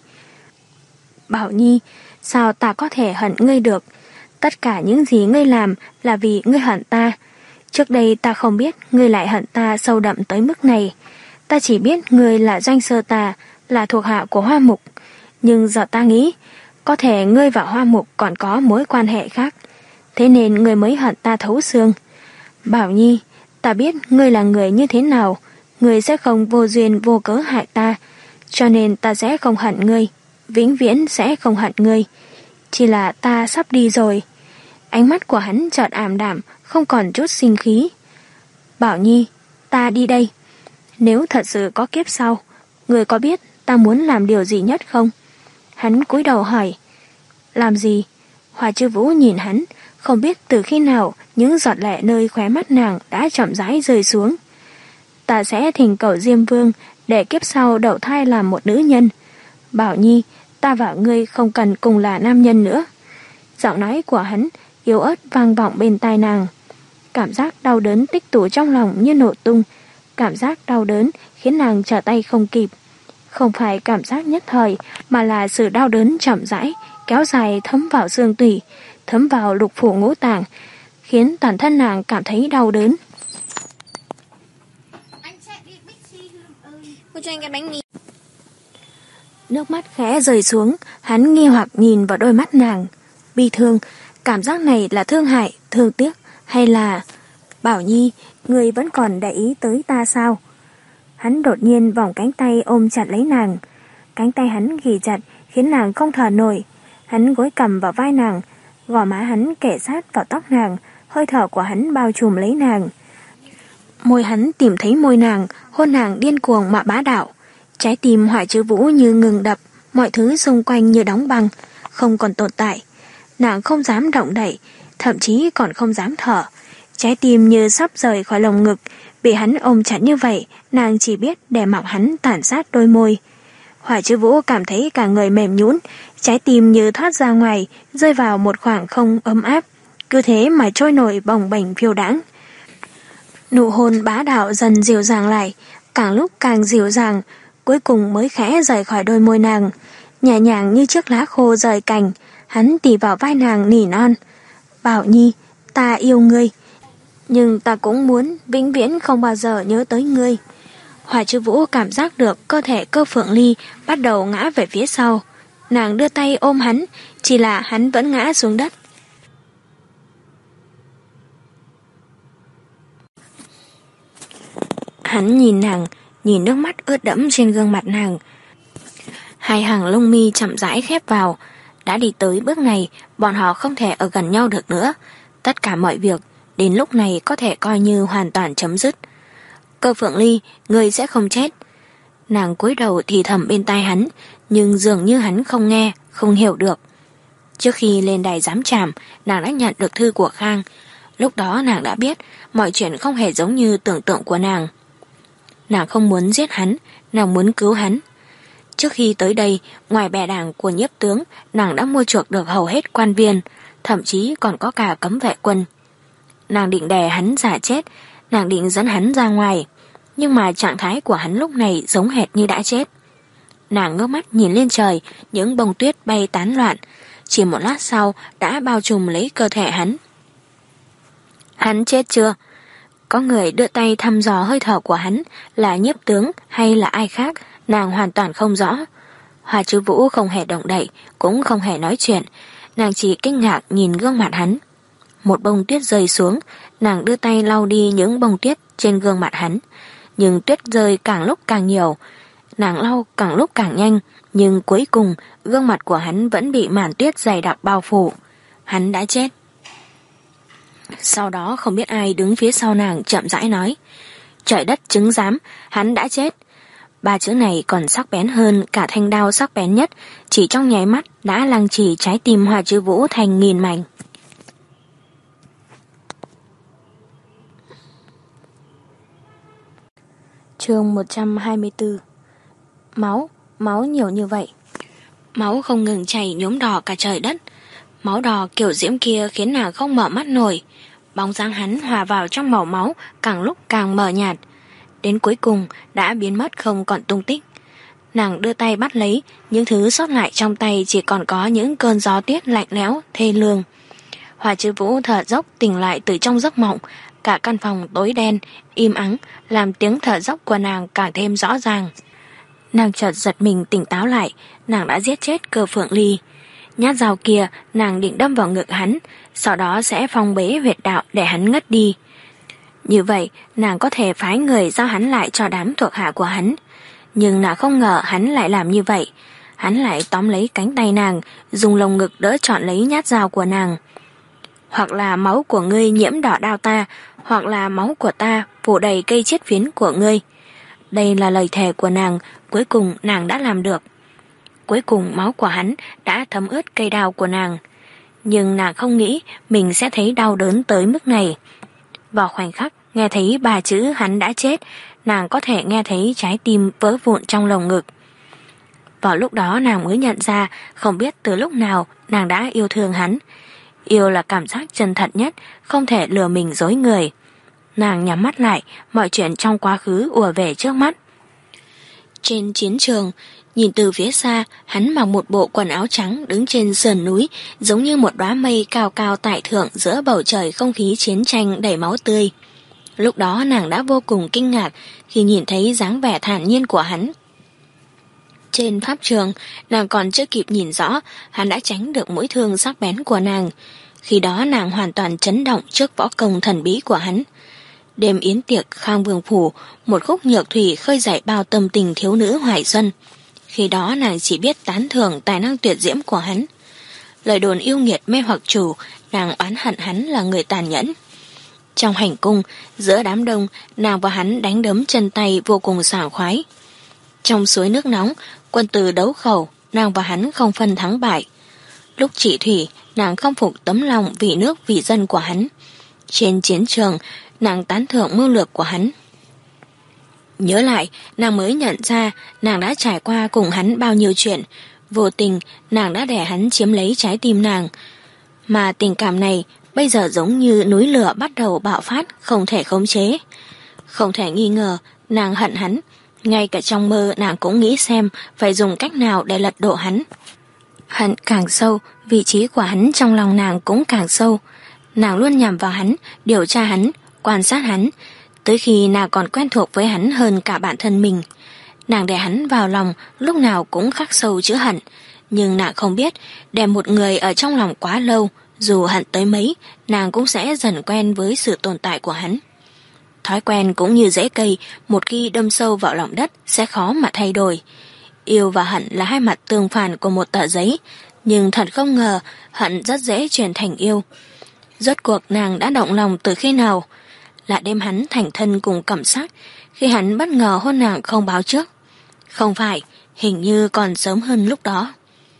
Bảo Nhi, sao ta có thể hận ngươi được? Tất cả những gì ngươi làm là vì ngươi hận ta. Trước đây ta không biết ngươi lại hận ta sâu đậm tới mức này. Ta chỉ biết ngươi là Doanh Sơ Tà, là thuộc hạ của Hoa Mục. Nhưng giờ ta nghĩ, có thể ngươi và Hoa Mục còn có mối quan hệ khác, thế nên ngươi mới hận ta thấu xương. Bảo Nhi, ta biết ngươi là người như thế nào, ngươi sẽ không vô duyên vô cớ hại ta, cho nên ta sẽ không hận ngươi, vĩnh viễn sẽ không hận ngươi. Chỉ là ta sắp đi rồi. Ánh mắt của hắn chợt ảm đạm, không còn chút sinh khí. Bảo Nhi, ta đi đây. Nếu thật sự có kiếp sau, ngươi có biết ta muốn làm điều gì nhất không? Hắn cúi đầu hỏi. Làm gì? Hoa Chư Vũ nhìn hắn, không biết từ khi nào những giọt lệ nơi khóe mắt nàng đã chậm rãi rơi xuống. Ta sẽ thỉnh cầu Diêm Vương để kiếp sau đậu thai làm một nữ nhân. Bảo Nhi, ta và ngươi không cần cùng là nam nhân nữa. Giọng nói của hắn yếu ớt vang vọng bên tai nàng. Cảm giác đau đớn tích tụ trong lòng như nổ tung. Cảm giác đau đớn khiến nàng trở tay không kịp. Không phải cảm giác nhất thời, mà là sự đau đớn chậm rãi, kéo dài thấm vào xương tủy, thấm vào lục phủ ngũ tạng, khiến toàn thân nàng cảm thấy đau đớn. Cô cho anh cái bánh mì. Nước mắt khẽ rơi xuống, hắn nghi hoặc nhìn vào đôi mắt nàng. Bi thương, cảm giác này là thương hại, thương tiếc, hay là... Bảo Nhi, người vẫn còn để ý tới ta sao? Hắn đột nhiên vòng cánh tay ôm chặt lấy nàng. Cánh tay hắn ghì chặt khiến nàng không thở nổi. Hắn gối cầm vào vai nàng, gò má hắn kề sát vào tóc nàng, hơi thở của hắn bao trùm lấy nàng. Môi hắn tìm thấy môi nàng, hôn nàng điên cuồng mà bá đạo. Trái tim Hoài Chữ Vũ như ngừng đập, mọi thứ xung quanh như đóng băng, không còn tồn tại. Nàng không dám động đậy, thậm chí còn không dám thở. Trái tim như sắp rời khỏi lồng ngực, bị hắn ôm chặt như vậy, nàng chỉ biết đè mọc hắn tàn sát đôi môi. Hoài Chữ Vũ cảm thấy cả người mềm nhũn, trái tim như thoát ra ngoài, rơi vào một khoảng không ấm áp, cứ thế mà trôi nổi bồng bềnh phiêu đãng. Nụ hôn bá đạo dần dịu dàng lại, càng lúc càng dịu dàng, cuối cùng mới khẽ rời khỏi đôi môi nàng, nhẹ nhàng như chiếc lá khô rời cành. Hắn tì vào vai nàng nỉ non: Bảo Nhi, ta yêu ngươi, nhưng ta cũng muốn vĩnh viễn không bao giờ nhớ tới ngươi. Hoài Chữ Vũ cảm giác được cơ thể Cơ Phượng Ly bắt đầu ngã về phía sau. Nàng đưa tay ôm hắn, chỉ là hắn vẫn ngã xuống đất. Hắn nhìn nàng, nhìn nước mắt ướt đẫm trên gương mặt nàng. Hai hàng lông mi chậm rãi khép vào. Đã đi tới bước này, bọn họ không thể ở gần nhau được nữa. Tất cả mọi việc đến lúc này có thể coi như hoàn toàn chấm dứt. Cơ Phượng Ly, ngươi sẽ không chết. Nàng cúi đầu thì thầm bên tai hắn, nhưng dường như hắn không nghe, không hiểu được. Trước khi lên đài giám tràm, nàng đã nhận được thư của Khang. Lúc đó nàng đã biết mọi chuyện không hề giống như tưởng tượng của nàng. Nàng không muốn giết hắn, nàng muốn cứu hắn. Trước khi tới đây, ngoài bè đảng của nhiếp tướng, nàng đã mua chuộc được hầu hết quan viên, thậm chí còn có cả cấm vệ quân. Nàng định đè hắn giả chết, nàng định dẫn hắn ra ngoài, nhưng mà trạng thái của hắn lúc này giống hệt như đã chết. Nàng ngước mắt nhìn lên trời, những bông tuyết bay tán loạn, chỉ một lát sau đã bao trùm lấy cơ thể hắn. Hắn chết chưa? Có người đưa tay thăm dò hơi thở của hắn, là nhiếp tướng hay là ai khác, nàng hoàn toàn không rõ. Hoài Chữ Vũ không hề động đậy, cũng không hề nói chuyện, nàng chỉ kinh ngạc nhìn gương mặt hắn. Một bông tuyết rơi xuống, nàng đưa tay lau đi những bông tuyết trên gương mặt hắn, nhưng tuyết rơi càng lúc càng nhiều. Nàng lau càng lúc càng nhanh, nhưng cuối cùng gương mặt của hắn vẫn bị màn tuyết dày đặc bao phủ. Hắn đã chết. Sau đó không biết ai đứng phía sau nàng chậm rãi nói: Trời đất chứng giám, hắn đã chết. Ba chữ này còn sắc bén hơn cả thanh đao sắc bén nhất, chỉ trong nháy mắt đã lăng trì trái tim Hoài Chữ Vũ thành nghìn mảnh. Chương một trăm hai mươi tư. Máu, máu nhiều như vậy. Máu không ngừng chảy nhuốm đỏ cả trời đất. Máu đỏ kiểu diễm kia khiến nàng không mở mắt nổi. Bóng dáng hắn hòa vào trong màu máu, càng lúc càng mờ nhạt. Đến cuối cùng đã biến mất không còn tung tích. Nàng đưa tay bắt lấy, những thứ sót lại trong tay chỉ còn có những cơn gió tuyết lạnh lẽo, thê lương. Hoài Chữ Vũ thở dốc tỉnh lại từ trong giấc mộng. Cả căn phòng tối đen, im ắng, làm tiếng thở dốc của nàng càng thêm rõ ràng. Nàng chợt giật mình tỉnh táo lại, nàng đã giết chết Cơ Phượng Ly. Nhát dao kia nàng định đâm vào ngực hắn, sau đó sẽ phong bế huyệt đạo để hắn ngất đi. Như vậy nàng có thể phái người giao hắn lại cho đám thuộc hạ của hắn. Nhưng nàng không ngờ hắn lại làm như vậy. Hắn lại tóm lấy cánh tay nàng, dùng lồng ngực đỡ trọn lấy nhát dao của nàng. Hoặc là máu của ngươi nhiễm đỏ đao ta, hoặc là máu của ta phủ đầy cây chiết phiến của ngươi. Đây là lời thề của nàng, cuối cùng nàng đã làm được. Cuối cùng máu của hắn đã thấm ướt cây đao của nàng. Nhưng nàng không nghĩ mình sẽ thấy đau đớn tới mức này. Vào khoảnh khắc nghe thấy ba chữ hắn đã chết, nàng có thể nghe thấy trái tim vỡ vụn trong lồng ngực. Vào lúc đó nàng mới nhận ra, không biết từ lúc nào nàng đã yêu thương hắn. Yêu là cảm giác chân thật nhất, không thể lừa mình dối người. Nàng nhắm mắt lại, mọi chuyện trong quá khứ ùa về trước mắt. Trên chiến trường, nhìn từ phía xa, hắn mặc một bộ quần áo trắng đứng trên sườn núi, giống như một đóa mây cao cao tại thượng giữa bầu trời không khí chiến tranh đầy máu tươi. Lúc đó nàng đã vô cùng kinh ngạc khi nhìn thấy dáng vẻ thản nhiên của hắn. Trên pháp trường, nàng còn chưa kịp nhìn rõ, hắn đã tránh được mũi thương sắc bén của nàng. Khi đó nàng hoàn toàn chấn động trước võ công thần bí của hắn. Đêm yến tiệc Khang Vương Phủ, một khúc nhược thủy khơi dậy bao tâm tình thiếu nữ hoài xuân. Khi đó nàng chỉ biết tán thưởng tài năng tuyệt diễm của hắn. Lời đồn yêu nghiệt mê hoặc chủ, nàng oán hận hắn là người tàn nhẫn. Trong hành cung, giữa đám đông, nàng và hắn đánh đấm chân tay vô cùng sảng khoái. Trong suối nước nóng, quân tử đấu khẩu, nàng và hắn không phân thắng bại. Lúc trị thủy, nàng không phục tấm lòng vì nước vì dân của hắn. Trên chiến trường, nàng tán thưởng mưu lược của hắn. Nhớ lại, nàng mới nhận ra nàng đã trải qua cùng hắn bao nhiêu chuyện. Vô tình, nàng đã để hắn chiếm lấy trái tim nàng. Mà tình cảm này bây giờ giống như núi lửa bắt đầu bạo phát, không thể khống chế. Không thể nghi ngờ, nàng hận hắn. Ngay cả trong mơ nàng cũng nghĩ xem phải dùng cách nào để lật đổ hắn. Hận càng sâu, vị trí của hắn trong lòng nàng cũng càng sâu. Nàng luôn nhằm vào hắn, điều tra hắn, quan sát hắn, tới khi nàng còn quen thuộc với hắn hơn cả bản thân mình. Nàng để hắn vào lòng, lúc nào cũng khắc sâu chữ hận. Nhưng nàng không biết, để một người ở trong lòng quá lâu, dù hận tới mấy, nàng cũng sẽ dần quen với sự tồn tại của hắn. Thói quen cũng như rễ cây, một khi đâm sâu vào lòng đất sẽ khó mà thay đổi. Yêu và hận là hai mặt tương phản của một tờ giấy, nhưng thật không ngờ hận rất dễ chuyển thành yêu. Rốt cuộc nàng đã động lòng từ khi nào? Là đêm hắn thành thân cùng Cẩm Sắc, khi hắn bất ngờ hôn nàng không báo trước. Không phải, hình như còn sớm hơn lúc đó.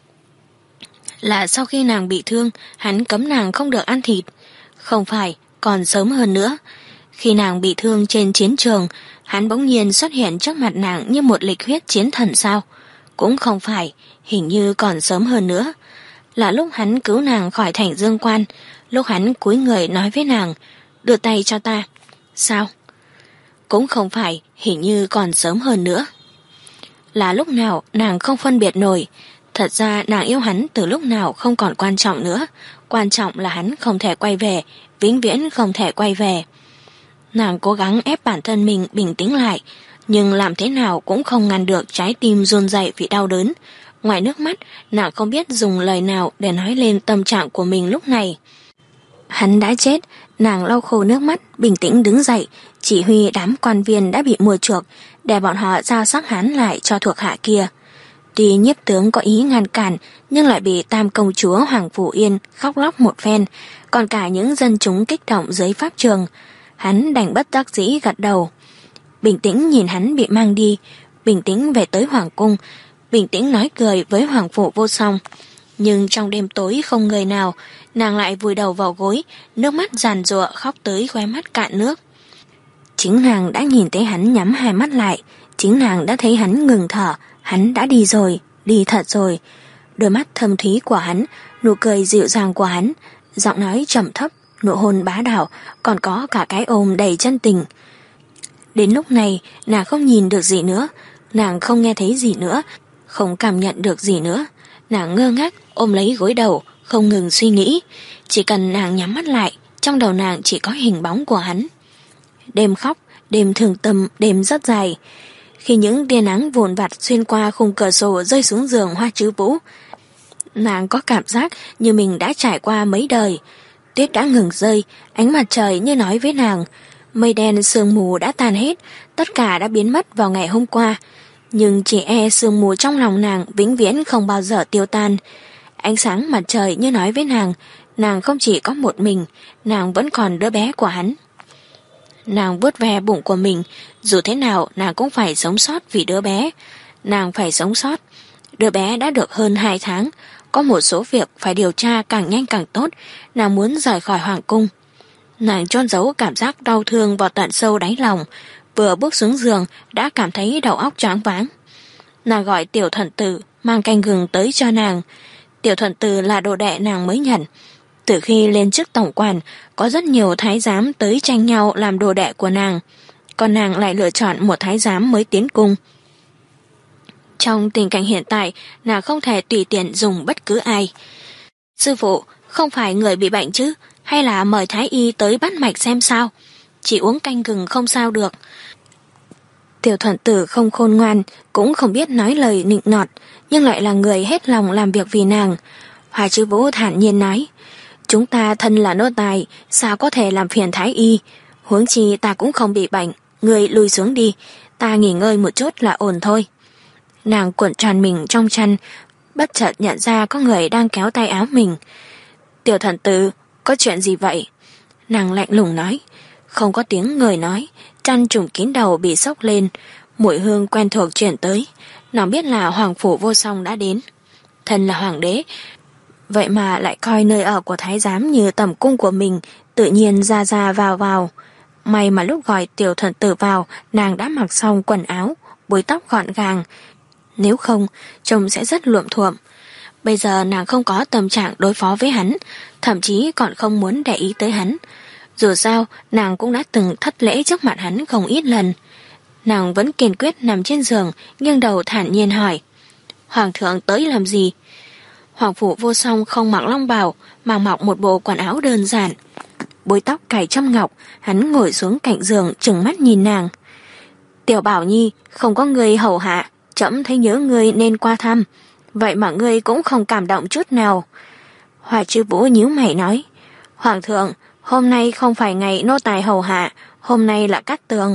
Là sau khi nàng bị thương, hắn cấm nàng không được ăn thịt. Không phải, còn sớm hơn nữa. Khi nàng bị thương trên chiến trường, hắn bỗng nhiên xuất hiện trước mặt nàng như một lịch huyết chiến thần sao? Cũng không phải, hình như còn sớm hơn nữa. Là lúc hắn cứu nàng khỏi thành dương quan, lúc hắn cúi người nói với nàng, đưa tay cho ta. Sao? Cũng không phải, hình như còn sớm hơn nữa. Là lúc nào nàng không phân biệt nổi. Thật ra nàng yêu hắn từ lúc nào không còn quan trọng nữa. Quan trọng là hắn không thể quay về, vĩnh viễn không thể quay về. Nàng cố gắng ép bản thân mình bình tĩnh lại, nhưng làm thế nào cũng không ngăn được trái tim run rẩy vì đau đớn. Ngoài nước mắt, nàng không biết dùng lời nào để nói lên tâm trạng của mình lúc này. Hắn đã chết, nàng lau khô nước mắt, bình tĩnh đứng dậy, chỉ huy đám quan viên đã bị mua chuộc, để bọn họ giao sắc hắn lại cho thuộc hạ kia. Tuy nhiếp tướng có ý ngăn cản, nhưng lại bị tam công chúa Hoàng Phủ Yên khóc lóc một phen, còn cả những dân chúng kích động dưới pháp trường. Hắn đành bất đắc dĩ gật đầu. Bình tĩnh nhìn hắn bị mang đi, bình tĩnh về tới Hoàng cung, bình tĩnh nói cười với Hoàng Phủ Vô Song. Nhưng trong đêm tối không người nào, nàng lại vùi đầu vào gối, nước mắt giàn giụa khóc tới khóe mắt cạn nước. Chính nàng đã nhìn thấy hắn nhắm hai mắt lại, chính nàng đã thấy hắn ngừng thở, hắn đã đi rồi, đi thật rồi. Đôi mắt thâm thúy của hắn, nụ cười dịu dàng của hắn, giọng nói trầm thấp, nụ hôn bá đạo, còn có cả cái ôm đầy chân tình. Đến lúc này, nàng không nhìn được gì nữa, nàng không nghe thấy gì nữa, không cảm nhận được gì nữa. Nàng ngơ ngác ôm lấy gối đầu, không ngừng suy nghĩ. Chỉ cần nàng nhắm mắt lại, trong đầu nàng chỉ có hình bóng của hắn. Đêm khóc, đêm thương tâm, đêm rất dài. Khi những tia nắng vụn vặt xuyên qua khung cửa sổ rơi xuống giường Hoa Trứ Vũ, nàng có cảm giác như mình đã trải qua mấy đời. Tuyết đã ngừng rơi, ánh mặt trời như nói với nàng. Mây đen sương mù đã tan hết, tất cả đã biến mất vào ngày hôm qua. Nhưng chỉ e sương mù trong lòng nàng vĩnh viễn không bao giờ tiêu tan. Ánh sáng mặt trời như nói với nàng, nàng không chỉ có một mình, nàng vẫn còn đứa bé của hắn. Nàng vuốt ve bụng của mình, dù thế nào nàng cũng phải sống sót vì đứa bé. Nàng phải sống sót. Đứa bé đã được hơn hai tháng, có một số việc phải điều tra càng nhanh càng tốt, nàng muốn rời khỏi hoàng cung. Nàng chôn giấu cảm giác đau thương vào tận sâu đáy lòng, vừa bước xuống giường đã cảm thấy đầu óc choáng váng. Nàng gọi Tiểu Thuận Tử mang canh gừng tới cho nàng. Tiểu Thuận Tử là đồ đệ nàng mới nhận. Từ khi lên chức tổng quản, có rất nhiều thái giám tới tranh nhau làm đồ đệ của nàng, còn nàng lại lựa chọn một thái giám mới tiến cung. Trong tình cảnh hiện tại, nàng không thể tùy tiện dùng bất cứ ai. Sư phụ, không phải người bị bệnh chứ, hay là mời thái y tới bắt mạch xem sao? Chỉ uống canh gừng không sao được. Tiểu Thuận Tử không khôn ngoan, cũng không biết nói lời nịnh nọt, nhưng lại là người hết lòng làm việc vì nàng. Hoa Chứ Vũ thản nhiên nói, chúng ta thân là nô tài, sao có thể làm phiền thái y? Huống chi ta cũng không bị bệnh, người lùi xuống đi, ta nghỉ ngơi một chút là ổn thôi. Nàng cuộn tròn mình trong chăn, bất chợt nhận ra có người đang kéo tay áo mình. Tiểu Thuận Tử, có chuyện gì vậy? Nàng lạnh lùng nói. Không có tiếng người nói, chăn trùm kín đầu bị xốc lên, mùi hương quen thuộc chuyển tới. Nàng biết là Hoàng Phủ Vô Song đã đến. Thân là hoàng đế, vậy mà lại coi nơi ở của thái giám như tầm cung của mình, tự nhiên ra ra vào vào. May mà lúc gọi Tiểu Thuận Tử vào, nàng đã mặc xong quần áo, búi tóc gọn gàng. Nếu không, trông sẽ rất luộm thuộm. Bây giờ nàng không có tâm trạng đối phó với hắn, thậm chí còn không muốn để ý tới hắn. Dù sao, nàng cũng đã từng thất lễ trước mặt hắn không ít lần. Nàng vẫn kiên quyết nằm trên giường, nghiêng đầu thản nhiên hỏi. Hoàng thượng tới làm gì? Hoàng Phủ Vô Song không mặc long bào, mà mặc một bộ quần áo đơn giản. Búi tóc cài trăm ngọc, hắn ngồi xuống cạnh giường trừng mắt nhìn nàng. Tiểu Bảo Nhi, không có người hầu hạ, trẫm thấy nhớ ngươi nên qua thăm. Vậy mà ngươi cũng không cảm động chút nào. Hoa Chứ Vũ nhíu mày nói. Hoàng thượng, hôm nay không phải ngày nô tài hầu hạ, hôm nay là cát tường.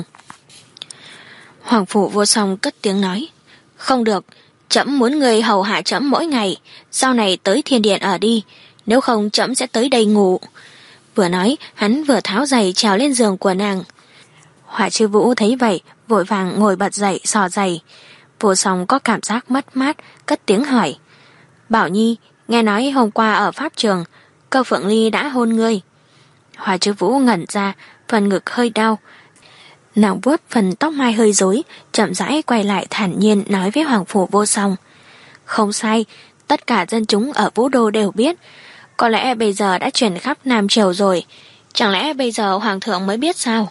Hoàng Phủ Vô Song cất tiếng nói. Không được, trẫm muốn người hầu hạ trẫm mỗi ngày, sau này tới thiên điện ở đi, nếu không trẫm sẽ tới đây ngủ. Vừa nói, hắn vừa tháo giày trèo lên giường của nàng. Hoa Chứ Vũ thấy vậy, vội vàng ngồi bật dậy xò giày. Vô Song có cảm giác mất mát, cất tiếng hỏi. Bảo Nhi, nghe nói hôm qua ở pháp trường, Cơ Phượng Ly đã hôn ngươi. Hoa Chứ Vũ ngẩn ra, phần ngực hơi đau. Nàng vuốt phần tóc mai hơi rối, chậm rãi quay lại thản nhiên nói với Hoàng Phủ Vô Song. Không sai, tất cả dân chúng ở Vũ Đô đều biết. Có lẽ bây giờ đã truyền khắp Nam Triều rồi, chẳng lẽ bây giờ Hoàng thượng mới biết sao?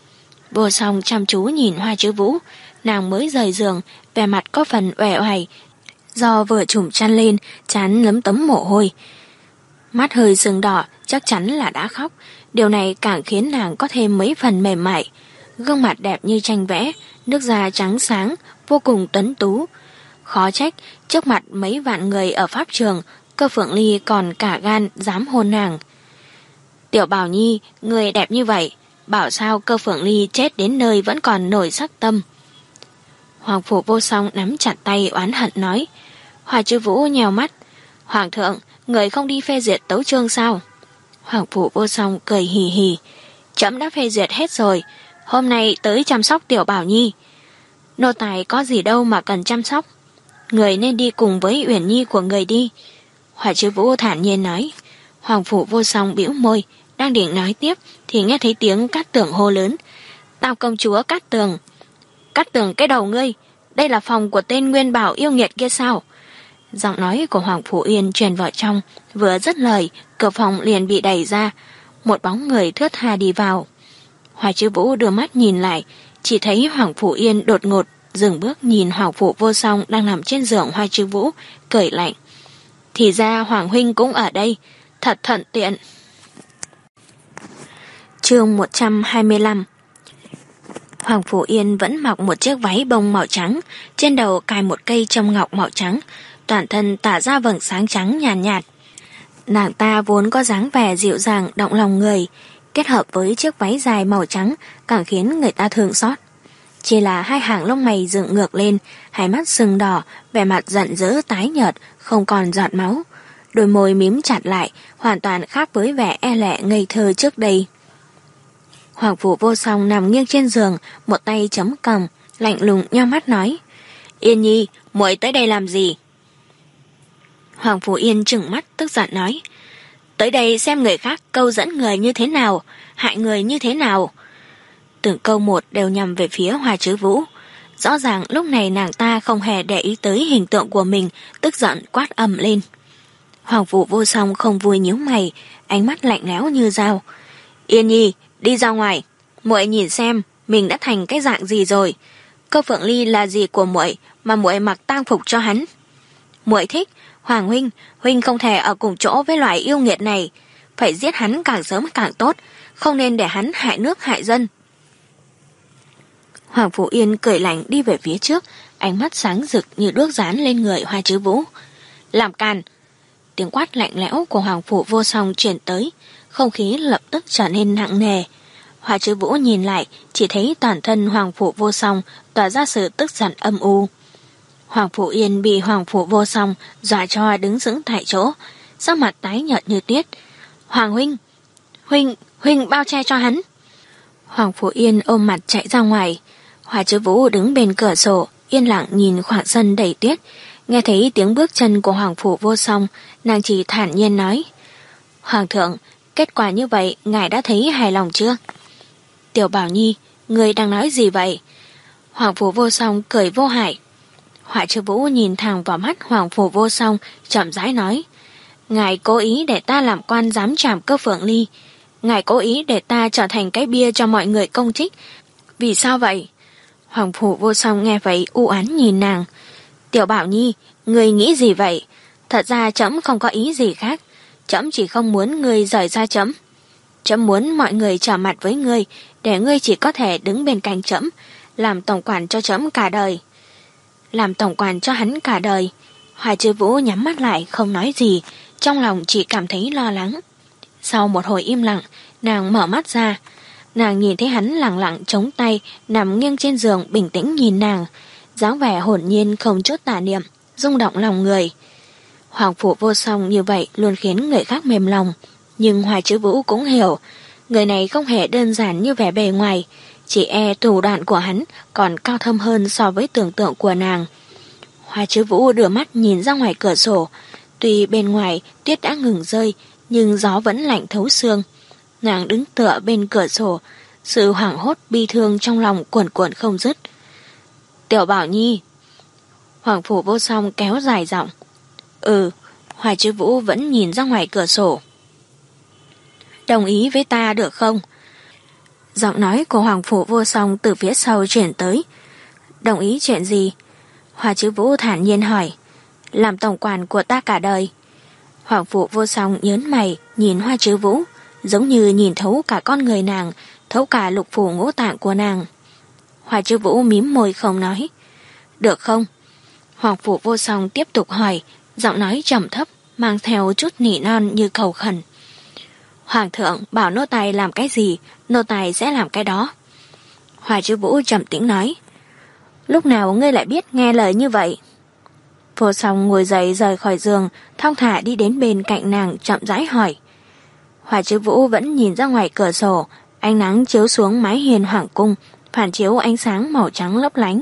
Vô Song chăm chú nhìn Hoa Chứ Vũ, nàng mới rời giường, vẻ mặt có phần uể oải, do vừa trùm chăn lên, trán lấm tấm mồ hôi. Mắt hơi sưng đỏ, chắc chắn là đã khóc, điều này càng khiến nàng có thêm mấy phần mềm mại. Gương mặt đẹp như tranh vẽ, nước da trắng sáng, vô cùng tuấn tú. Khó trách, trước mặt mấy vạn người ở pháp trường, Cơ Phượng Ly còn cả gan dám hôn nàng. Tiểu Bảo Nhi, người đẹp như vậy, bảo sao Cơ Phượng Ly chết đến nơi vẫn còn nổi sắc tâm. Hoàng Phủ Vô Song nắm chặt tay oán hận nói. Hoa Chứ Vũ nhèo mắt. Hoàng thượng, người không đi phê duyệt tấu chương sao? Hoàng Phủ Vô Song cười hì hì. Trẫm đã phê duyệt hết rồi, hôm nay tới chăm sóc Tiểu Bảo Nhi. Nô tài có gì đâu mà cần chăm sóc, người nên đi cùng với Uyển Nhi của người đi. Hoa Chứ Vũ thản nhiên nói. Hoàng Phủ Vô Song bĩu môi, đang định nói tiếp thì nghe thấy tiếng Cát Tường hô lớn. Tam công chúa Cát Tường. Cát Tường cái đầu ngươi, đây là phòng của tên Nguyên Bảo yêu nghiệt kia sao? Giọng nói của Hoàng Phủ Yên truyền vào trong, vừa dứt lời, cửa phòng liền bị đẩy ra, một bóng người thướt tha đi vào. Hoa Chứ Vũ đưa mắt nhìn lại, chỉ thấy Hoàng Phủ Yên đột ngột dừng bước nhìn Hoàng Phủ Vô Song đang nằm trên giường Hoa Chứ Vũ, cười lạnh. Thì ra Hoàng huynh cũng ở đây, thật thuận tiện. Chương một trăm hai mươi lăm. Hoàng Phủ Yên vẫn mặc một chiếc váy bông màu trắng, trên đầu cài một cây châm ngọc màu trắng, toàn thân tỏa ra vầng sáng trắng nhàn nhạt, nhạt. Nàng ta vốn có dáng vẻ dịu dàng động lòng người, kết hợp với chiếc váy dài màu trắng càng khiến người ta thương xót. Chỉ là hai hàng lông mày dựng ngược lên, hai mắt sưng đỏ, vẻ mặt giận dữ tái nhợt, không còn giọt máu. Đôi môi mím chặt lại, hoàn toàn khác với vẻ e lệ ngây thơ trước đây. Hoàng Phủ Vô Song nằm nghiêng trên giường, một tay chấm cằm, lạnh lùng nheo mắt nói. Yên Nhi, muội tới đây làm gì? Hoàng Phủ Yên trừng mắt tức giận nói. Tới đây xem người khác câu dẫn người như thế nào, hại người như thế nào. Từng câu một đều nhằm về phía Hoa Chứ Vũ. Rõ ràng lúc này nàng ta không hề để ý tới hình tượng của mình, tức giận quát ầm lên. Hoàng Phủ Vô Song không vui nhíu mày, ánh mắt lạnh lẽo như dao. Yên Nhi, đi ra ngoài, muội nhìn xem mình đã thành cái dạng gì rồi. Cơ Phượng Ly là gì của muội mà muội mặc tang phục cho hắn? Muội thích, Hoàng huynh, huynh không thể ở cùng chỗ với loại yêu nghiệt này, phải giết hắn càng sớm càng tốt, không nên để hắn hại nước hại dân. Hoàng Phủ Yên cười lạnh đi về phía trước, ánh mắt sáng rực như đuốc dán lên người Hoa Chứ Vũ. Làm càn! Tiếng quát lạnh lẽo của Hoàng Phủ Vô Song truyền tới, không khí lập tức trở nên nặng nề. Hoa Chứ Vũ nhìn lại, chỉ thấy toàn thân Hoàng Phủ Vô Song tỏa ra sự tức giận âm u. Hoàng Phủ Yên bị Hoàng Phủ Vô Song dọa cho đứng sững tại chỗ, sắc mặt tái nhợt như tuyết. Hoàng huynh, huynh, huynh bao che cho hắn. Hoàng Phủ Yên ôm mặt chạy ra ngoài. Hoa Chứ Vũ đứng bên cửa sổ, yên lặng nhìn khoảng sân đầy tuyết. Nghe thấy tiếng bước chân của Hoàng Phủ Vô Song, nàng chỉ thản nhiên nói: Hoàng thượng, kết quả như vậy ngài đã thấy hài lòng chưa? Tiểu Bảo Nhi, người đang nói gì vậy? Hoàng Phủ Vô Song cười vô hại. Hoa Chứ Vũ nhìn thẳng vào mắt Hoàng Phủ Vô Song, chậm rãi nói: Ngài cố ý để ta làm quan giám trảm Cơ Phượng Ly, ngài cố ý để ta trở thành cái bia cho mọi người công trích. Vì sao vậy? Hoàng Phủ Vô Song nghe vậy u oán nhìn nàng. Tiểu Bảo Nhi, người nghĩ gì vậy? Thật ra trẫm không có ý gì khác, trẫm chỉ không muốn ngươi rời ra trẫm. Trẫm muốn mọi người trở mặt với ngươi, để ngươi chỉ có thể đứng bên cạnh trẫm, làm tổng quản cho trẫm cả đời. Làm tổng quản cho hắn cả đời. Hoa Chứ Vũ nhắm mắt lại không nói gì, trong lòng chỉ cảm thấy lo lắng. Sau một hồi im lặng, nàng mở mắt ra. Nàng nhìn thấy hắn lặng lặng chống tay, nằm nghiêng trên giường bình tĩnh nhìn nàng, dáng vẻ hồn nhiên không chút tà niệm, rung động lòng người. Hoàng Phủ Vô Song như vậy luôn khiến người khác mềm lòng, nhưng Hoa Chứ Vũ cũng hiểu, người này không hề đơn giản như vẻ bề ngoài, chỉ e thủ đoạn của hắn còn cao thâm hơn so với tưởng tượng của nàng. Hoa Chứ Vũ đưa mắt nhìn ra ngoài cửa sổ, tuy bên ngoài tuyết đã ngừng rơi, nhưng gió vẫn lạnh thấu xương. Nàng đứng tựa bên cửa sổ, sự hoảng hốt bi thương trong lòng cuồn cuộn không dứt. Tiểu Bảo Nhi. Hoàng Phủ Vô Song kéo dài giọng. Ừ. Hoa Chứ Vũ vẫn nhìn ra ngoài cửa sổ. Đồng ý với ta được không? Giọng nói của Hoàng Phủ Vô Song từ phía sau chuyển tới. Đồng ý chuyện gì? Hoa Chứ Vũ thản nhiên hỏi. Làm tổng quản của ta cả đời. Hoàng Phủ Vô Song nhớn mày nhìn Hoa Chứ Vũ, giống như nhìn thấu cả con người nàng, thấu cả lục phủ ngũ tạng của nàng. Hoa Chứ Vũ mím môi không nói. Được không? Hoàng Phủ Vô Song tiếp tục hỏi, giọng nói trầm thấp, mang theo chút nỉ non như cầu khẩn. Hoàng thượng bảo nô tài làm cái gì, nô tài sẽ làm cái đó. Hoa Chứ Vũ trầm tĩnh nói. Lúc nào ngươi lại biết nghe lời như vậy? Vô Song ngồi dậy rời khỏi giường, thong thả đi đến bên cạnh nàng chậm rãi hỏi. Hoa Chứ Vũ vẫn nhìn ra ngoài cửa sổ, ánh nắng chiếu xuống mái hiên hoàng cung, phản chiếu ánh sáng màu trắng lấp lánh.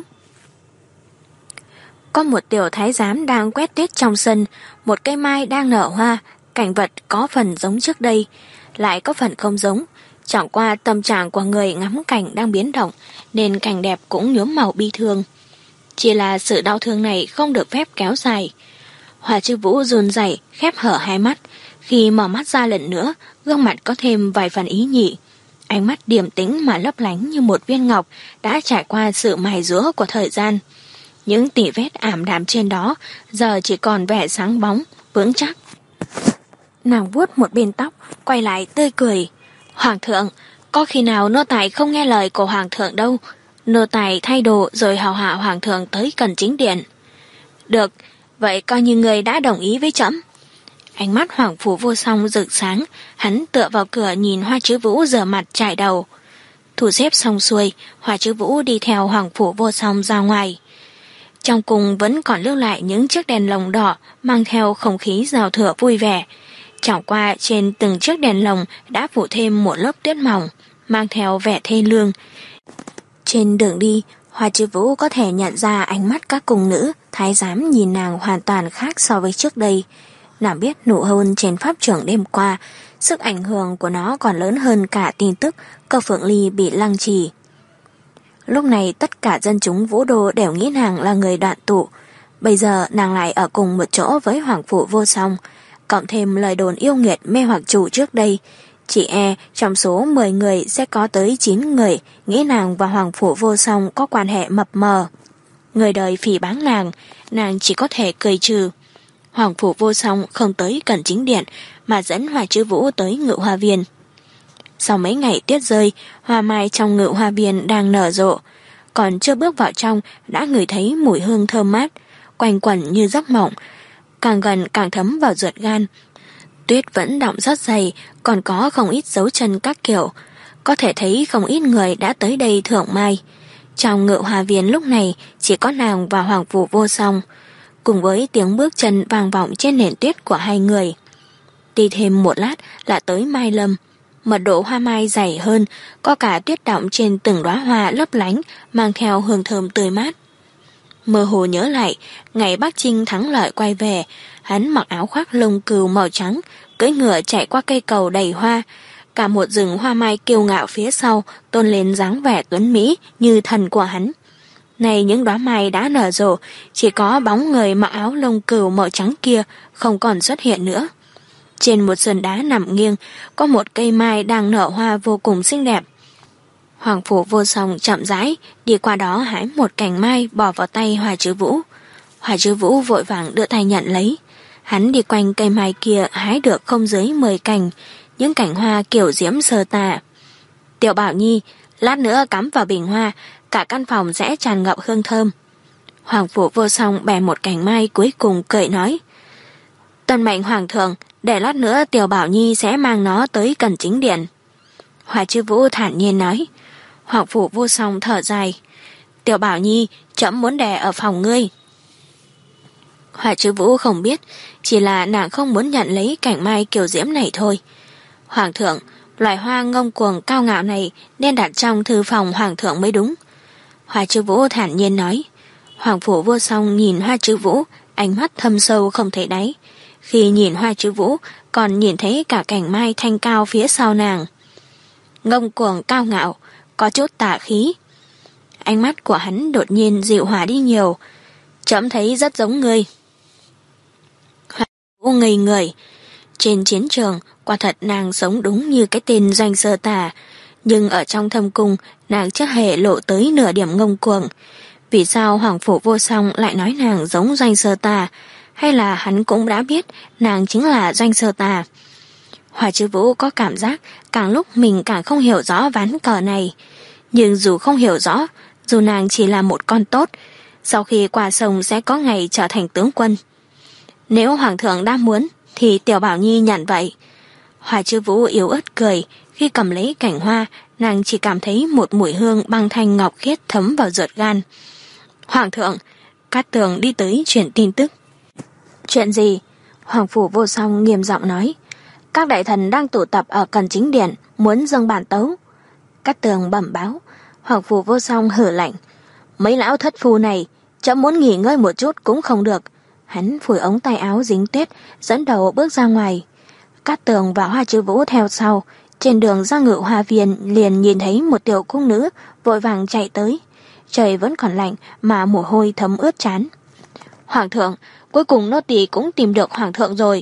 Có một tiểu thái giám đang quét tuyết trong sân, một cây mai đang nở hoa, cảnh vật có phần giống trước đây, lại có phần không giống. Chẳng qua tâm trạng của người ngắm cảnh đang biến động, nên cảnh đẹp cũng nhuốm màu bi thương. Chỉ là sự đau thương này không được phép kéo dài. Hoa Chứ Vũ run rẩy, khép hở hai mắt. Khi mở mắt ra lần nữa, gương mặt có thêm vài phần ý nhị. Ánh mắt điềm tĩnh mà lấp lánh như một viên ngọc đã trải qua sự mài rũa của thời gian. Những tỉ vết ảm đạm trên đó giờ chỉ còn vẻ sáng bóng, vững chắc. Nàng vuốt một bên tóc, quay lại tươi cười. Hoàng thượng, có khi nào nô tài không nghe lời của hoàng thượng đâu. Nô tài thay đồ rồi hầu hạ hoàng thượng tới cần chính điện. Được, vậy coi như người đã đồng ý với trẫm. Ánh mắt Hoàng Phủ Vô Song rực sáng, hắn tựa vào cửa nhìn Hoa Chứ Vũ rửa mặt chải đầu. Thu xếp xong xuôi, Hoa Chứ Vũ đi theo Hoàng Phủ Vô Song ra ngoài. Trong cung vẫn còn lưu lại những chiếc đèn lồng đỏ mang theo không khí giao thừa vui vẻ. Chẳng qua trên từng chiếc đèn lồng đã phủ thêm một lớp tuyết mỏng, mang theo vẻ thê lương. Trên đường đi, Hoa Chứ Vũ có thể nhận ra ánh mắt các cung nữ, thái giám nhìn nàng hoàn toàn khác so với trước đây. Nàng biết nụ hôn trên pháp trưởng đêm qua, sức ảnh hưởng của nó còn lớn hơn cả tin tức Cơ Phượng Ly bị lăng trì. Lúc này tất cả dân chúng Vũ Đô đều nghĩ nàng là người đoạn tụ. Bây giờ nàng lại ở cùng một chỗ với Hoàng Phủ Vô Song. cộng thêm lời đồn yêu nghiệt mê hoặc chủ trước đây, chỉ e trong số mười người sẽ có tới chín người nghĩ nàng và Hoàng Phủ Vô Song có quan hệ mập mờ. Người đời phỉ báng nàng, nàng chỉ có thể cười trừ. Hoàng Phủ Vô Song không tới Cẩn Chính Điện mà dẫn Hoa Chữ Vũ tới Ngự Hoa Viên. Sau mấy ngày tuyết rơi, hoa mai trong Ngự Hoa Viên đang nở rộ. Còn chưa bước vào trong đã ngửi thấy mùi hương thơm mát, quanh quẩn như giấc mộng, càng gần càng thấm vào ruột gan. Tuyết vẫn đọng rất dày, còn có không ít dấu chân các kiểu. Có thể thấy không ít người đã tới đây thưởng mai. Trong Ngự Hoa Viên lúc này chỉ có nàng và Hoàng Phủ Vô Song, cùng với tiếng bước chân vang vọng trên nền tuyết của hai người. Đi thêm một lát là tới Mai Lâm. Mật độ hoa mai dày hơn, có cả tuyết đọng trên từng đóa hoa lấp lánh, mang theo hương thơm tươi mát. Mơ hồ nhớ lại, ngày Bắc Trinh thắng lợi quay về, hắn mặc áo khoác lông cừu màu trắng, cưỡi ngựa chạy qua cây cầu đầy hoa. Cả một rừng hoa mai kiêu ngạo phía sau tôn lên dáng vẻ tuấn mỹ như thần của hắn. Này những đóa mai đã nở rộ, chỉ có bóng người mặc áo lông cừu màu trắng kia không còn xuất hiện nữa. Trên một sườn đá nằm nghiêng, có một cây mai đang nở hoa vô cùng xinh đẹp. Hoàng Phủ Vô Song chậm rãi đi qua đó hái một cành mai bỏ vào tay Hoa Chữ Vũ. Hoa Chữ Vũ vội vàng đưa tay nhận lấy. Hắn đi quanh cây mai kia hái được không dưới mười cành, những cành hoa kiểu diễm sơ tà. Tiểu Bảo Nhi, lát nữa cắm vào bình hoa, cả căn phòng sẽ tràn ngập hương thơm. Hoàng Phủ Vô Song bẻ một cành mai cuối cùng cười nói: Tuân mệnh Hoàng thượng, để lát nữa Tiểu Bảo Nhi sẽ mang nó tới Cẩn Chính Điện. Hoa Chữ Vũ thản nhiên nói. Hoàng Phủ Vô Song thở dài: Tiểu Bảo Nhi, trẫm muốn để ở phòng ngươi. Hoa Chữ Vũ không biết, chỉ là nàng không muốn nhận lấy cảnh mai kiều diễm này thôi. Hoàng thượng, loài hoa ngông cuồng cao ngạo này nên đặt trong thư phòng Hoàng thượng mới đúng. Hoa Chữ Vũ thản nhiên nói. Hoàng Phủ Vô Song nhìn Hoa Chữ Vũ, ánh mắt thâm sâu không thấy đáy. Khi nhìn Hoa Chữ Vũ, còn nhìn thấy cả cảnh mai thanh cao phía sau nàng. Ngông cuồng cao ngạo, có chút tà khí. Ánh mắt của hắn đột nhiên dịu hòa đi nhiều. Trẫm thấy rất giống ngươi. Hoa Chữ Vũ ngây người. Trên chiến trường, quả thật nàng sống đúng như cái tên Doanh Sơ Tà, nhưng ở trong thâm cung, nàng chưa hề lộ tới nửa điểm ngông cuồng. Vì sao Hoàng Phủ Vô Song lại nói nàng giống Doanh Sơ Tà? Hay là hắn cũng đã biết nàng chính là Doanh Sơ Tà? Hoa Chữ Vũ có cảm giác càng lúc mình càng không hiểu rõ ván cờ này. Nhưng dù không hiểu rõ, dù nàng chỉ là một con tốt, sau khi qua sông sẽ có ngày trở thành tướng quân. Nếu Hoàng thượng đã muốn, thì Tiểu Bảo Nhi nhận vậy. Hoa Chữ Vũ yếu ớt cười, khi cầm lấy cành hoa, nàng chỉ cảm thấy một mùi hương băng thanh ngọc khiết thấm vào ruột gan. Hoàng thượng, Cát Tường đi tới truyền tin tức. Chuyện gì? Hoàng Phủ Vô Song nghiêm giọng nói. Các đại thần đang tụ tập ở Cẩn Chính Điện, muốn dâng bản tấu. Cát Tường bẩm báo. Hoàng Phủ Vô Song hử lạnh. Mấy lão thất phu này, chậm muốn nghỉ ngơi một chút cũng không được. Hắn phủi ống tay áo dính tuyết, dẫn đầu bước ra ngoài. Cát Tường và Hoa Chữ Vũ theo sau. Trên đường ra Ngự Hoa Viên liền nhìn thấy một tiểu cung nữ vội vàng chạy tới. Trời vẫn còn lạnh mà mồ hôi thấm ướt trán. Hoàng thượng, cuối cùng nô tỳ cũng tìm được Hoàng thượng rồi.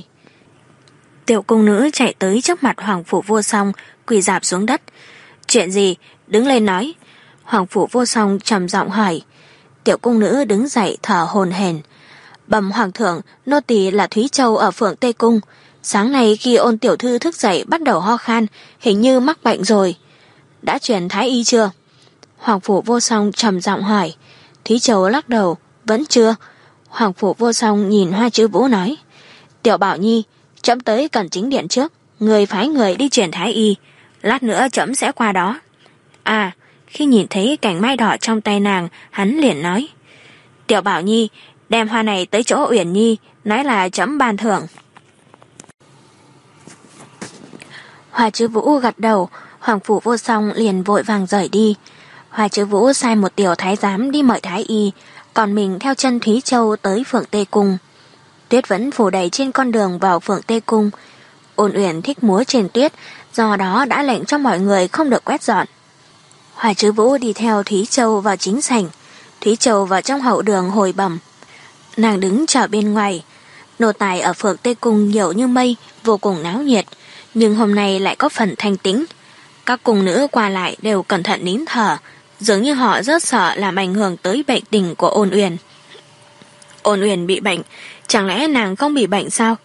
Tiểu cung nữ chạy tới trước mặt Hoàng Phủ Vô Song, quỳ rạp xuống đất. Chuyện gì? Đứng lên nói. Hoàng Phủ Vô Song trầm giọng hỏi. Tiểu cung nữ đứng dậy thở hổn hển. Bẩm Hoàng thượng, nô tỳ là Thúy Châu ở Phượng Tây Cung. Sáng nay khi Ôn tiểu thư thức dậy bắt đầu ho khan, hình như mắc bệnh rồi. Đã truyền thái y chưa? Hoàng Phủ Vô Song trầm giọng hỏi. Thúy Châu lắc đầu. Vẫn chưa. Hoàng Phủ Vô Song nhìn Hoa Chữ Vũ nói. Tiểu Bảo Nhi, trẫm tới Cẩn Chính Điện trước, người phái người đi truyền thái y, lát nữa trẫm sẽ qua đó. À, khi nhìn thấy cành mai đỏ trong tay nàng, hắn liền nói. Tiểu Bảo Nhi, đem hoa này tới chỗ Uyển Nhi, nói là trẫm ban thưởng. Hoa Chữ Vũ gật đầu, Hoàng Phủ Vô Song liền vội vàng rời đi. Hoa Chữ Vũ sai một tiểu thái giám đi mời thái y, còn mình theo chân Thúy Châu tới Phượng Tây Cung. Tuyết vẫn phủ đầy trên con đường vào Phượng Tây Cung. Ôn Uyển thích múa trên tuyết, do đó đã lệnh cho mọi người không được quét dọn. Hoa Chữ Vũ đi theo Thúy Châu vào chính sảnh, Thúy Châu vào trong hậu đường hồi bẩm. Nàng đứng chờ bên ngoài. Nô tài ở Phượng Tê Cung nhiều như mây, vô cùng náo nhiệt, nhưng hôm nay lại có phần thanh tĩnh. Các cung nữ qua lại đều cẩn thận nín thở, dường như họ rất sợ làm ảnh hưởng tới bệnh tình của Ôn Uyển. Ôn Uyển bị bệnh, chẳng lẽ nàng không bị bệnh sao?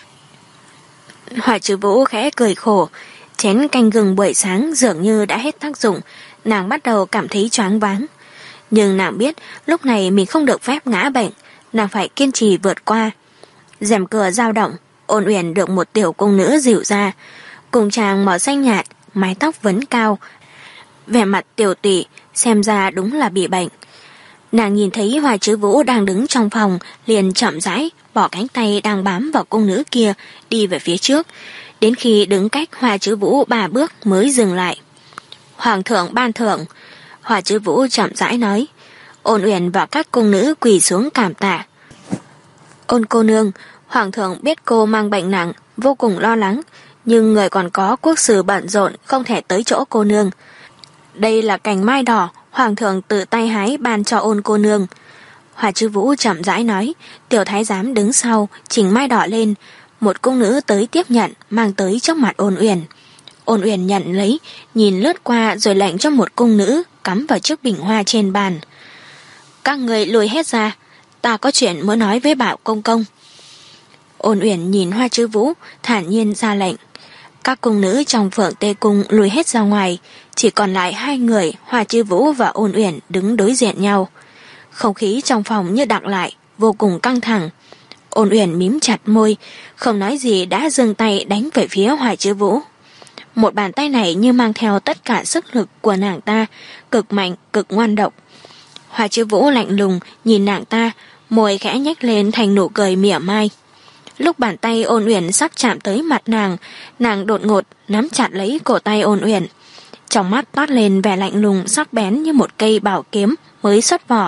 Hỏa Trư Vũ khẽ cười khổ, chén canh gừng buổi sáng dường như đã hết tác dụng, nàng bắt đầu cảm thấy choáng váng. Nhưng nàng biết lúc này mình không được phép ngã bệnh, nàng phải kiên trì vượt qua. Rèm cửa dao động, Ôn Uyển được một tiểu cung nữ dìu ra, cùng chàng màu xanh nhạt, mái tóc vấn cao, vẻ mặt tiểu tụy, xem ra đúng là bị bệnh. Nàng nhìn thấy Hỏa Trư Vũ đang đứng trong phòng, liền chậm rãi bỏ cánh tay đang bám vào cung nữ kia đi về phía trước, đến khi đứng cách Hỏa Trư Vũ ba bước mới dừng lại. Hoàng thượng ban thưởng, Hỏa Trư Vũ chậm rãi nói. Ôn Uyển và các cung nữ quỳ xuống cảm tạ. Ôn cô nương, Hoàng thượng biết cô mang bệnh nặng, vô cùng lo lắng, nhưng người còn có quốc sử bận rộn không thể tới chỗ cô nương. Đây là cành mai đỏ, Hoàng thượng tự tay hái ban cho Ôn cô nương. Hỏa Trư Vũ chậm rãi nói, tiểu thái giám đứng sau, chỉnh mai đỏ lên, một cung nữ tới tiếp nhận, mang tới trước mặt Ôn Uyển. Ôn Uyển nhận lấy, nhìn lướt qua rồi lệnh cho một cung nữ cắm vào chiếc bình hoa trên bàn. Các người lùi hết ra, ta có chuyện muốn nói với Bảo công công. Ôn Uyển nhìn Hỏa Trư Vũ, thản nhiên ra lệnh. Các cung nữ trong Phượng Tê Cung lùi hết ra ngoài, chỉ còn lại hai người, Hỏa Trư Vũ và Ôn Uyển đứng đối diện nhau. Không khí trong phòng như đọng lại, vô cùng căng thẳng. Ôn Uyển mím chặt môi, không nói gì đã giương tay đánh về phía Hỏa Trư Vũ. Một bàn tay này như mang theo tất cả sức lực của nàng ta, cực mạnh, cực ngoan độc. Hỏa Trư Vũ lạnh lùng nhìn nàng ta, môi khẽ nhếch lên thành nụ cười mỉa mai. Lúc bàn tay Ôn Uyển sắp chạm tới mặt nàng, nàng đột ngột nắm chặt lấy cổ tay Ôn Uyển. Trong mắt toát lên vẻ lạnh lùng sắc bén như một cây bảo kiếm mới xuất vỏ.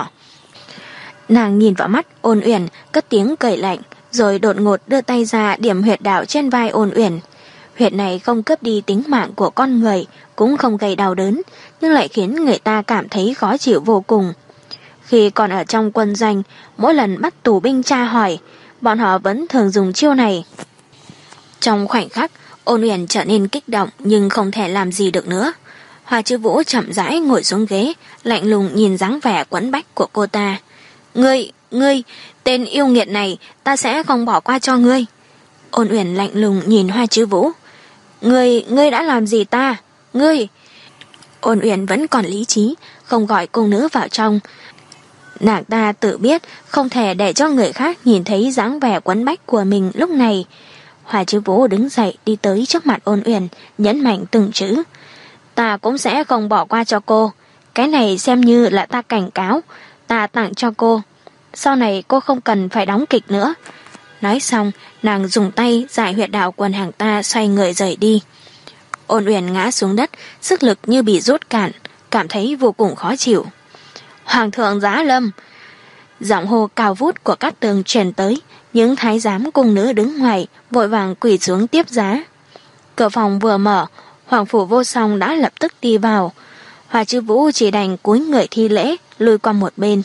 Nàng nhìn vào mắt Ôn Uyển, cất tiếng cười lạnh, rồi đột ngột đưa tay ra điểm huyệt đạo trên vai Ôn Uyển. Huyệt này không cướp đi tính mạng của con người, cũng không gây đau đớn, nhưng lại khiến người ta cảm thấy khó chịu vô cùng. Khi còn ở trong quân doanh, mỗi lần bắt tù binh tra hỏi, bọn họ vẫn thường dùng chiêu này. Trong khoảnh khắc, Ôn Uyển trở nên kích động nhưng không thể làm gì được nữa. Hỏa Trư Vũ chậm rãi ngồi xuống ghế, lạnh lùng nhìn dáng vẻ quẫn bách của cô ta. Ngươi, ngươi, tên yêu nghiệt này, ta sẽ không bỏ qua cho ngươi. Ôn Uyển lạnh lùng nhìn Hỏa Trư Vũ. Ngươi, ngươi đã làm gì ta? Ngươi! Ôn Uyển vẫn còn lý trí, không gọi cung nữ vào trong. Nàng ta tự biết không thể để cho người khác nhìn thấy dáng vẻ quấn bách của mình lúc này. Hỏa Trư Vũ đứng dậy đi tới trước mặt Ôn Uyển, nhấn mạnh từng chữ. Ta cũng sẽ không bỏ qua cho cô. Cái này xem như là ta cảnh cáo, ta tặng cho cô. Sau này cô không cần phải đóng kịch nữa. Nói xong, nàng dùng tay giải huyệt đạo quần hàng ta, xoay người rời đi. Ôn Uyển ngã xuống đất, sức lực như bị rút cạn, cảm thấy vô cùng khó chịu. Hoàng thượng giá lâm! Giọng hô cao vút của Cát Tường truyền tới, những thái giám cung nữ đứng ngoài vội vàng quỳ xuống tiếp giá. Cửa phòng vừa mở, Hoàng phủ Vô Song đã lập tức đi vào. Hỏa Trư Vũ chỉ đành cúi người thi lễ, lùi qua một bên.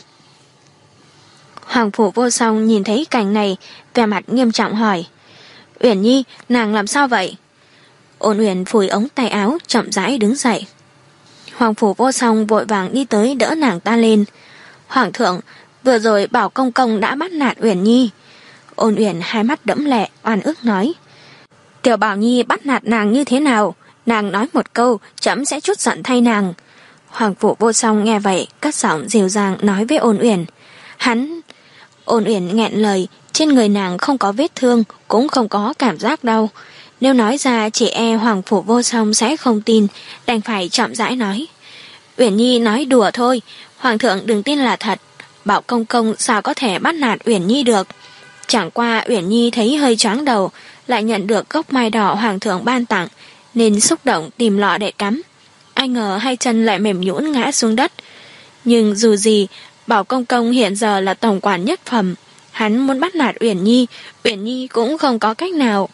Hoàng phủ Vô Song nhìn thấy cảnh này, vẻ mặt nghiêm trọng hỏi. Uyển Nhi, nàng làm sao vậy? Ôn Uyển phủi ống tay áo, chậm rãi đứng dậy. Hoàng phủ Vô Song vội vàng đi tới đỡ nàng ta lên. Hoàng thượng, vừa rồi Bảo công công đã bắt nạt Uyển Nhi. Ôn Uyển hai mắt đẫm lệ, oan ức nói. Tiểu Bảo Nhi bắt nạt nàng như thế nào? Nàng nói một câu, trẫm sẽ trút giận thay nàng. Hoàng phủ Vô Song nghe vậy, cất giọng dịu dàng nói với Ôn Uyển. Hắn... Ôn Uyển nghẹn lời, trên người nàng không có vết thương, cũng không có cảm giác đau. Nếu nói ra chỉ e Hoàng phủ Vô Song sẽ không tin, đành phải chậm rãi nói. Uyển Nhi nói đùa thôi, Hoàng thượng đừng tin là thật. Bảo công công sao có thể bắt nạt Uyển Nhi được. Chẳng qua Uyển Nhi thấy hơi choáng đầu, lại nhận được gốc mai đỏ Hoàng thượng ban tặng, nên xúc động tìm lọ để cắm. Ai ngờ hai chân lại mềm nhũn ngã xuống đất. Nhưng dù gì, Bảo công công hiện giờ là tổng quản nhất phẩm, hắn muốn bắt nạt Uyển Nhi, Uyển Nhi cũng không có cách nào.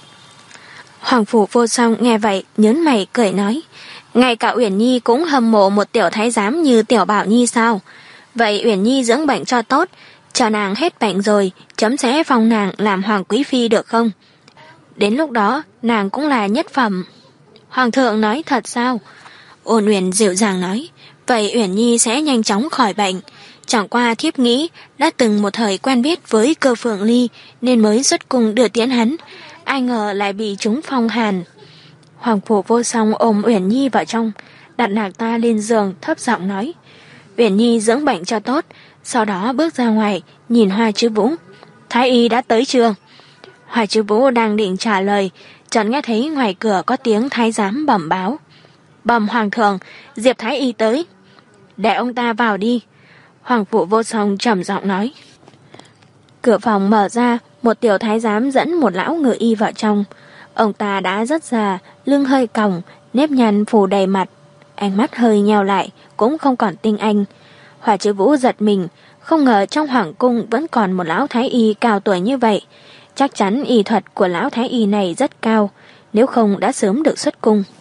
Hoàng phủ Vô Song nghe vậy, nhớn mày cười nói. Ngay cả Uyển Nhi cũng hâm mộ một tiểu thái giám như tiểu Bảo Nhi sao? Vậy Uyển Nhi dưỡng bệnh cho tốt, Chờ nàng hết bệnh rồi, chấm sẽ phong nàng làm hoàng quý phi được không? Đến lúc đó, nàng cũng là nhất phẩm. Hoàng thượng nói thật sao? Ôn Uyển dịu dàng nói, vậy Uyển Nhi sẽ nhanh chóng khỏi bệnh. Chẳng qua thiếp nghĩ đã từng một thời quen biết với Cơ Phượng Ly nên mới xuất cung đưa tiễn hắn, ai ngờ lại bị chúng phong hàn. Hoàng phủ Vô Song ôm Uyển Nhi vào trong, đặt nàng ta lên giường thấp giọng nói, Uyển Nhi dưỡng bệnh cho tốt, sau đó bước ra ngoài nhìn Hoa Chiếu Vũ. Thái y đã tới chưa? Hoa Chiếu Vũ đang định trả lời, chợt nghe thấy ngoài cửa có tiếng thái giám bẩm báo. Bẩm hoàng thượng, Diệp Thái y tới. Để ông ta vào đi. Hoàng phủ Vô Song trầm giọng nói. Cửa phòng mở ra, một tiểu thái giám dẫn một lão ngự y vào trong. Ông ta đã rất già, lưng hơi còng, nếp nhăn phủ đầy mặt, ánh mắt hơi nheo lại, cũng không còn tinh anh. Hoa Chiếu Vũ giật mình, không ngờ trong hoàng cung vẫn còn một lão thái y cao tuổi như vậy. Chắc chắn y thuật của lão thái y này rất cao, nếu không đã sớm được xuất cung.